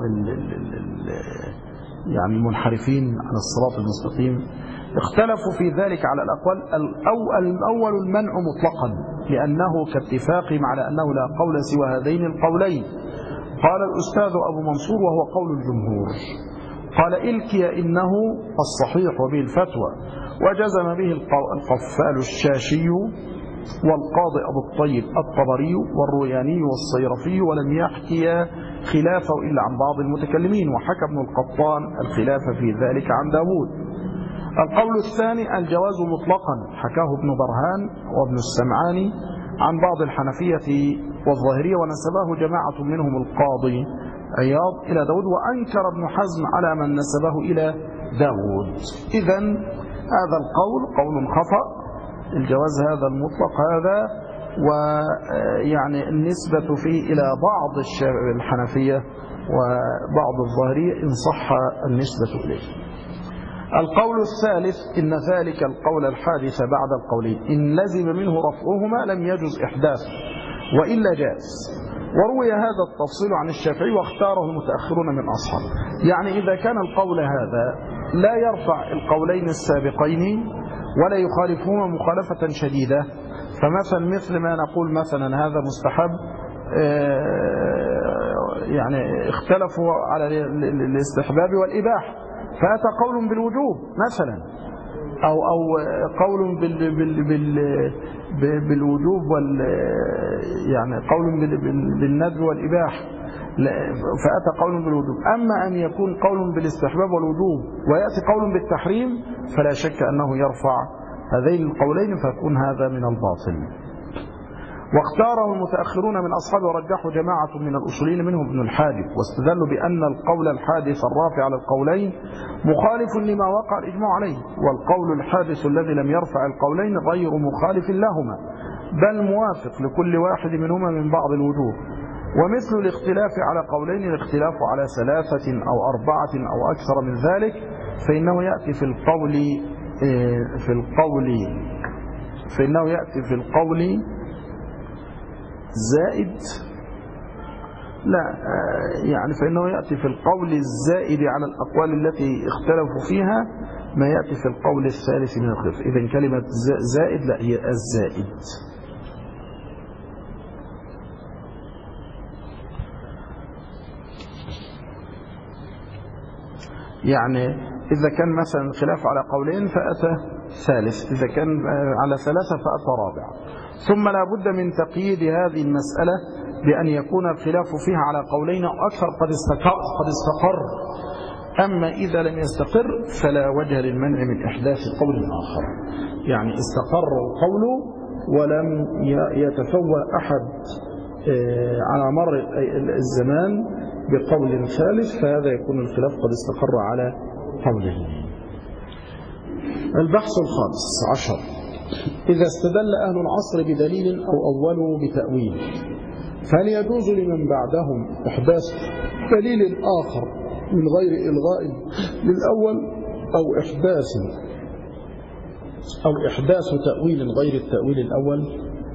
يعني المنحرفين عن الصراط المستقيم؟ اختلفوا في ذلك على الأقوال. الأول المنع مطلقا، لأنه كاتفاقهم على أنه لا قول سوى هذين القولين. قال الأستاذ أبو منصور وهو قول الجمهور، قال إلكي إنه الصحيح وبه الفتوى، وجزم به القفال الشاشي والقاضي أبو الطيب الطبري والروياني والصيرفي، ولم يحكي خلافه إلا عن بعض المتكلمين، وحكى ابن القطان الخلاف في ذلك عن داود. القول الثاني الجواز مطلقا، حكاه ابن برهان وابن السمعاني عن بعض الحنفية والظاهرية، ونسبه جماعة منهم القاضي عياض إلى داود، وأنكر ابن حزم على من نسبه إلى داود. إذن هذا القول قول خطأ، الجواز هذا المطلق هذا، ويعني النسبة فيه إلى بعض الحنفية وبعض الظاهرية إن صح النسبة إليه. القول الثالث إن ذلك القول الحادث بعد القولين إن لزم منه رفعهما لم يجز إحداثه وإلا جاز. وروي هذا التفصيل عن الشافعي واختاره المتأخرون من أصحابه. يعني إذا كان القول هذا لا يرفع القولين السابقين ولا يخالفهما مخالفة شديدة، فمثلا مثل ما نقول مثلا هذا مستحب، يعني اختلفوا على الاستحباب والإباحة، فأتى قول بالوجوب مثلا، أو قول بالوجوب يعني قول بالندب والإباحة، فأتى قول بالوجوب. أما أن يكون قول بالاستحباب والوجوب ويأتي قول بالتحريم فلا شك أنه يرفع هذين القولين، فيكون هذا من الباطل. واختاره المتأخرون من أصحابه ورجحوا جماعة من الأصوليين منهم ابن الحاجب، واستدلوا بأن القول الحادث الرافع على القولين مخالف لما وقع الإجماع عليه، والقول الحادث الذي لم يرفع القولين غير مخالف لهما بل موافق لكل واحد منهما من بعض الوجوه. ومثل الاختلاف على قولين الاختلاف على 3 أو 4 أو أكثر من ذلك، فإنه يأتي في القول زائد، لا يعني فإنه يأتي في القول الزائد على الأقوال التي اختلفوا فيها ما يأتي في القول الثالث من الخلاف. إذن كلمة زائد لا، هي الزائد. يعني إذا كان مثلا خلاف على قولين فأتى ثالث، إذا كان على 3 فأتى رابع. ثم لا بد من تقييد هذه المسألة بأن يكون الخلاف فيها على قولين أو أكثر قد استقر. أما إذا لم يستقر فلا وجه للمنع من إحداث قول آخر، يعني استقر القول ولم يتفوه أحد على مر الزمان بقول ثالث، فهذا يكون الخلاف قد استقر على قوله. البحث الخامس عشر: إذا استدل أهل العصر بدليل أو أولوا بتأويل، فهل يجوز لمن بعدهم إحداث دليل آخر من غير إلغاء للأول أو إحداث تأويل غير التأويل الأول؟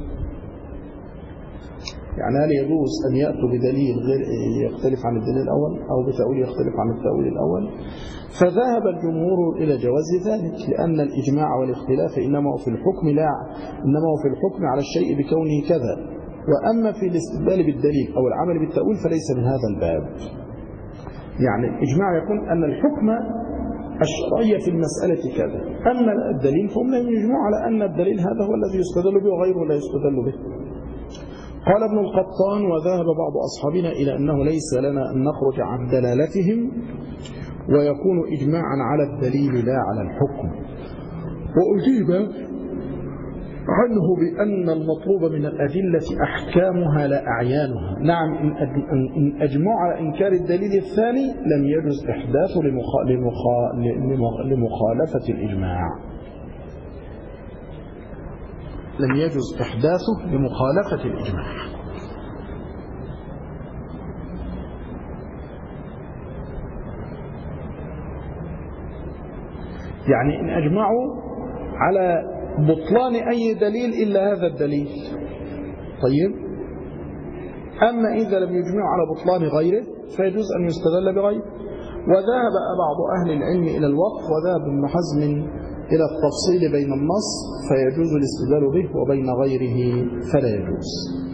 يعني هل يجوز أن يأتوا بدليل غير يختلف عن الدليل الأول أو بتأويل يختلف عن التأويل الأول؟ فذهب الجمهور إلى جواز ذلك، لأن الإجماع والاختلاف إنما هو في الحكم على الشيء بكونه كذا، وأما في الاستدلال بالدليل أو العمل بالتأويل فليس من هذا الباب. يعني الإجماع يكون أن الحكم الشرعي في المسألة كذا، أما الدليل فهم لم يجمعوا على أن الدليل هذا هو الذي يستدل به وغيره لا يستدل به. قال ابن القطان: وذهب بعض أصحابنا إلى أنه ليس لنا أن نخرج عن دلالتهم، ويكون إجماعا على الدليل لا على الحكم. وأجيب عنه بأن المطلوب من الأدلة أحكامها لا أعيانها. نعم، إن أجمعوا على إنكار الدليل الثاني لم يجوز إحداثه لمخالفة الإجماع، لم يجوز إحداثه لمخالفة الإجماع. يعني إن أجمعوا على بطلان أي دليل إلا هذا الدليل. طيب، أما إذا لم يجمعوا على بطلان غيره فيجوز أن يستدل بغيره. وذهب بعض أهل العلم إلى الوقف، وذهب ابن حزم إلى التفصيل بين النص فيجوز الاستدلال به وبين غيره فلا يجوز.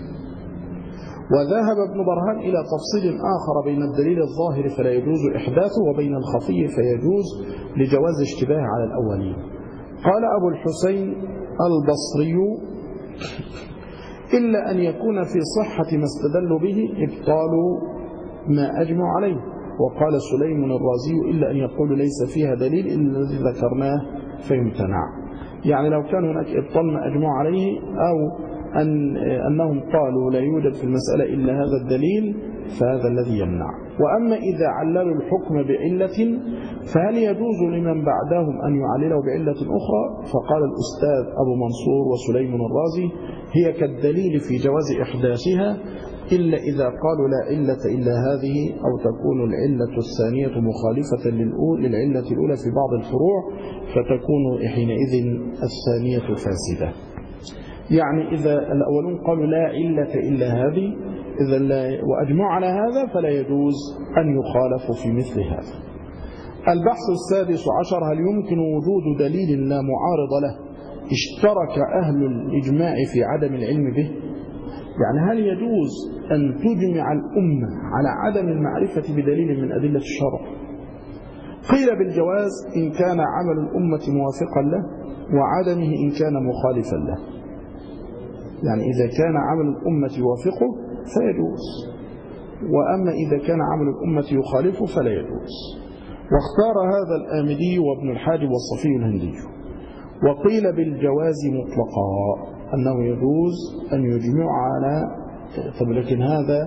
وذهب ابن برهان إلى تفصيل آخر بين الدليل الظاهر فلا يجوز إحداثه وبين الخفي فيجوز لجواز اشتباه على الأولين. قال أبو الحسين البصري: إلا أن يكون في صحة ما استدلوا به إبطال ما أجمع عليه. وقال سليم الرازي: إلا أن يقول ليس فيها دليل إلا الذي ذكرناه فيمتنع. يعني لو كان هناك إبطال ما أجمع عليه، أو أنهم قالوا لا يوجد في المسألة إلا هذا الدليل، فهذا الذي يمنع. وأما إذا عللوا الحكم بعلة فهل يجوز لمن بعدهم أن يعلله بعلة أخرى؟ فقال الأستاذ أبو منصور وسليم الرازي: هي كالدليل في جواز إحداثها، إلا إذا قالوا لا علة إلا هذه، أو تكون العلة الثانية مخالفة للعلة الأولى في بعض الفروع، فتكون حينئذ الثانية فاسدة. يعني إذا الأولون قالوا لا علة إلا هذه وأجمعوا على هذا فلا يجوز أن يخالفوا في مثل هذا. البحث السادس عشر: هل يمكن وجود دليل لا معارض له اشترك أهل الإجماع في عدم العلم به؟ يعني هل يجوز أن تجمع الأمة على عدم المعرفة بدليل من أدلة الشرع؟ قيل بالجواز إن كان عمل الأمة موافقا له، وعدمه إن كان مخالفا له. يعني إذا كان عمل الأمة يوافقه فيجوز، وأما إذا كان عمل الأمة يخالفه فلا يجوز. واختار هذا الآمدي وابن الحاجب والصفي الهندي. وقيل بالجواز مطلقا، أنه يجوز أن يجمع على، طب لكن هذا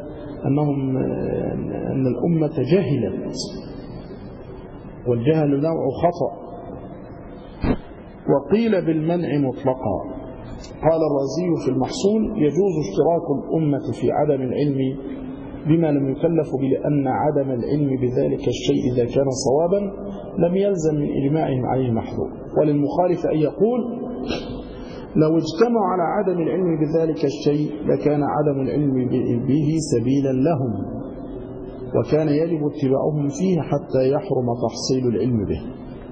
أن الأمة جهلت، والجهل نوع خطأ. وقيل بالمنع مطلقا. قال الرازي في المحصول: يجوز اشتراك الأمة في عدم العلم بما لم يكلف به، لأن عدم العلم بذلك الشيء إذا كان صوابا لم يلزم من إجماعهم عليه محظور. وللمخالف أن يقول: لو اجتمعوا على عدم العلم بذلك الشيء لكان عدم العلم به سبيلا لهم، وكان يجب اتباعهم فيه حتى يحرم تحصيل العلم به.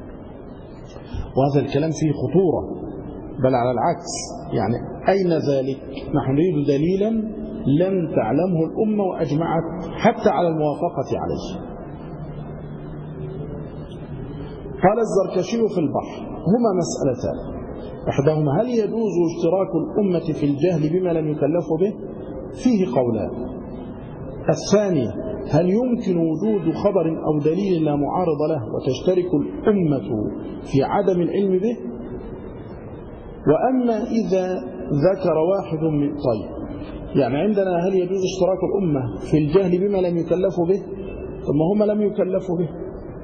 وهذا الكلام فيه خطورة، بل على العكس. يعني أين ذلك؟ نحن نريد دليلا لم تعلمه الأمة وأجمعت حتى على الموافقة عليه. قال الزركشي في البحر: هما مسألتان، إحداهما هل يجوز اشتراك الأمة في الجهل بما لم يكلفوا به؟ فيه قولان. الثاني: هل يمكن وجود خبر أو دليل لا معارض له وتشترك الأمة في عدم العلم به؟ وأما إذا ذكر واحد من يعني عندنا هل يجوز اشتراك الأمة في الجهل بما لم يكلفوا به؟ ثم هم لم يكلفوا به،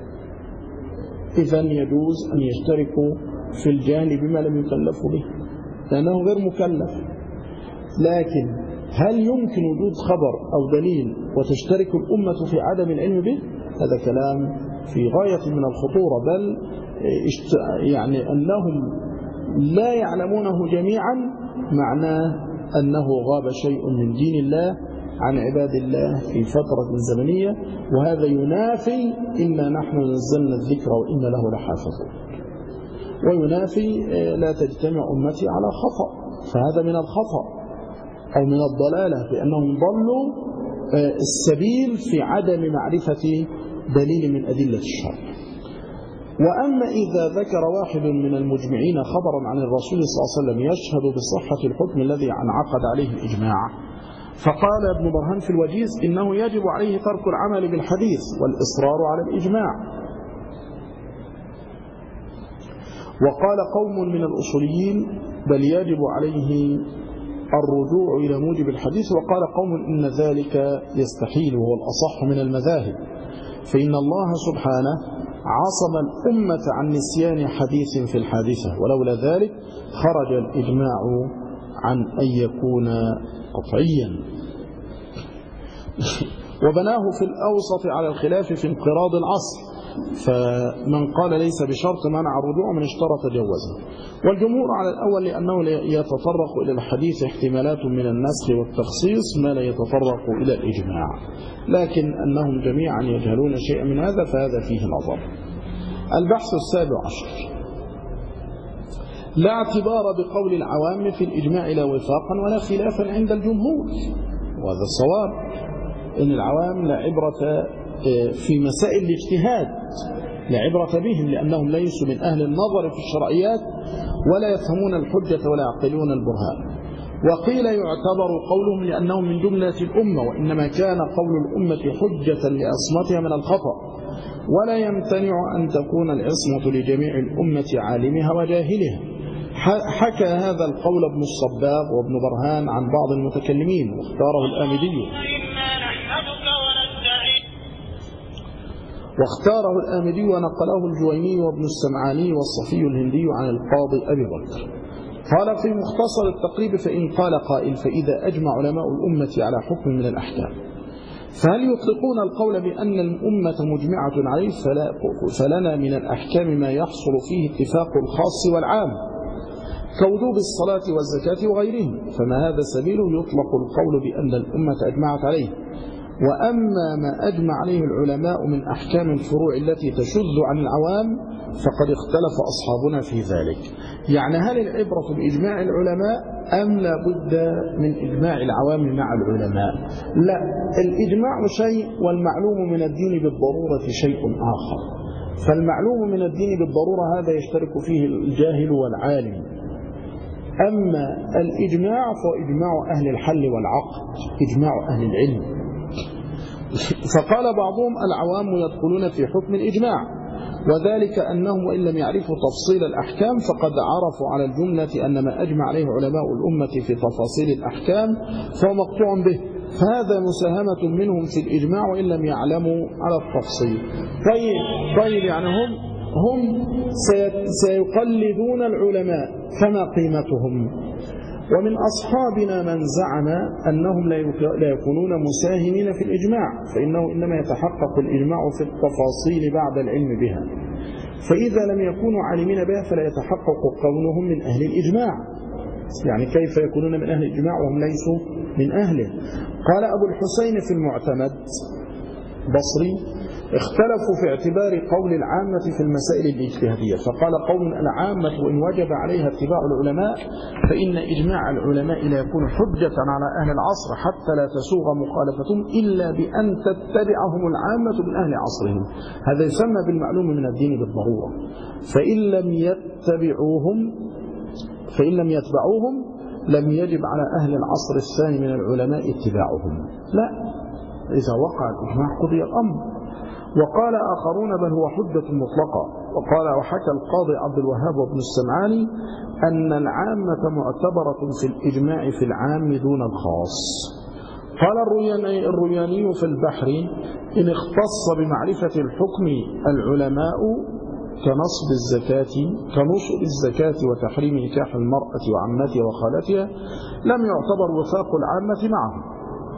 إذن يجوز أن يشتركوا في الجهل بما لم يكلفوا به لأنه غير مكلف. لكن هل يمكن وجود خبر أو دليل وتشترك الأمة في عدم العلم به؟ هذا كلام في غاية من الخطورة، بل يعني أنهم لا يعلمونه جميعا، معناه أنه غاب شيء من دين الله عن عباد الله في فترة زمنية، وهذا ينافي إنا نحن نزلنا الذكر وإنا له لحافظون، وينافي لا تجتمع أمتي على خطأ، فهذا من الخطأ أو من الضلالة، لأنهم ضلوا السبيل في عدم معرفة دليل من أدلة الشرع. وأما إذا ذكر واحد من المجمعين خبرا عن الرسول صلى الله عليه وسلم يشهد بصحة الحكم الذي انعقد عليه الإجماع، فقال ابن برهان في الوجيز إنه يجب عليه ترك العمل بالحديث والإصرار على الإجماع. وقال قوم من الأصوليين بل يجب عليه الرجوع إلى موجب الحديث، وقال قوم إن ذلك يستحيل وهو الأصح من المذاهب، فإن الله سبحانه عصم الأمة عن نسيان حديث في الحادثة، ولولا ذلك خرج الإجماع عن أن يكون قطعيا. وبناه في الأوسط على الخلاف في انقراض العصر، فمن قال ليس بشرط منع الرجوع، من اشترط جوزه. والجمهور على الأول لأنه يتطرق إلى الحديث احتمالات من النسخ والتخصيص ما لا يتطرق إلى الإجماع، لكن أنهم جميعا يجهلون شيئا من هذا، فهذا فيه نظر. البحث السابع عشر: لا اعتبار بقول العوام في الإجماع لا وفاقا ولا خلافا عند الجمهور، وهذا الصواب، إن العوام لا عبرة في مسائل الاجتهاد، لا عبرة بهم، لأنهم ليسوا من أهل النظر في الشرعيات ولا يفهمون الحجة ولا يعقلون البرهان. وقيل يعتبر قولهم لأنهم من جملة الأمة، وإنما كان قول الأمة حجة لعصمتها من الخطأ، ولا يمتنع أن تكون العصمة لجميع الأمة عالمها وجاهلها. حكى هذا القول ابن الصباغ وابن برهان عن بعض المتكلمين، واختاره الآمدي ونقله الجويني وابن السمعاني والصفي الهندي عن القاضي أبي بكر. قال في مختصر التقريب: فإن قال قائل فإذا أجمع علماء الأمة على حكم من الأحكام، فهل يطلقون القول بأن الأمة مجمعة عليه؟ فلنا من الأحكام ما يحصل فيه اتفاق الخاص والعام كوجوب الصلاة والزكاة وغيرهم، فما هذا سبيل يطلق القول بأن الأمة أجمعت عليه. وأما ما أجمع عليه العلماء من أحكام الفروع التي تشذ عن العوام فقد اختلف أصحابنا في ذلك. يعني هل العبرة بإجماع العلماء أم لا بد من إجماع العوام مع العلماء؟ لا، الإجماع شيء والمعلوم من الدين بالضرورة شيء آخر. فالمعلوم من الدين بالضرورة هذا يشترك فيه الجاهل والعالم، أما الإجماع فإجماع أهل الحل والعقد، إجماع أهل العلم. فقال بعضهم العوام يدخلون في حكم الإجماع، وذلك أنهم وإن لم يعرفوا تفصيل الأحكام فقد عرفوا على الجملة أن ما أجمع عليه علماء الأمة في تفاصيل الأحكام فهو مقطوع به، فهذا مساهمة منهم في الإجماع وإن لم يعلموا على التفصيل. طيب يعني هم سيقلدون العلماء، فما قيمتهم؟ ومن أصحابنا من زعم أنهم لا يكونون مساهمين في الإجماع، فإنه إنما يتحقق الإجماع في التفاصيل بعد العلم بها، فإذا لم يكونوا عالمين بها فلا يتحقق كونهم من أهل الإجماع. يعني كيف يكونون من أهل الإجماع وهم ليسوا من أهله؟ قال أبو الحسين في المعتمد بصري: اختلفوا في اعتبار قول العامة في المسائل الاجتهادية، فقال قوم العامة وإن وجب عليها اتباع العلماء فإن إجماع العلماء لا يكون حجة على أهل العصر حتى لا تسوغ مخالفتهم إلا بأن تتبعهم العامة من أهل عصرهم، هذا يسمى بالمعلوم من الدين بالضرورة. فإن لم يتبعوهم لم يجب على أهل العصر الثاني من العلماء اتباعهم، لا، إذا وقع الإجماع قضي الأمر. وقال آخرون بل هو حجة مطلقة. وحكى القاضي عبد الوهاب وابن السمعاني أن العامة معتبرة في الإجماع في العام دون الخاص. قال الروياني في البحر: إن اختص بمعرفة الحكم العلماء كنصب الزكاة وتحريم نكاح المرأة وعمتها وخالتها لم يعتبر وفاق العامة معهم.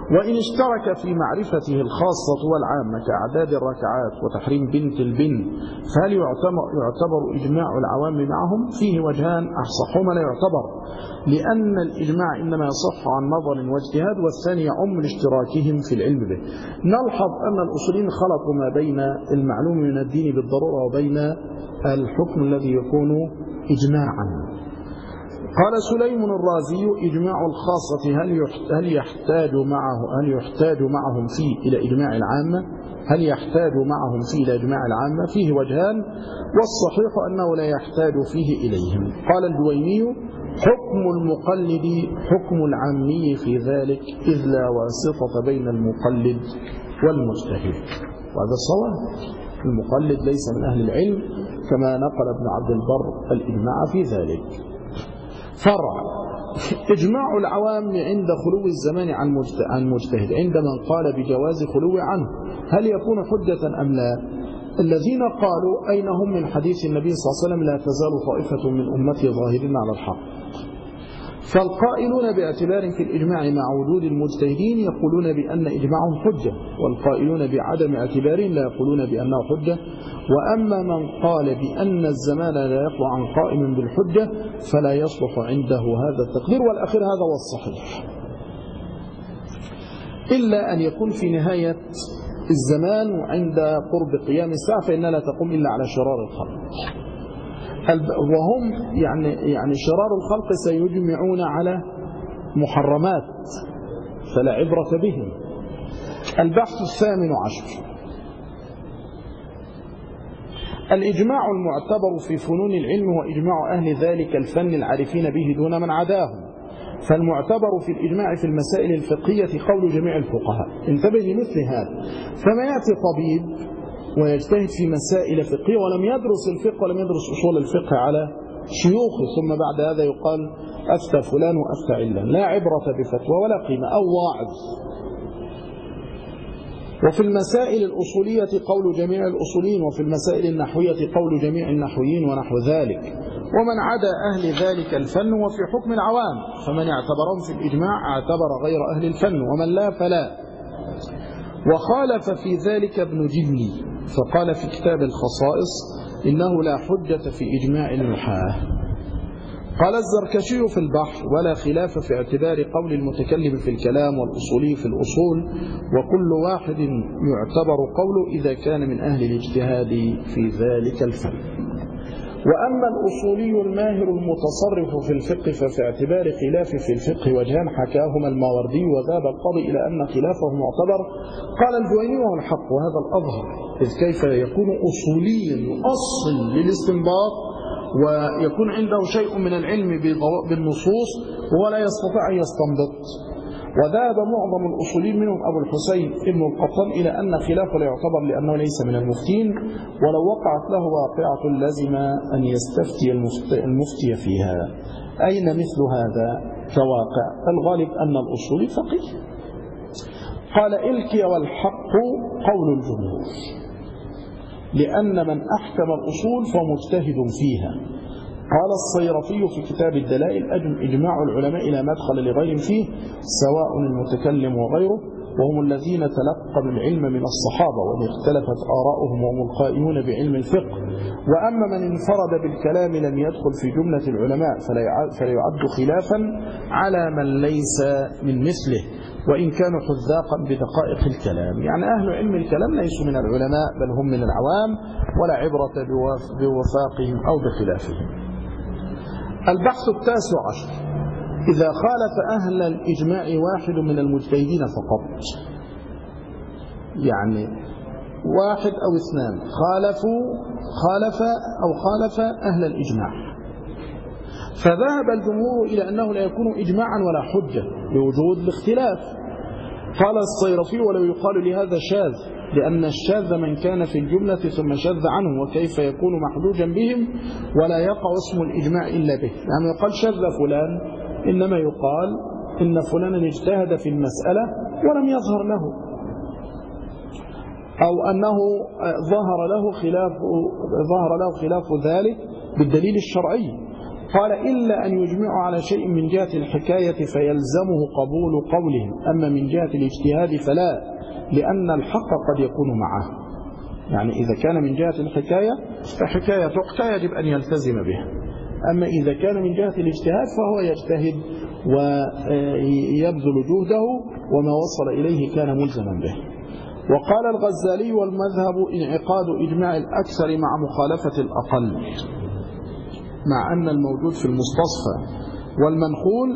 وإن اشترك في معرفته الخاصة والعامة كأعداد الركعات وتحريم بنت البنت، فهل يعتبر إجماع العوام معهم؟ فيه وجهان، أصحهما لا يعتبر، لأن الإجماع إنما يصح عن نظر واجتهاد، والثاني يعم لاشتراكهم في العلم به. نلحظ أن الأصوليين خلطوا ما بين المعلوم من الدين بالضرورة وبين الحكم الذي يكون إجماعا. قال سليم الرازي: إجماع الخاصة هل يحتاج معهم فيه إلى إجماع العامة؟ هل يحتاج معهم فيه إلى إجماع العامة؟ فيه وجهان، والصحيح أنه لا يحتاج فيه إليهم. قال الجويني: حكم المقلد حكم العامي في ذلك، إذ لا واسطة بين المقلد والمجتهد. وهذا الصواب، المقلد ليس من أهل العلم، كما نقل ابن عبد البر الإجماع في ذلك. فرع: إجماع العوام عند خلو الزمان عن مجتهد، عند من قال بجواز خلو عنه، هل يكون حجة أم لا؟ الذين قالوا أين هم من حديث النبي صلى الله عليه وسلم: لا تزال طائفة من أمتي ظاهرين على الحق. فالقائلون باعتبار في الإجماع مع وجود المجتهدين يقولون بأن إجماعهم حجة، والقائلون بعدم اعتبارهم لا يقولون بأنه حجة. وأما من قال بأن الزمان لا يقع عن قائم بالحجة فلا يصلح عنده هذا التقدير، والأخير هذا هو الصحيح، إلا أن يكون في نهاية الزمان وعند قرب قيام الساعة، فإنها لا تقوم إلا على شرار الخلق، وهم يعني شرار الخلق سيجمعون على محرمات فلا عبرة بهم. البحث 18: الإجماع المعتبر في فنون العلم هو إجماع أهل ذلك الفن العارفين به دون من عداهم. فالمعتبر في الإجماع في المسائل الفقهية قول جميع الفقهاء. انتبه لمثل هذا، فما يأتي طبيب ويجتهد في مسائل فقهية ولم يدرس الفقه ولم يدرس أصول الفقه على شيوخه، ثم بعد هذا يقال أفتى فلان وأفتى علان، لا عبرة بفتوى ولا قيمة، أو واعظ. وفي المسائل الأصولية قول جميع الأصوليين، وفي المسائل النحوية قول جميع النحويين ونحو ذلك. ومن عدا أهل ذلك الفن وفي حكم العوام، فمن اعتبرهم في الإجماع اعتبر غير أهل الفن، ومن لا فلا. وخالف في ذلك ابن جبني، فقال في كتاب الخصائص: إنه لا حجة في إجماع النحاة. قال الزركشي في البحر: ولا خلاف في اعتبار قول المتكلم في الكلام والأصولي في الأصول، وكل واحد يعتبر قوله إذا كان من أهل الاجتهاد في ذلك الفن. وأما الأصولي الماهر المتصرف في الفقه ففي اعتبار خلاف في الفقه وجهان حكاهما الماوردي، وذهب القاضي إلى أن خلافه معتبر. قال الجويني: وهو الحق وهذا الأظهر، إذ كيف يكون أصوليا يؤصل للاستنباط ويكون عنده شيء من العلم بالنصوص ولا يستطيع أن يستنبط؟ وذهب معظم الأصوليين منهم أبو الحسين ابن القطان إلى أن خلافه لا يعتبر لأنه ليس من المفتين، ولو وقعت له واقعة لزم أن يستفتي المفتي فيها. أين مثل هذا كواقع؟ الغالب أن الأصولي فقيه. قال إلكي: والحق قول الجمهور، لأن من أحكم الأصول فمجتهد فيها. قال الصيرفي في كتاب الدلائل: إجماع العلماء إلى مدخل لغير فيه، سواء المتكلم وغيره، وهم الذين تلقوا العلم من الصحابة وإن اختلفت آراؤهم وهم القائمون بعلم الفقه. وأما من انفرد بالكلام لم يدخل في جملة العلماء فلا يعد خلافا على من ليس من مثله، وإن كانوا حذاقا بدقائق الكلام. يعني أهل علم الكلام ليسوا من العلماء بل هم من العوام، ولا عبرة بوفاقهم أو بخلافهم. البحث 19: إذا خالف أهل الإجماع واحد من المجتهدين فقط، يعني واحد أو اثنان خالف أهل الإجماع، فذهب الجمهور إلى أنه لا يكون إجماعا ولا حجة لوجود الاختلاف. قال الصيرفي: ولو يقال لهذا شاذ، لأن الشاذ من كان في الجملة ثم شذ عنه، وكيف يكون محجوجا بهم ولا يقع اسم الإجماع إلا به. يعني يقال شذ فلان، إنما يقال إن فلانا اجتهد في المسألة ولم يظهر له، أو أنه ظهر له خلاف ذلك بالدليل الشرعي. قال إلا أن يجمعوا على شيء من جهة الحكاية فيلزمه قبول قولهم، أما من جهة الاجتهاد فلا، لأن الحق قد يكون معه. يعني إذا كان من جهة الحكاية فحكاية تحكى يجب أن يلتزم بها، أما إذا كان من جهة الاجتهاد فهو يجتهد ويبذل جهده وما وصل إليه كان ملزما به. وقال الغزالي: والمذهب انعقاد إجماع الأكثر مع مخالفة الأقل، مع أن الموجود في المستصفى والمنخول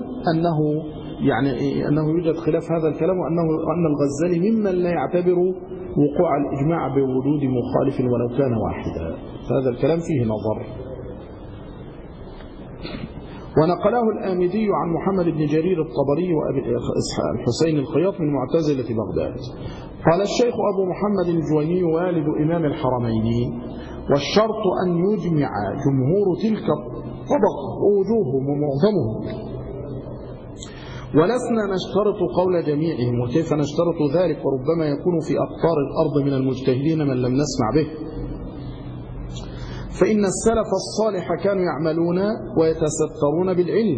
أنه يوجد خلاف هذا الكلام، وأن الغزالي ممن لا يعتبر وقوع الإجماع بوجود مخالف ولو كان واحدا، فهذا الكلام فيه نظر. ونقله الآمدي عن محمد بن جرير الطبري وأبي الحسين الخياط من معتزلة بغداد. قال الشيخ أبو محمد الجويني والد إمام الحرمين: والشرط أن يجمع جمهور تلك الطبقة ووجوههم ومعظمهم، ولسنا نشترط قول جميعهم، وكيف نشترط ذلك وربما يكون في أقطار الأرض من المجتهدين من لم نسمع به، فإن السلف الصالح كانوا يعملون ويتسترون بالعلم،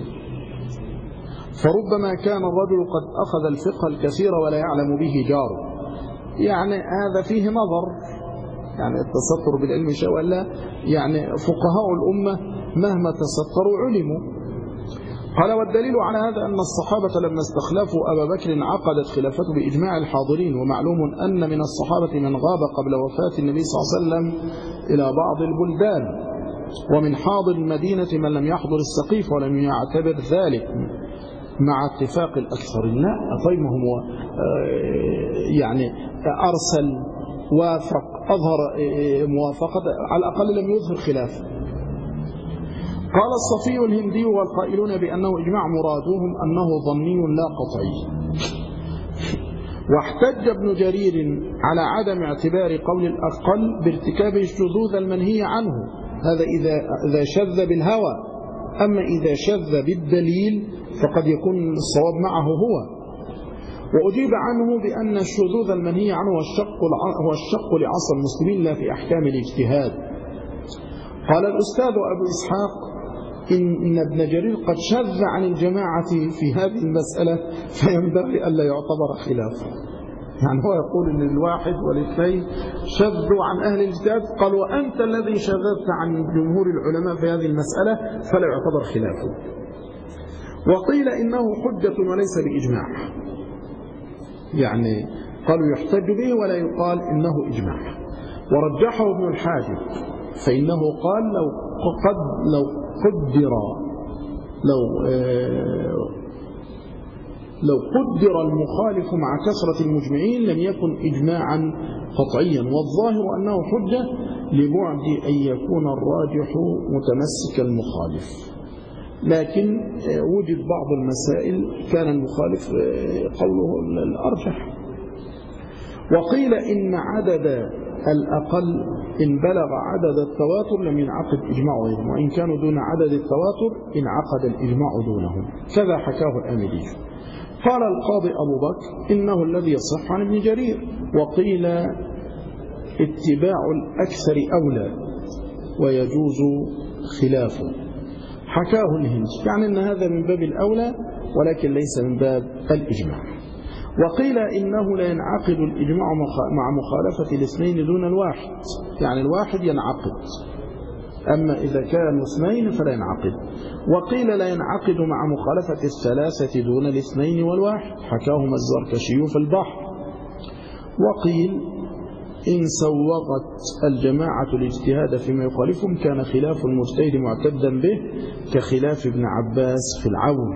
فربما كان الرجل قد أخذ الفقه الكثير ولا يعلم به جاره. يعني هذا فيه نظر، يعني التستر بالعلم شيء ولا، يعني فقهاء الأمة مهما تستروا علموا. قال: والدليل على هذا أن الصحابة لما استخلفوا أبا بكر عقدت خلافته بإجماع الحاضرين، ومعلوم أن من الصحابة من غاب قبل وفاة النبي صلى الله عليه وسلم إلى بعض البلدان، ومن حاضر المدينة من لم يحضر السقيف ولم يعتبر ذلك مع اتفاق الأكثرين. لا، طيب ما هو يعني أرسل وافق أظهر موافقة، على الأقل لم يظهر خلافه. قال الصفي الهندي والقائلون بأنه إجماع مرادوهم أنه ظني لا قطعي. واحتج ابن جرير على عدم اعتبار قول الأقل بارتكاب الشذوذ المنهي عنه، هذا إذا شذ بالهوى، أما إذا شذ بالدليل فقد يكون الصواب معه هو. وأجيب عنه بأن الشذوذ المنهي عنه هو الشق لعصر المسلمين لا في أحكام الاجتهاد. قال الأستاذ أبو إسحاق: إن ابن جرير قد شذ عن الجماعة في هذه المسألة، فينبغي ألا يعتبر خلافه. يعني هو يقول إن الواحد والاثنين شذوا عن أهل الاجتهاد، قال: وأنت الذي شذذت عن جمهور العلماء في هذه المسألة فلا يعتبر خلافه. وقيل إنه حجة وليس بإجماع، يعني قالوا يحتج به ولا يقال إنه إجماع. ورجحه ابن الحاجب، فإنه قال لو قدر المخالف مع كثرة المجمعين لم يكن إجماعا قطعيا، والظاهر أنه حجة لبعد أن يكون الراجح متمسك المخالف، لكن وجد بعض المسائل كان المخالف قوله الأرجح. وقيل إن عدد الأقل إن بلغ عدد التواتر لم ينعقد إجماع غيرهم، وإن كانوا دون عدد التواتر انعقد الإجماع دونهم، كذا حكاه الآمدي. قال القاضي أبو بكر: إنه الذي يصح عن ابن جرير. وقيل اتباع الأكثر أولى ويجوز خلافه، حكاه الهندي، يعني أن هذا من باب الأولى ولكن ليس من باب الإجماع. وقيل إنه لا ينعقد الإجماع مع مخالفة الاثنين دون الواحد، يعني الواحد ينعقد، أما إذا كانوا اثنين فلا ينعقد. وقيل لا ينعقد مع مخالفة الثلاثة دون الاثنين والواحد، حكاهما الزركشي في البحر. وقيل إن سوغت الجماعة الاجتهاد فيما يخالفهم كان خلاف المجتهد معتدا به، كخلاف ابن عباس في العول.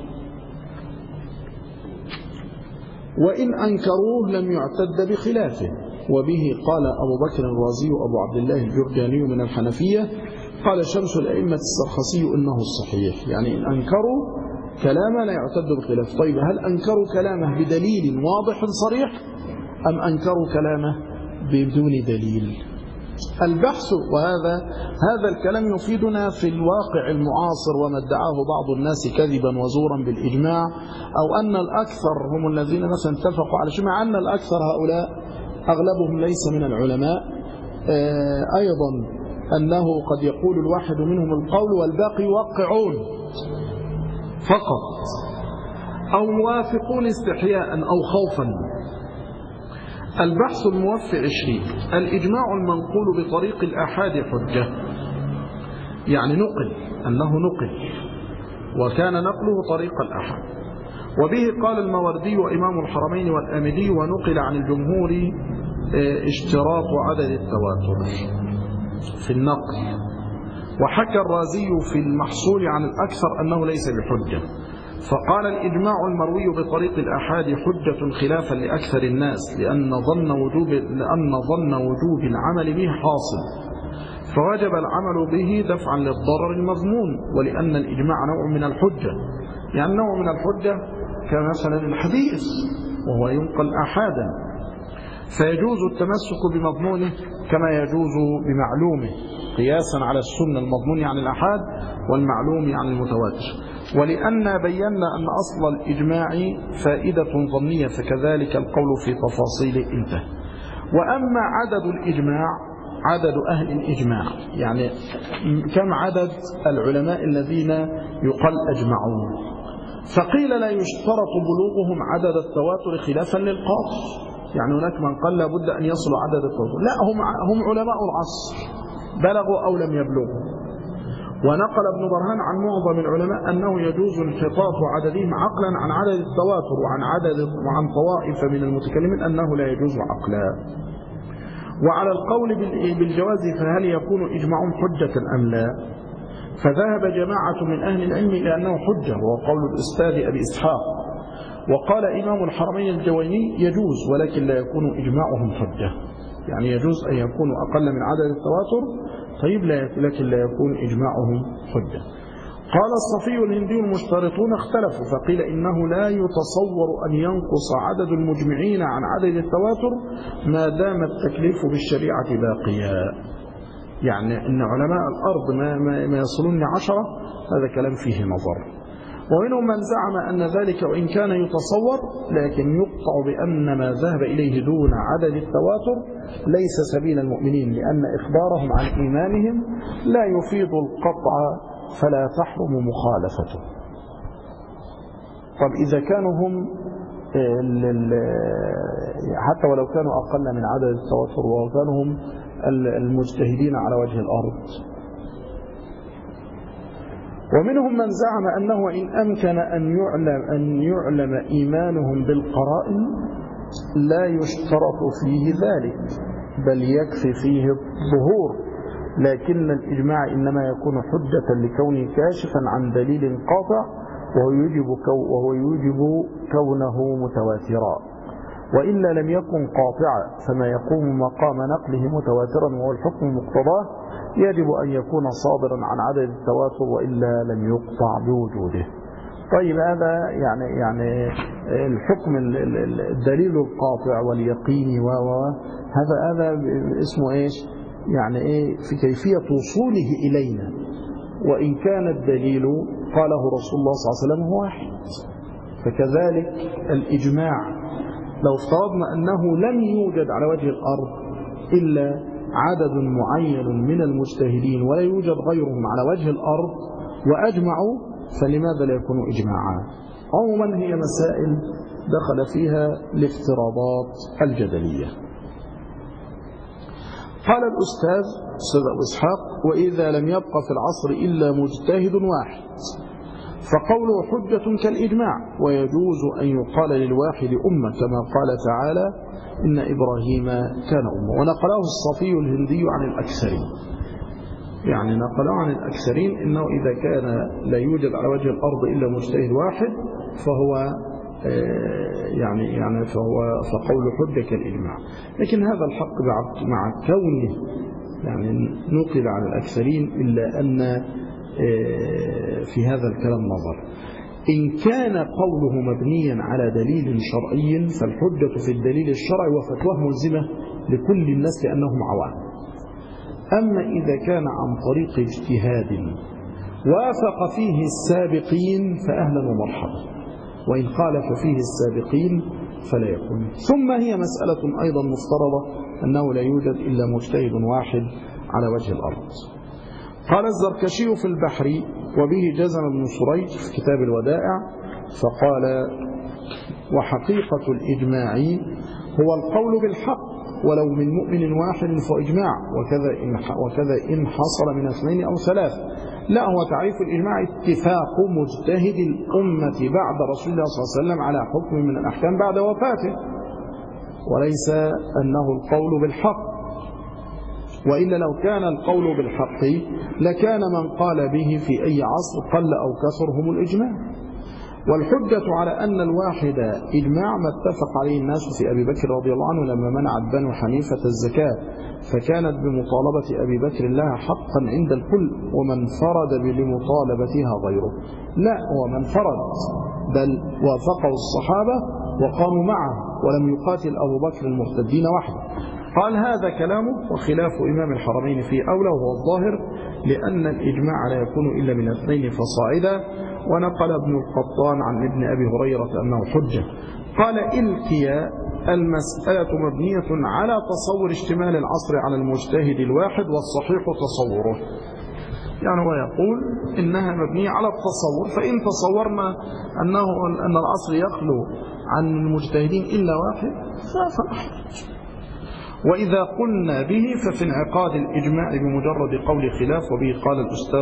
وإن أنكروه لم يعتد بخلافه. وبه قال أبو بكر الرازي وأبو عبد الله الجرجاني من الحنفية. قال شمس الأئمة السرخسي إنه الصحيح، يعني إن أنكروا كلامه لا يعتد بخلافه. طيب هل أنكروا كلامه بدليل واضح صريح أم أنكروا كلامه بدون دليل؟ البحث، وهذا الكلام يفيدنا في الواقع المعاصر، وما ادعاه بعض الناس كذبا وزورا بالإجماع، أو أن الأكثر هم الذين مثلا اتفقوا على شيء، مع أن الأكثر هؤلاء أغلبهم ليس من العلماء. أيضا أنه قد يقول الواحد منهم القول والباقي يوقعون فقط أو موافقون استحياء أو خوفا. البحث الموفي 20. الإجماع المنقول بطريق الآحاد حجة، يعني نقل أنه نقل وكان نقله طريق الآحاد. وبه قال الماوردي وإمام الحرمين والآمدي، ونقل عن الجمهور اشتراط عدد التواتر في النقل. وحكى الرازي في المحصول عن الأكثر أنه ليس بحجة، فقال الإجماع المروي بطريق الآحاد حجة خلافا لأكثر الناس، لأن ظن وجوب العمل به حاصل، فوجب العمل به دفعا للضرر المضمون، ولأن الإجماع نوع من الحجة، يعني نوع من الحجة كمثلا الحديث وهو ينقل آحادا، فيجوز التمسك بمضمونه كما يجوز بمعلومه، قياسا على السنة، المضمون عن الآحاد والمعلوم عن المتواتر. ولأن بينا أن أصل الإجماع فائدة ظنية، فكذلك القول في تفاصيله انتهى. وأما عدد الإجماع، عدد أهل الإجماع، يعني كم عدد العلماء الذين يقال أجمعون، فقيل لا يشترط بلوغهم عدد التواتر خلافا للقاطع، يعني هناك من قال لابد أن يصلوا عدد التواتر، لا، هم علماء العصر بلغوا أو لم يبلغوا. ونقل ابن برهان عن معظم العلماء أنه يجوز انحطاط عددهم عقلا عن عدد التواتر، وعن طوائف من المتكلمين أنه لا يجوز عقلا. وعلى القول بالجواز فهل يكون إجماعهم حجة أم لا؟ فذهب جماعة من أهل العلم إلى أنه حجة، وهو قول الأستاذ أبي إسحاق. وقال إمام الحرمين الجويني يجوز، ولكن لا يكون إجماعهم حجة، يعني يجوز أن يكونوا أقل من عدد التواتر، طيب لكن لا يكون إجماعهم حجة. قال الصفي الهندي المشترطون اختلفوا، فقيل إنه لا يتصور أن ينقص عدد المجمعين عن عدد التواتر ما دام التكليف بالشريعة باقيا، يعني إن علماء الأرض ما يصلون 10، هذا كلام فيه نظر. ومنهم من زعم أن ذلك وإن كان يتصور لكن يقطع بأن ما ذهب إليه دون عدد التواتر ليس سبيل المؤمنين، لأن إخبارهم عن إيمانهم لا يفيد القطع فلا تحرم مخالفته. طب إذا كانوا هم حتى ولو كانوا أقل من عدد التواتر وكانوا هم المجتهدين على وجه الأرض. ومنهم من زعم أنه إن أمكن أن يعلم إيمانهم بالقرائن لا يشترط فيه ذلك، بل يكفي فيه الظهور، لكن الإجماع إنما يكون حجة لكونه كاشفا عن دليل قاطع، وهو يوجب كونه متواترا، وإلا لم يكن قاطعا، فما يقوم مقام نقله متواترا وهو الحكم مقتضاه يجب أن يكون صادرا عن عدد التواتر، وإلا لم يقطع بوجوده. طيب هذا يعني الحكم الدليل القاطع واليقين هذا اسمه ايش؟ يعني ايه في كيفية وصوله إلينا، وإن كان الدليل قاله رسول الله صلى الله عليه وسلم هو واحد. فكذلك الإجماع لو افترضنا أنه لم يوجد على وجه الأرض إلا عدد معين من المجتهدين ولا يوجد غيرهم على وجه الأرض وأجمعوا، فلماذا لا يكون إجماعا؟ عموما هي مسائل دخل فيها الافتراضات الجدلية. قال الأستاذ أبو إسحاق: وإذا لم يبقى في العصر إلا مجتهد واحد فقوله حجة كالإجماع، ويجوز أن يقال للواحد أمة كما قال تعالى: إن إبراهيم كان أمة. ونقله الصفي الهندي عن الأكثرين، يعني نقله عن الأكثرين إنه إذا كان لا يوجد على وجه الأرض إلا مجتهد واحد فهو فقول حجة كالإجماع. لكن هذا الحق مع كونه يعني نقل عن الأكثرين، إلا أن في هذا الكلام نظر. إن كان قوله مبنيا على دليل شرعي فالحجة في الدليل الشرعي وفتواه ملزمة لكل الناس لأنهم عوام. أما إذا كان عن طريق اجتهاد وافق فيه السابقين فأهلا ومرحبا، وإن خالف فيه السابقين فلا يكون. ثم هي مسألة أيضا مفترضة أنه لا يوجد إلا مجتهد واحد على وجه الأرض. قال الزركشي في البحر وبه جزم ابن سريج في كتاب الودائع فقال: وحقيقة الإجماع هو القول بالحق ولو من مؤمن واحد فإجماع، وكذا إن حصل من 2 أو 3. لا، هو تعريف الإجماع اتفاق مجتهد الأمة بعد رسول الله صلى الله عليه وسلم على حكم من الأحكام بعد وفاته، وليس أنه القول بالحق. وإلا لو كان القول بالحق لكان من قال به في أي عصر قل أو كثر هم الإجماع. والحجة على أن الواحد إجماع ما اتفق عليه الناس في أبي بكر رضي الله عنه لما منعت بنو حنيفة الزكاة، فكانت بمطالبة أبي بكر لها حقا عند الكل، ومن فرد بمطالبتها غيره. لا، هو من فرد، بل وافقه الصحابة وقاموا معه، ولم يقاتل أبو بكر المرتدين وحده. قال: هذا كلامه وخلاف إمام الحرمين في أولى، وهو الظاهر، لأن الإجماع لا يكون إلا من 2 فصاعدا. ونقل ابن القطان عن ابن أبي هريرة أنه حجة. قال: الكيا المسألة مبنية على تصور اشتمال العصر على المجتهد الواحد، والصحيح تصوره. يعني هو يقول إنها مبنية على التصور، فإن تصورنا أن العصر يخلو عن المجتهدين إلا واحد فنحرج. وإذا قلنا به ففي انعقاد الإجماع بمجرد قول خلاف. وبه قال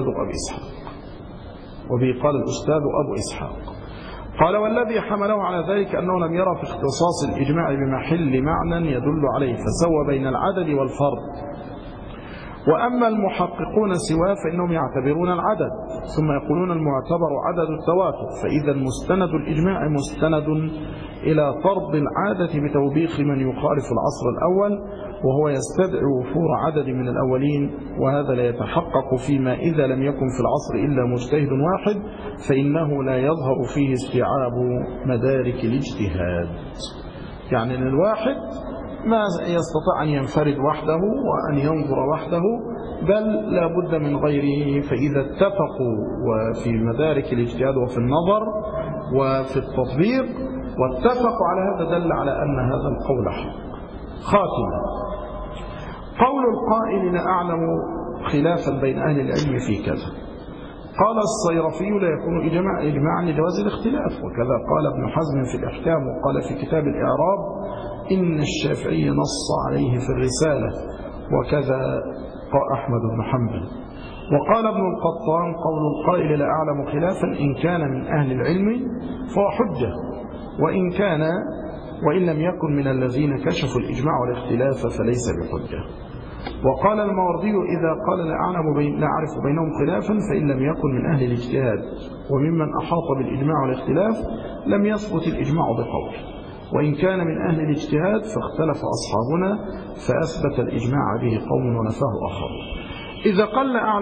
الأستاذ أبو إسحاق. قال: والذي حمله على ذلك أنه لم يرى في اختصاص الإجماع بمحل معنى يدل عليه، فسوى بين العدد والفرد. وأما المحققون سواه فإنهم يعتبرون العدد، ثم يقولون المعتبر عدد التواتر، فإذا مستند الإجماع مستند إلى فرض العادة بتوبيخ من يخالف العصر الأول، وهو يستدعي وفور عدد من الأولين، وهذا لا يتحقق فيما إذا لم يكن في العصر إلا مجتهد واحد، فإنه لا يظهر فيه استيعاب مدارك الاجتهاد. يعني أن الواحد ما يستطيع أن ينفرد وحده وأن ينظر وحده، بل لا بد من غيره. فإذا اتفقوا وفي مدارك الاجتهاد وفي النظر وفي التطبيق واتفقوا على هذا دل على أن هذا القول حق. خاتمة: قول القائل: لا أعلم خلافا بين أهل العلم في كذا. قال الصيرفي: لا يكون إجماعا لجواز الاختلاف. وكذا قال ابن حزم في الإحكام، وقال في كتاب الإعراب إن الشافعي نص عليه في الرسالة، وكذا قال أحمد بن حنبل. وقال ابن القطان: قول القائل لا أعلم خلافا إن كان من أهل العلم فهو حجة، وإن لم يكن من الذين كشفوا الإجماع والاختلاف فليس بحجة. وقال الماوردي: إذا قال لا أعرف بينهم خلافا فإن لم يكن من أهل الاجتهاد وممن أحاط بالإجماع والاختلاف لم يثبت الإجماع بقول، وإن كان من أهل الاجتهاد فاختلف أصحابنا فأثبت الإجماع به قوم ونفاه آخر. إذا قال لا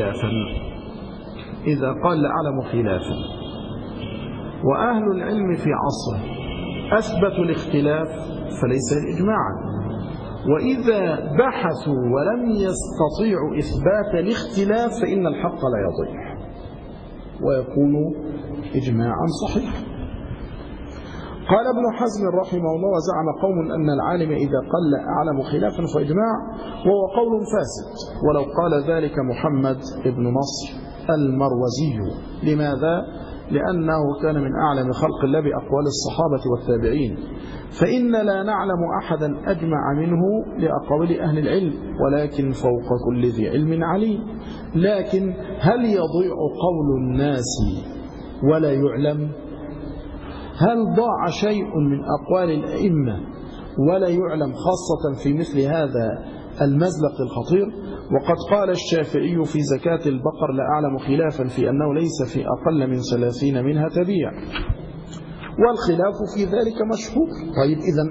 أعلم خلافا وأهل العلم في عصره أثبتوا الاختلاف فليس الإجماعا، وإذا بحثوا ولم يستطيعوا إثبات الاختلاف فإن الحق لا يضيع ويكون إجماعا صحيحا. قال ابن حزم رحمه الله: وزعم قوم أن العالم إذا قال لا أعلم خلافا فإجماع، وهو قول فاسد، ولو قال ذلك محمد بن نصر المروزي. لماذا؟ لأنه كان من أعلم خلق الله بأقوال الصحابة والتابعين، فإن لا نعلم أحدا أجمع منه لأقوال أهل العلم، ولكن فوق كل ذي علم عليم. لكن هل يضيع قول الناس ولا يعلم؟ هل ضاع شيء من أقوال الأئمة ولا يعلم، خاصة في مثل هذا المزلق الخطير؟ وقد قال الشافعي في زكاة البقر: لا أعلم خلافا في أنه ليس في أقل من 30 منها تبيع، والخلاف في ذلك مشهور. طيب إذن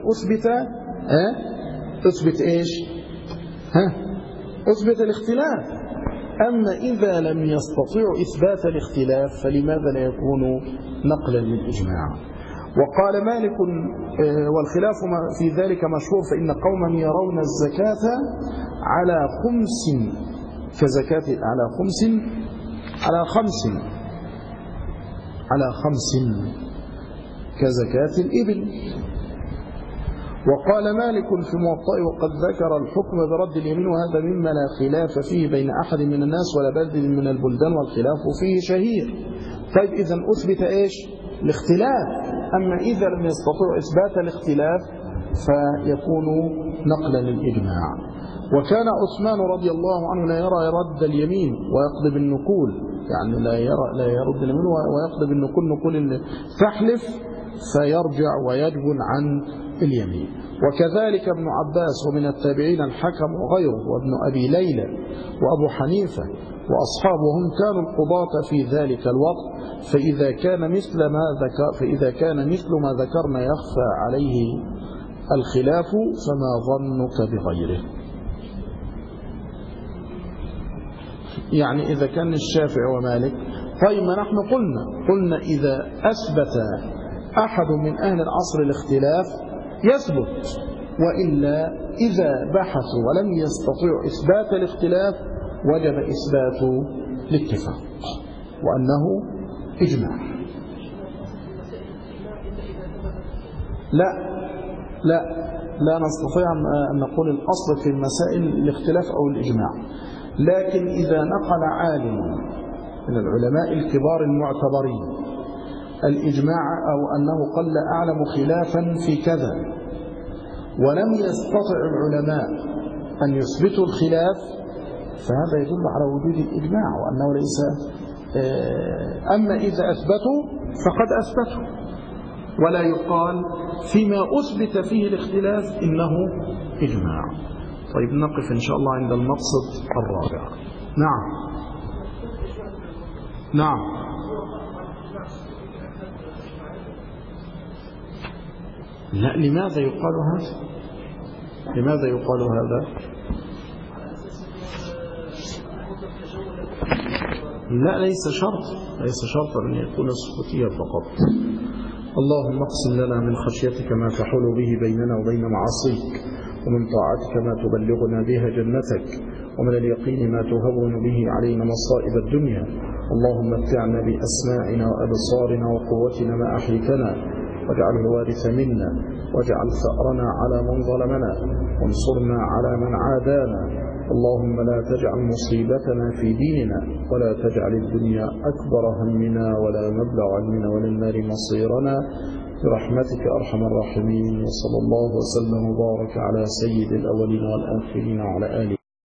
أثبت إيش؟ أثبت الاختلاف. أما إذا لم يستطيع إثبات الاختلاف فلماذا لا يكون نقلا للإجماع؟ وقال مالك: والخلاف في ذلك مشهور، فإن قوما يرون الزكاة على خمس كزكاة على خمس كزكاة الإبل، وقال مالك في موطئه وقد ذكر الحكم برد اليمين وهذا مما لا خلاف فيه بين أحد من الناس ولا بلد من البلدان والخلاف فيه شهير. طيب إذا أثبت إيش؟ الاختلاف. أما إذا لم يستطيع إثبات الاختلاف فيكون نقلا للإجماع. وكان عثمان رضي الله عنه لا يرى رد اليمين ويقضي بالنقول، يعني لا يرد اليمين ويقضي بالنقول، نقول تحلف فيرجع ويجبن عن اليمين. وكذلك ابن عباس ومن التابعين الحكم وغيره وابن أبي ليلى وأبو حنيفة وأصحابهم كانوا القضاة في ذلك الوقت، فإذا كان مثل ما ذكرنا يخفى عليه الخلاف فما ظنك بغيره. يعني إذا كان الشافعي ومالك، طيب ما نحن قلنا إذا أثبت أحد من أهل العصر الاختلاف يثبت، وإلا إذا بحثوا ولم يستطيعوا إثبات الاختلاف وجب إثبات الاتفاق وأنه إجماع. لا نستطيع أن نقول الأصل في المسائل الاختلاف أو الإجماع، لكن إذا نقل عالم من العلماء الكبار المعتبرين الإجماع أو أنه قل أعلم خلافا في كذا ولم يستطع العلماء أن يثبتوا الخلاف، فهذا يدل على وجود الإجماع وأنه ليس. أما إذا أثبتوا فقد أثبتوا، ولا يقال فيما أثبت فيه الاختلاف إنه إجماع. طيب نقف إن شاء الله عند المقصد الرابع. نعم لا، لماذا يقال هذا؟ لا، ليس شرط أن يكون سكوتيا فقط. اللهم اقسم لنا من خشيتك ما تحول به بيننا وبين معاصيك، ومن طاعتك ما تبلغنا بها جنتك، ومن اليقين ما تهون به علينا مصائب الدنيا. اللهم متعنا بأسماعنا وأبصارنا وقوتنا ما أحيتنا، واجعله الوارث منا، واجعل ثأرنا على من ظلمنا، وانصرنا على من عادانا. اللهم لا تجعل مصيبتنا في ديننا، ولا تجعل الدنيا أكبر همنا ولا مبلغ علمنا ولا النار مصيرنا، برحمتك أرحم الراحمين. وصلى الله وسلم وبارك على سيد الأولين والآخرين وعلى آله